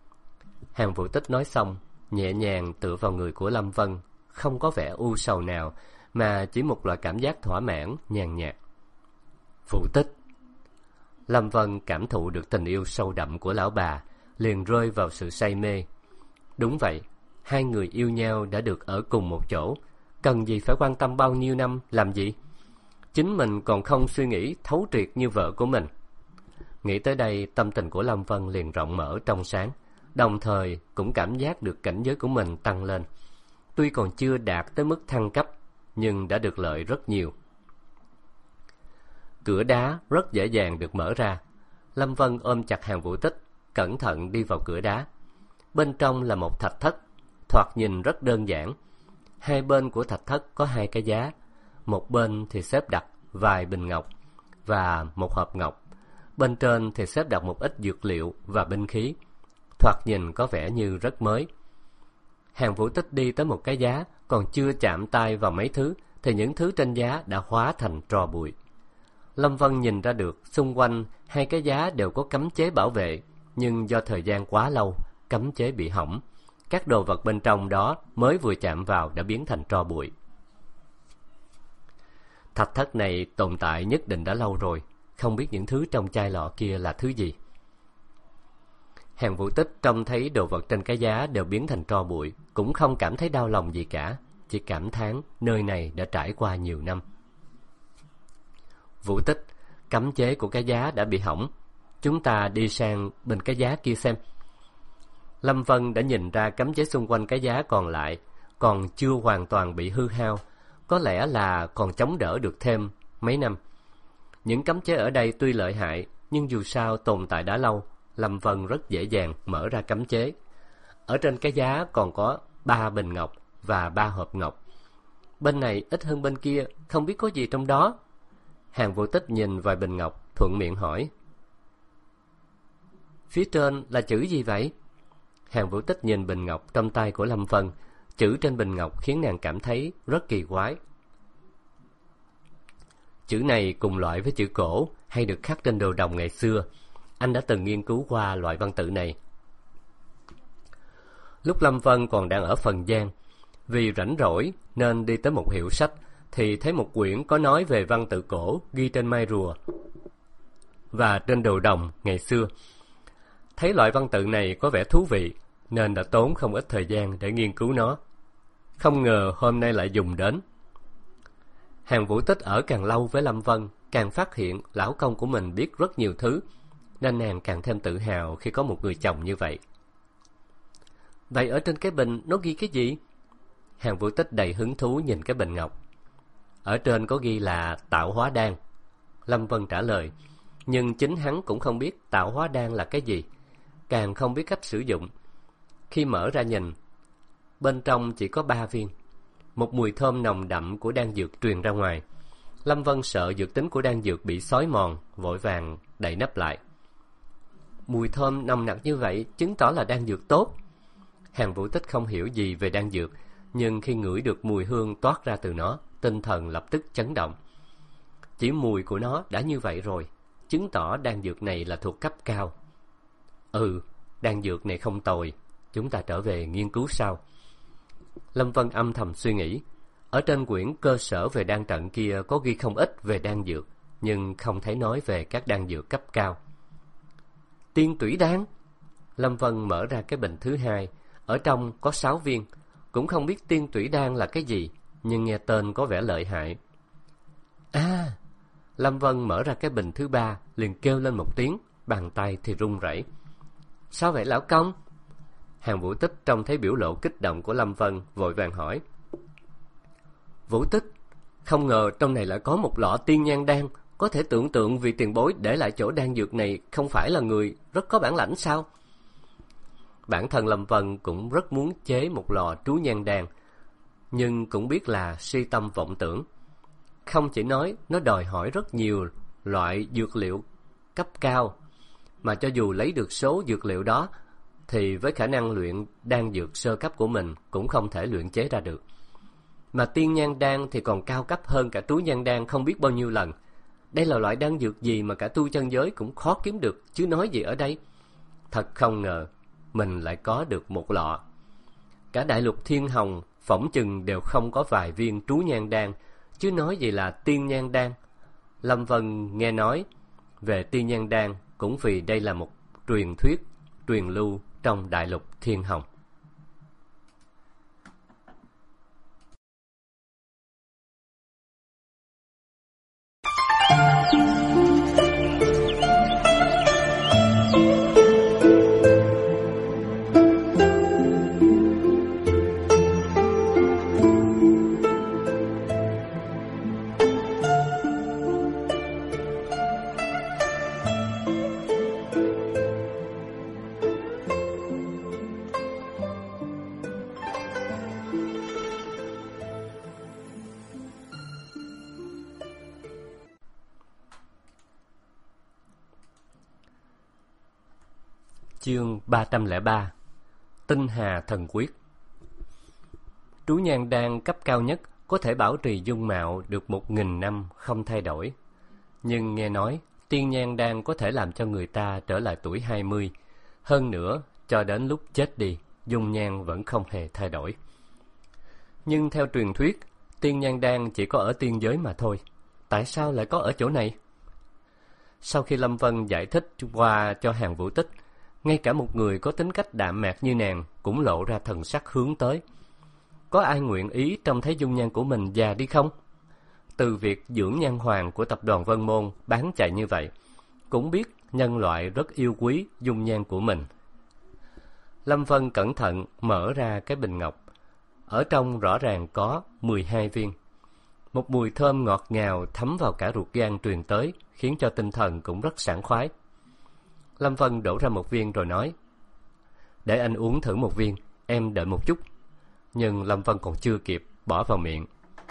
Speaker 1: Hàn Vũ Tích nói xong, nhẹ nhàng tựa vào người của Lâm Vân, không có vẻ u sầu nào, mà chỉ một loại cảm giác thỏa mãn, nhàn nhạt. Vũ Tích. Lâm Vân cảm thụ được tình yêu sâu đậm của lão bà, liền rơi vào sự say mê. Đúng vậy, hai người yêu nhau đã được ở cùng một chỗ, cần gì phải quan tâm bao nhiêu năm làm gì? Chính mình còn không suy nghĩ thấu triệt như vợ của mình. Nghĩ tới đây, tâm tình của Lâm Vân liền rộng mở trong sáng, đồng thời cũng cảm giác được cảnh giới của mình tăng lên. Tuy còn chưa đạt tới mức thăng cấp, nhưng đã được lợi rất nhiều. Cửa đá rất dễ dàng được mở ra. Lâm Vân ôm chặt Hàn Vũ Tích, cẩn thận đi vào cửa đá. Bên trong là một thạch thất, thoạt nhìn rất đơn giản. Hai bên của thạch thất có hai cái giá, một bên thì xếp đặt vài bình ngọc và một hộp ngọc. Bên trên thì xếp đặt một ít dược liệu và binh khí, thoạt nhìn có vẻ như rất mới. Hàn Vũ Tích đi tới một cái giá, còn chưa chạm tay vào mấy thứ, thì những thứ trên giá đã hóa thành tro bụi. Lâm Vân nhìn ra được xung quanh hai cái giá đều có cấm chế bảo vệ, nhưng do thời gian quá lâu, cấm chế bị hỏng. Các đồ vật bên trong đó mới vừa chạm vào đã biến thành tro bụi. Thạch thất này tồn tại nhất định đã lâu rồi, không biết những thứ trong chai lọ kia là thứ gì. Hàn Vũ Tích trông thấy đồ vật trên cái giá đều biến thành tro bụi, cũng không cảm thấy đau lòng gì cả, chỉ cảm thán nơi này đã trải qua nhiều năm. Vũ Tích, cấm chế của cái giá đã bị hỏng, chúng ta đi sang bên cái giá kia xem. Lâm Vân đã nhìn ra cấm chế xung quanh cái giá còn lại còn chưa hoàn toàn bị hư hao, có lẽ là còn chống đỡ được thêm mấy năm. Những cấm chế ở đây tuy lợi hại, nhưng dù sao tồn tại đã lâu, Lâm Vân rất dễ dàng mở ra cấm chế. Ở trên cái giá còn có 3 bình ngọc và 3 hộp ngọc. Bên này ít hơn bên kia, không biết có gì trong đó. Hàng Vũ Tích nhìn vài bình ngọc, thuận miệng hỏi. Phía trên là chữ gì vậy? Hàng Vũ Tích nhìn bình ngọc trong tay của Lâm Vân. Chữ trên bình ngọc khiến nàng cảm thấy rất kỳ quái. Chữ này cùng loại với chữ cổ hay được khắc trên đồ đồng ngày xưa. Anh đã từng nghiên cứu qua loại văn tự này. Lúc Lâm Vân còn đang ở Phần Giang, vì rảnh rỗi nên đi tới một hiệu sách, thì thấy một quyển có nói về văn tự cổ ghi trên mai rùa và trên đồ đồng ngày xưa. Thấy loại văn tự này có vẻ thú vị, nên đã tốn không ít thời gian để nghiên cứu nó. Không ngờ hôm nay lại dùng đến. Hàng Vũ Tích ở càng lâu với Lâm Vân, càng phát hiện lão công của mình biết rất nhiều thứ, nên nàng càng thêm tự hào khi có một người chồng như vậy. Vậy ở trên cái bình nó ghi cái gì? Hàng Vũ Tích đầy hứng thú nhìn cái bình ngọc. Ở trên có ghi là tạo hóa đan. Lâm Vân trả lời, nhưng chính hắn cũng không biết tạo hóa đan là cái gì, càng không biết cách sử dụng. Khi mở ra nhìn, bên trong chỉ có 3 viên. Một mùi thơm nồng đậm của đan dược truyền ra ngoài. Lâm Vân sợ dược tính của đan dược bị xói mòn, vội vàng đậy nắp lại. Mùi thơm nồng nặc như vậy chứng tỏ là đan dược tốt. Hàng Vũ Tích không hiểu gì về đan dược, nhưng khi ngửi được mùi hương toát ra từ nó, tinh thần lập tức chấn động. Chỉ mùi của nó đã như vậy rồi, chứng tỏ đan dược này là thuộc cấp cao. Đan dược này không tồi, chúng ta trở về nghiên cứu sau. Lâm Vân âm thầm suy nghĩ. Ở trên quyển cơ sở về đan trận kia có ghi không ít về đan dược, nhưng không thấy nói về các đan dược cấp cao. Tiên tủy đan. Lâm Vân mở ra cái bình thứ 2, ở trong có 6 viên. Cũng không biết tiên tủy đan là cái gì, nhưng nghe tên có vẻ lợi hại. Lâm Vân mở ra cái bình thứ 3, liền kêu lên một tiếng, bàn tay thì run rẩy. Sao vậy lão công? Hàng Vũ Tích trông thấy biểu lộ kích động của Lâm Vân, vội vàng hỏi. Vũ Tích, không ngờ trong này lại có một lọ tiên nhan đan. Có thể tưởng tượng vì tiền bối để lại chỗ đan dược này không phải là người rất có bản lãnh sao? Bản thân Lâm Vân cũng rất muốn chế một lò trú nhan đan, nhưng cũng biết là si tâm vọng tưởng. Không chỉ nói nó đòi hỏi rất nhiều loại dược liệu cấp cao, mà cho dù lấy được số dược liệu đó, thì với khả năng luyện đan dược sơ cấp của mình cũng không thể luyện chế ra được. Mà tiên nhan đan thì còn cao cấp hơn cả trú nhan đan không biết bao nhiêu lần. Đây là loại đan dược gì mà cả tu chân giới cũng khó kiếm được, chứ nói gì ở đây. Thật không ngờ mình lại có được một lọ. Cả đại lục Thiên Hồng phỏng chừng đều không có vài viên trú nhan đan, chứ nói gì là tiên nhan đan. Lâm Vân nghe nói về tiên nhan đan cũng vì đây là một truyền thuyết truyền lưu trong đại lục Thiên Hồng. Chương 303. Tinh Hà Thần Quyết. Trú nhan đan cấp cao nhất có thể bảo trì dung mạo được 1000 năm không thay đổi. Nhưng nghe nói tiên nhan đan có thể làm cho người ta trở lại tuổi 20. Hơn nữa, cho đến lúc chết đi, dung nhan vẫn không hề thay đổi. Nhưng theo truyền thuyết, tiên nhan đan chỉ có ở tiên giới mà thôi. Tại sao lại có ở chỗ này? Sau khi Lâm Vân giải thích qua cho Hàng Vũ Tích, ngay cả một người có tính cách đạm mạc như nàng cũng lộ ra thần sắc hướng tới. có ai nguyện ý trông thấy dung nhan của mình già đi không? Từ việc dưỡng nhan hoàng của tập đoàn Vân Môn bán chạy như vậy, cũng biết nhân loại rất yêu quý dung nhan của mình. Lâm Vân cẩn thận mở ra cái bình ngọc. Ở trong rõ ràng có 12 viên. Một mùi thơm ngọt ngào thấm vào cả ruột gan truyền tới, khiến cho tinh thần cũng rất sảng khoái. Lâm Vân đổ ra một viên rồi nói: "Để anh uống thử một viên, em đợi một chút." Nhưng Lâm Vân còn chưa kịp bỏ vào miệng.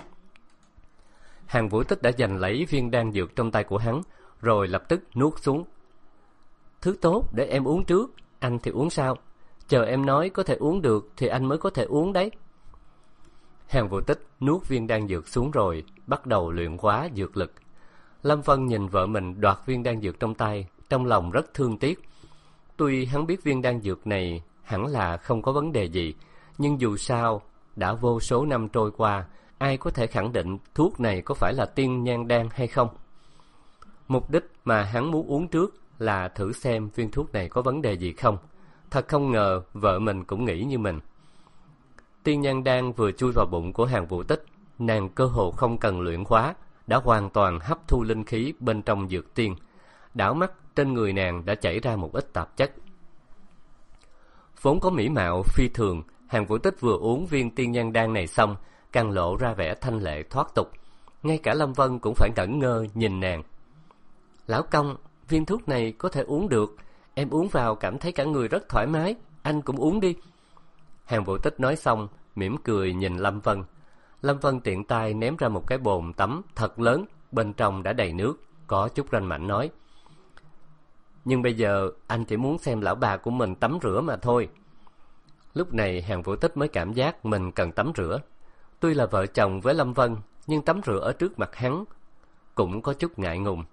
Speaker 1: Hàn Vũ Tích đã giành lấy viên đan dược trong tay của hắn, rồi lập tức nuốt xuống. "Thứ tốt để em uống trước, anh thì uống sau. Chờ em nói có thể uống được thì anh mới có thể uống đấy." Hàn Vũ Tích nuốt viên đan dược xuống rồi bắt đầu luyện hóa dược lực. Lâm Vân nhìn vợ mình đoạt viên đan dược trong tay, trong lòng rất thương tiếc. Tuy hắn biết viên đan dược này hẳn là không có vấn đề gì, nhưng dù sao đã vô số năm trôi qua, ai có thể khẳng định thuốc này có phải là tiên nhan đan hay không. Mục đích mà hắn muốn uống trước là thử xem viên thuốc này có vấn đề gì không. Thật không ngờ vợ mình cũng nghĩ như mình. Tiên nhan đan vừa chui vào bụng của Hàn Vũ Tích, nàng cơ hồ không cần luyện hóa, đã hoàn toàn hấp thu linh khí bên trong dược tiên. Đảo mắt trên người nàng đã chảy ra một ít tạp chất. Vốn có mỹ mạo phi thường, Hàn Vũ Tích vừa uống viên tiên nhan đan này xong, càng lộ ra vẻ thanh lệ thoát tục. Ngay cả Lâm Vân cũng phải ngẩn ngơ nhìn nàng. "Lão công, viên thuốc này có thể uống được. Em uống vào cảm thấy cả người rất thoải mái. Anh cũng uống đi." Hàn Vũ Tích nói xong, mỉm cười nhìn Lâm Vân. Lâm Vân tiện tay ném ra một cái bồn tắm thật lớn, bên trong đã đầy nước, có chút ranh mảnh nói: "Nhưng bây giờ anh chỉ muốn xem lão bà của mình tắm rửa mà thôi." Lúc này Hàn Vũ Tích mới cảm giác mình cần tắm rửa. Tuy là vợ chồng với Lâm Vân, nhưng tắm rửa ở trước mặt hắn cũng có chút ngại ngùng.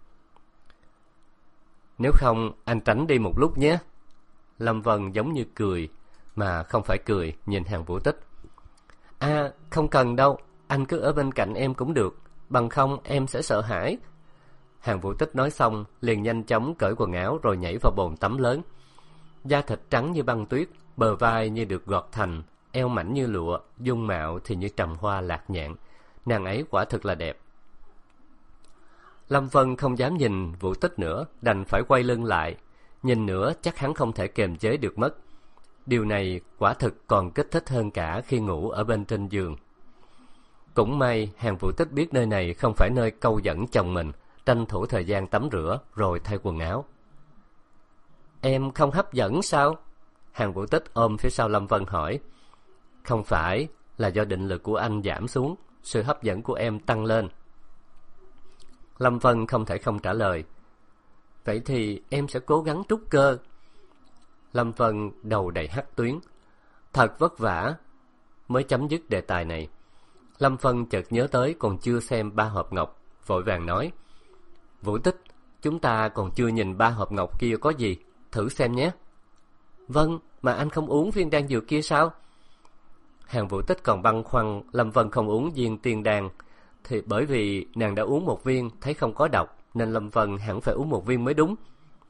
Speaker 1: "Nếu không anh tránh đi một lúc nhé." Lâm Vân giống như cười mà không phải cười nhìn Hàn Vũ Tích. "À, không cần đâu, anh cứ ở bên cạnh em cũng được, bằng không em sẽ sợ hãi." Hàn Vũ Tích nói xong liền nhanh chóng cởi quần áo rồi nhảy vào bồn tắm lớn. Da thịt trắng như băng tuyết, bờ vai như được gọt thành, eo mảnh như lụa, dung mạo thì như trầm hoa lạc nhạn. Nàng ấy quả thực là đẹp. Lâm Vân không dám nhìn Vũ Tích nữa, đành phải quay lưng lại. Nhìn nữa chắc hắn không thể kiềm chế được mất. Điều này quả thực còn kích thích hơn cả khi ngủ ở bên trên giường. Cũng may Hàn Vũ Tích biết nơi này không phải nơi câu dẫn chồng mình, tranh thủ thời gian tắm rửa rồi thay quần áo. "Em không hấp dẫn sao?" Hàn Vũ Tích ôm phía sau Lâm Vân hỏi. "Không phải, là do định lực của anh giảm xuống, sự hấp dẫn của em tăng lên." Lâm Vân không thể không trả lời. "Vậy thì em sẽ cố gắng trút cơ." Lâm Vân đầu đầy hắc tuyến. Thật vất vả mới chấm dứt đề tài này. Lâm Vân chợt nhớ tới còn chưa xem 3 hộp ngọc, vội vàng nói: "Vũ Tích, chúng ta còn chưa nhìn 3 hộp ngọc kia có gì, thử xem nhé." "Vâng, mà anh không uống viên đan dược kia sao?" Hàn Vũ Tích còn băn khoăn Lâm Vân không uống viên tiên đan, thì bởi vì nàng đã uống một viên thấy không có độc, nên Lâm Vân hẳn phải uống một viên mới đúng.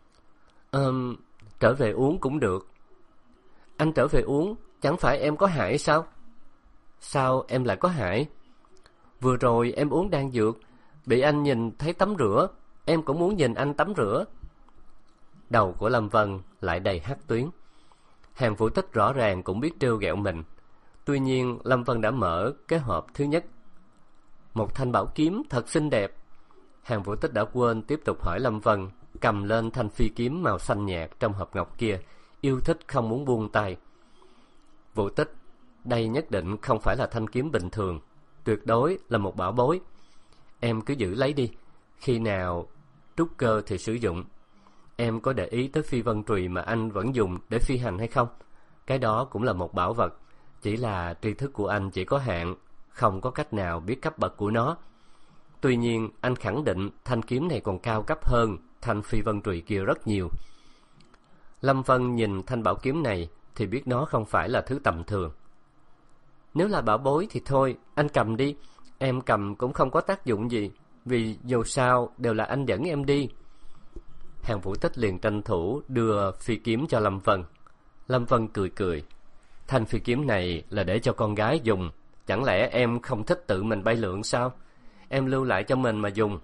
Speaker 1: Trở về uống cũng được." "Anh trở về uống, chẳng phải em có hại sao?" "Sao em lại có hại?" "Vừa rồi em uống đan dược, bị anh nhìn thấy tắm rửa, em cũng muốn nhìn anh tắm rửa." Đầu của Lâm Vân lại đầy hắc tuyến. Hàn Vũ Tích rõ ràng cũng biết trêu ghẹo mình. Tuy nhiên Lâm Vân đã mở cái hộp thứ nhất. Một thanh bảo kiếm thật xinh đẹp. Hàn Vũ Tích đã quên tiếp tục hỏi Lâm Vân, cầm lên thanh phi kiếm màu xanh nhạt trong hộp ngọc kia, yêu thích không muốn buông tay. "Vũ Tích, đây nhất định không phải là thanh kiếm bình thường, tuyệt đối là một bảo bối. Em cứ giữ lấy đi, khi nào trút cơ thì sử dụng. Em có để ý tới phi vân trùy mà anh vẫn dùng để phi hành hay không? Cái đó cũng là một bảo vật, chỉ là tri thức của anh chỉ có hạn, không có cách nào biết cấp bậc của nó. Tuy nhiên anh khẳng định thanh kiếm này còn cao cấp hơn thanh phi vân trùy kia rất nhiều." Lâm Vân nhìn thanh bảo kiếm này thì biết nó không phải là thứ tầm thường. "Nếu là bảo bối thì thôi, anh cầm đi. Em cầm cũng không có tác dụng gì, vì dù sao đều là anh dẫn em đi." Hàn Vũ Tích liền tranh thủ đưa phi kiếm cho Lâm Vân. Lâm Vân cười cười. "Thanh phi kiếm này là để cho con gái dùng, Chẳng lẽ em không thích tự mình bay lượn sao? Em lưu lại cho mình mà dùng.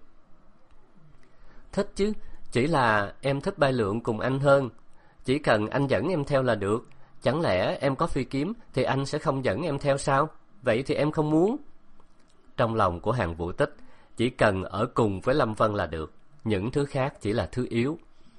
Speaker 1: Thích chứ, chỉ là em thích bay lượn cùng anh hơn. Chỉ cần anh dẫn em theo là được. Chẳng lẽ em có phi kiếm thì anh sẽ không dẫn em theo sao? Vậy thì em không muốn. Trong lòng của Hàn Vũ Tích, chỉ cần ở cùng với Lâm Vân là được. Những thứ khác chỉ là thứ yếu.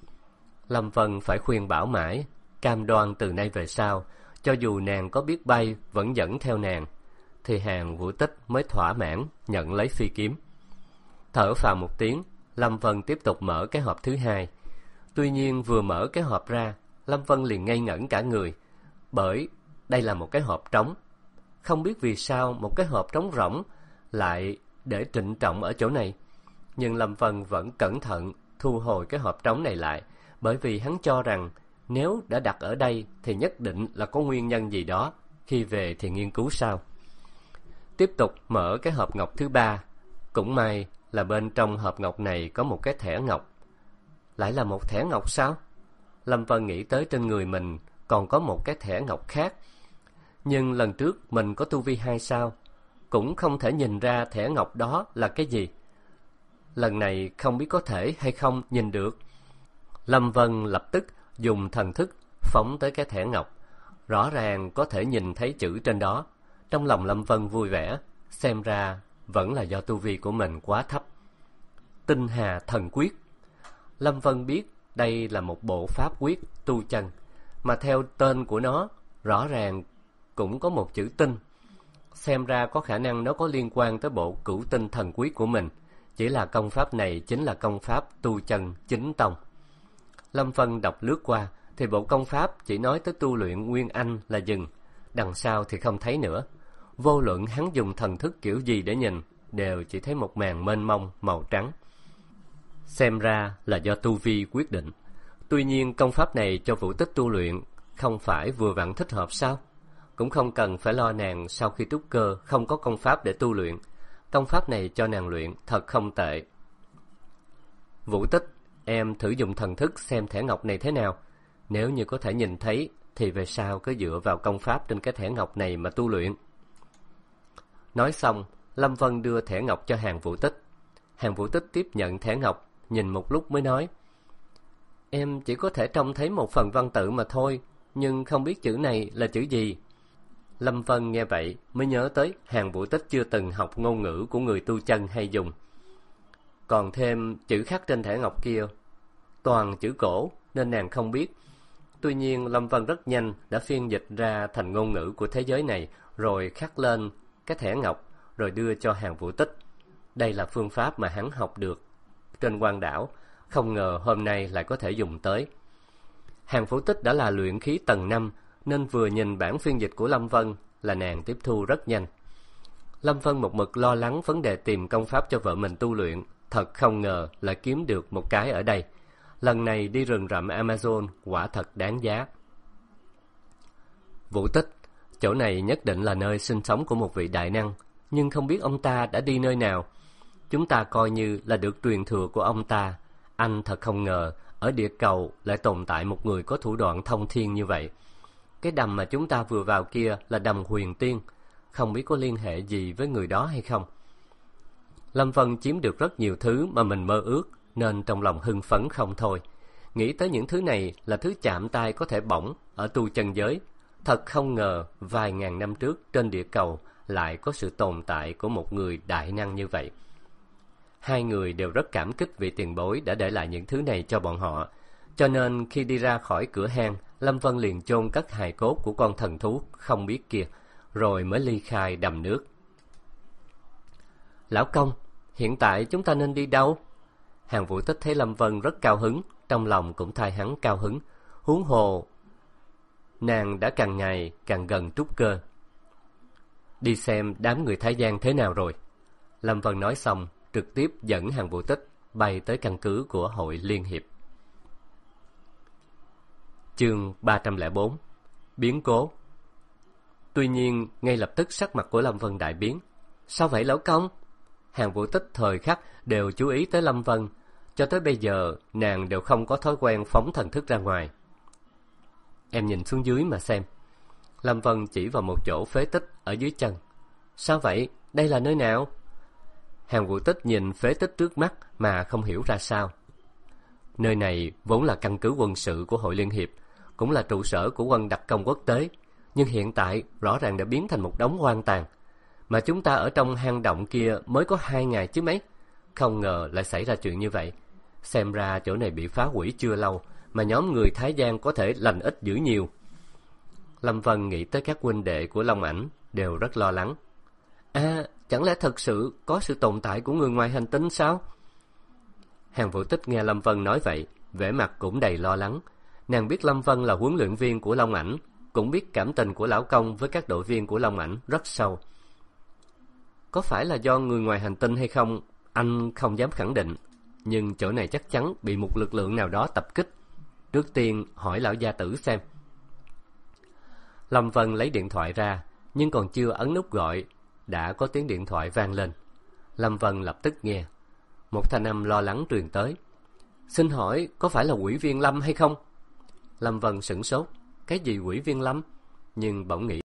Speaker 1: Lâm Vân phải khuyên bảo mãi, cam đoan từ nay về sau, cho dù nàng có biết bay vẫn dẫn theo nàng, thì Hàn Vũ Tích mới thỏa mãn nhận lấy phi kiếm. Thở phào một tiếng, Lâm Vân tiếp tục mở cái hộp thứ hai. Tuy nhiên vừa mở cái hộp ra, Lâm Vân liền ngây ngẩn cả người, bởi đây là một cái hộp trống. Không biết vì sao một cái hộp trống rỗng lại để trịnh trọng ở chỗ này. Nhưng Lâm Vân vẫn cẩn thận thu hồi cái hộp trống này lại, bởi vì hắn cho rằng nếu đã đặt ở đây thì nhất định là có nguyên nhân gì đó, khi về thì nghiên cứu sau. Tiếp tục mở cái hộp ngọc thứ ba. Cũng may là bên trong hộp ngọc này có một cái thẻ ngọc. Lại là một thẻ ngọc sao? Lâm Vân nghĩ tới trên người mình còn có một cái thẻ ngọc khác. Nhưng lần trước mình có tu vi 2 sao, cũng không thể nhìn ra thẻ ngọc đó là cái gì. Lần này không biết có thể hay không nhìn được. Lâm Vân lập tức dùng thần thức phóng tới cái thẻ ngọc. Rõ ràng có thể nhìn thấy chữ trên đó. Trong lòng Lâm Vân vui vẻ, xem ra vẫn là do tu vi của mình quá thấp. Tinh Hà Thần Quyết. Lâm Vân biết đây là một bộ pháp quyết tu chân, mà theo tên của nó, rõ ràng cũng có một chữ tinh. Xem ra có khả năng nó có liên quan tới bộ Cửu Tinh Thần Quyết của mình. Chỉ là công pháp này chính là công pháp tu chân chính tông. Lâm Vân đọc lướt qua thì bộ công pháp chỉ nói tới tu luyện nguyên anh là dừng, đằng sau thì không thấy nữa. Vô luận hắn dùng thần thức kiểu gì để nhìn, đều chỉ thấy một màn mênh mông màu trắng. Xem ra là do tu vi quyết định. Tuy nhiên công pháp này cho Vũ Tích tu luyện không phải vừa vặn thích hợp sao? Cũng không cần phải lo nàng sau khi trúc cơ không có công pháp để tu luyện. Công pháp này cho nàng luyện thật không tệ. Vũ Tích, em thử dùng thần thức xem thẻ ngọc này thế nào. Nếu như có thể nhìn thấy thì về sau cứ dựa vào công pháp trên cái thẻ ngọc này mà tu luyện. Nói xong, Lâm Vân đưa thẻ ngọc cho Hàn Vũ Tích. Hàn Vũ Tích tiếp nhận thẻ ngọc, nhìn một lúc mới nói: Em chỉ có thể trông thấy một phần văn tự mà thôi, nhưng không biết chữ này là chữ gì. Lâm Vân nghe vậy mới nhớ tới Hàn Vũ Tích chưa từng học ngôn ngữ của người tu chân hay dùng. Còn thêm chữ khắc trên thẻ ngọc kia toàn chữ cổ nên nàng không biết. Tuy nhiên Lâm Vân rất nhanh đã phiên dịch ra thành ngôn ngữ của thế giới này, rồi khắc lên cái thẻ ngọc, rồi đưa cho Hàn Vũ Tích. Đây là phương pháp mà hắn học được trên Quan Đảo, không ngờ hôm nay lại có thể dùng tới. Hàn Vũ Tích đã là luyện khí tầng 5, nên vừa nhìn bản phiên dịch của Lâm Vân là nàng tiếp thu rất nhanh. Lâm Vân một mực lo lắng vấn đề tìm công pháp cho vợ mình tu luyện, thật không ngờ lại kiếm được một cái ở đây. Lần này đi rừng rậm Amazon quả thật đáng giá. Vũ Tích, chỗ này nhất định là nơi sinh sống của một vị đại năng, nhưng không biết ông ta đã đi nơi nào. Chúng ta coi như là được truyền thừa của ông ta. Anh thật không ngờ ở địa cầu lại tồn tại một người có thủ đoạn thông thiên như vậy. Cái đầm mà chúng ta vừa vào kia là đầm Huyền Tiên, không biết có liên hệ gì với người đó hay không. Lâm Vân chiếm được rất nhiều thứ mà mình mơ ước, nên trong lòng hưng phấn không thôi. Nghĩ tới những thứ này là thứ chạm tay có thể bỏng ở tu chân giới. Thật không ngờ vài ngàn năm trước trên địa cầu lại có sự tồn tại của một người đại năng như vậy. Hai người đều rất cảm kích vị tiền bối đã để lại những thứ này cho bọn họ. Cho nên khi đi ra khỏi cửa hang, Lâm Vân liền chôn cất hài cốt của con thần thú không biết kia, rồi mới ly khai đầm nước. Lão công, hiện tại chúng ta nên đi đâu? Hàn Vũ Tích thấy Lâm Vân rất cao hứng, trong lòng cũng thay hắn cao hứng. Huống hồ nàng đã càng ngày càng gần trúc cơ. Đi xem đám người Thái Giang thế nào rồi. Lâm Vân nói xong, trực tiếp dẫn Hàn Vũ Tích bay tới căn cứ của Hội Liên Hiệp. Chương 304. Biến cố. Tuy nhiên, ngay lập tức sắc mặt của Lâm Vân đại biến. Sao vậy lão công? Hàn Vũ Tích thời khắc đều chú ý tới Lâm Vân. Cho tới bây giờ, nàng đều không có thói quen phóng thần thức ra ngoài. Em nhìn xuống dưới mà xem. Lâm Vân chỉ vào một chỗ phế tích ở dưới chân. Sao vậy? Đây là nơi nào? Hàn Vũ Tích nhìn phế tích trước mắt mà không hiểu ra sao. Nơi này vốn là căn cứ quân sự của Hội Liên Hiệp, cũng là trụ sở của quân đặc công quốc tế, nhưng hiện tại rõ ràng đã biến thành một đống hoang tàn. Mà chúng ta ở trong hang động kia mới có 2 ngày chứ mấy. Không ngờ lại xảy ra chuyện như vậy. Xem ra chỗ này bị phá hủy chưa lâu, mà nhóm người Thái Giang có thể lành ít dữ nhiều. Lâm Vân nghĩ tới các huynh đệ của Long Ảnh, đều rất lo lắng. Chẳng lẽ thật sự có sự tồn tại của người ngoài hành tinh sao? Hàn Vũ Tích nghe Lâm Vân nói vậy, vẻ mặt cũng đầy lo lắng. Nàng biết Lâm Vân là huấn luyện viên của Long Ảnh, cũng biết cảm tình của lão công với các đội viên của Long Ảnh rất sâu. Có phải là do người ngoài hành tinh hay không, anh không dám khẳng định, nhưng chỗ này chắc chắn bị một lực lượng nào đó tập kích. Trước tiên hỏi lão gia tử xem. Lâm Vân lấy điện thoại ra, nhưng còn chưa ấn nút gọi, đã có tiếng điện thoại vang lên. Lâm Vân lập tức nghe. Một thanh âm lo lắng truyền tới. Xin hỏi có phải là Quỷ Viên Lâm hay không? Lâm Vân sửng sốt. Cái gì Quỷ Viên Lâm? Nhưng bỗng nghĩ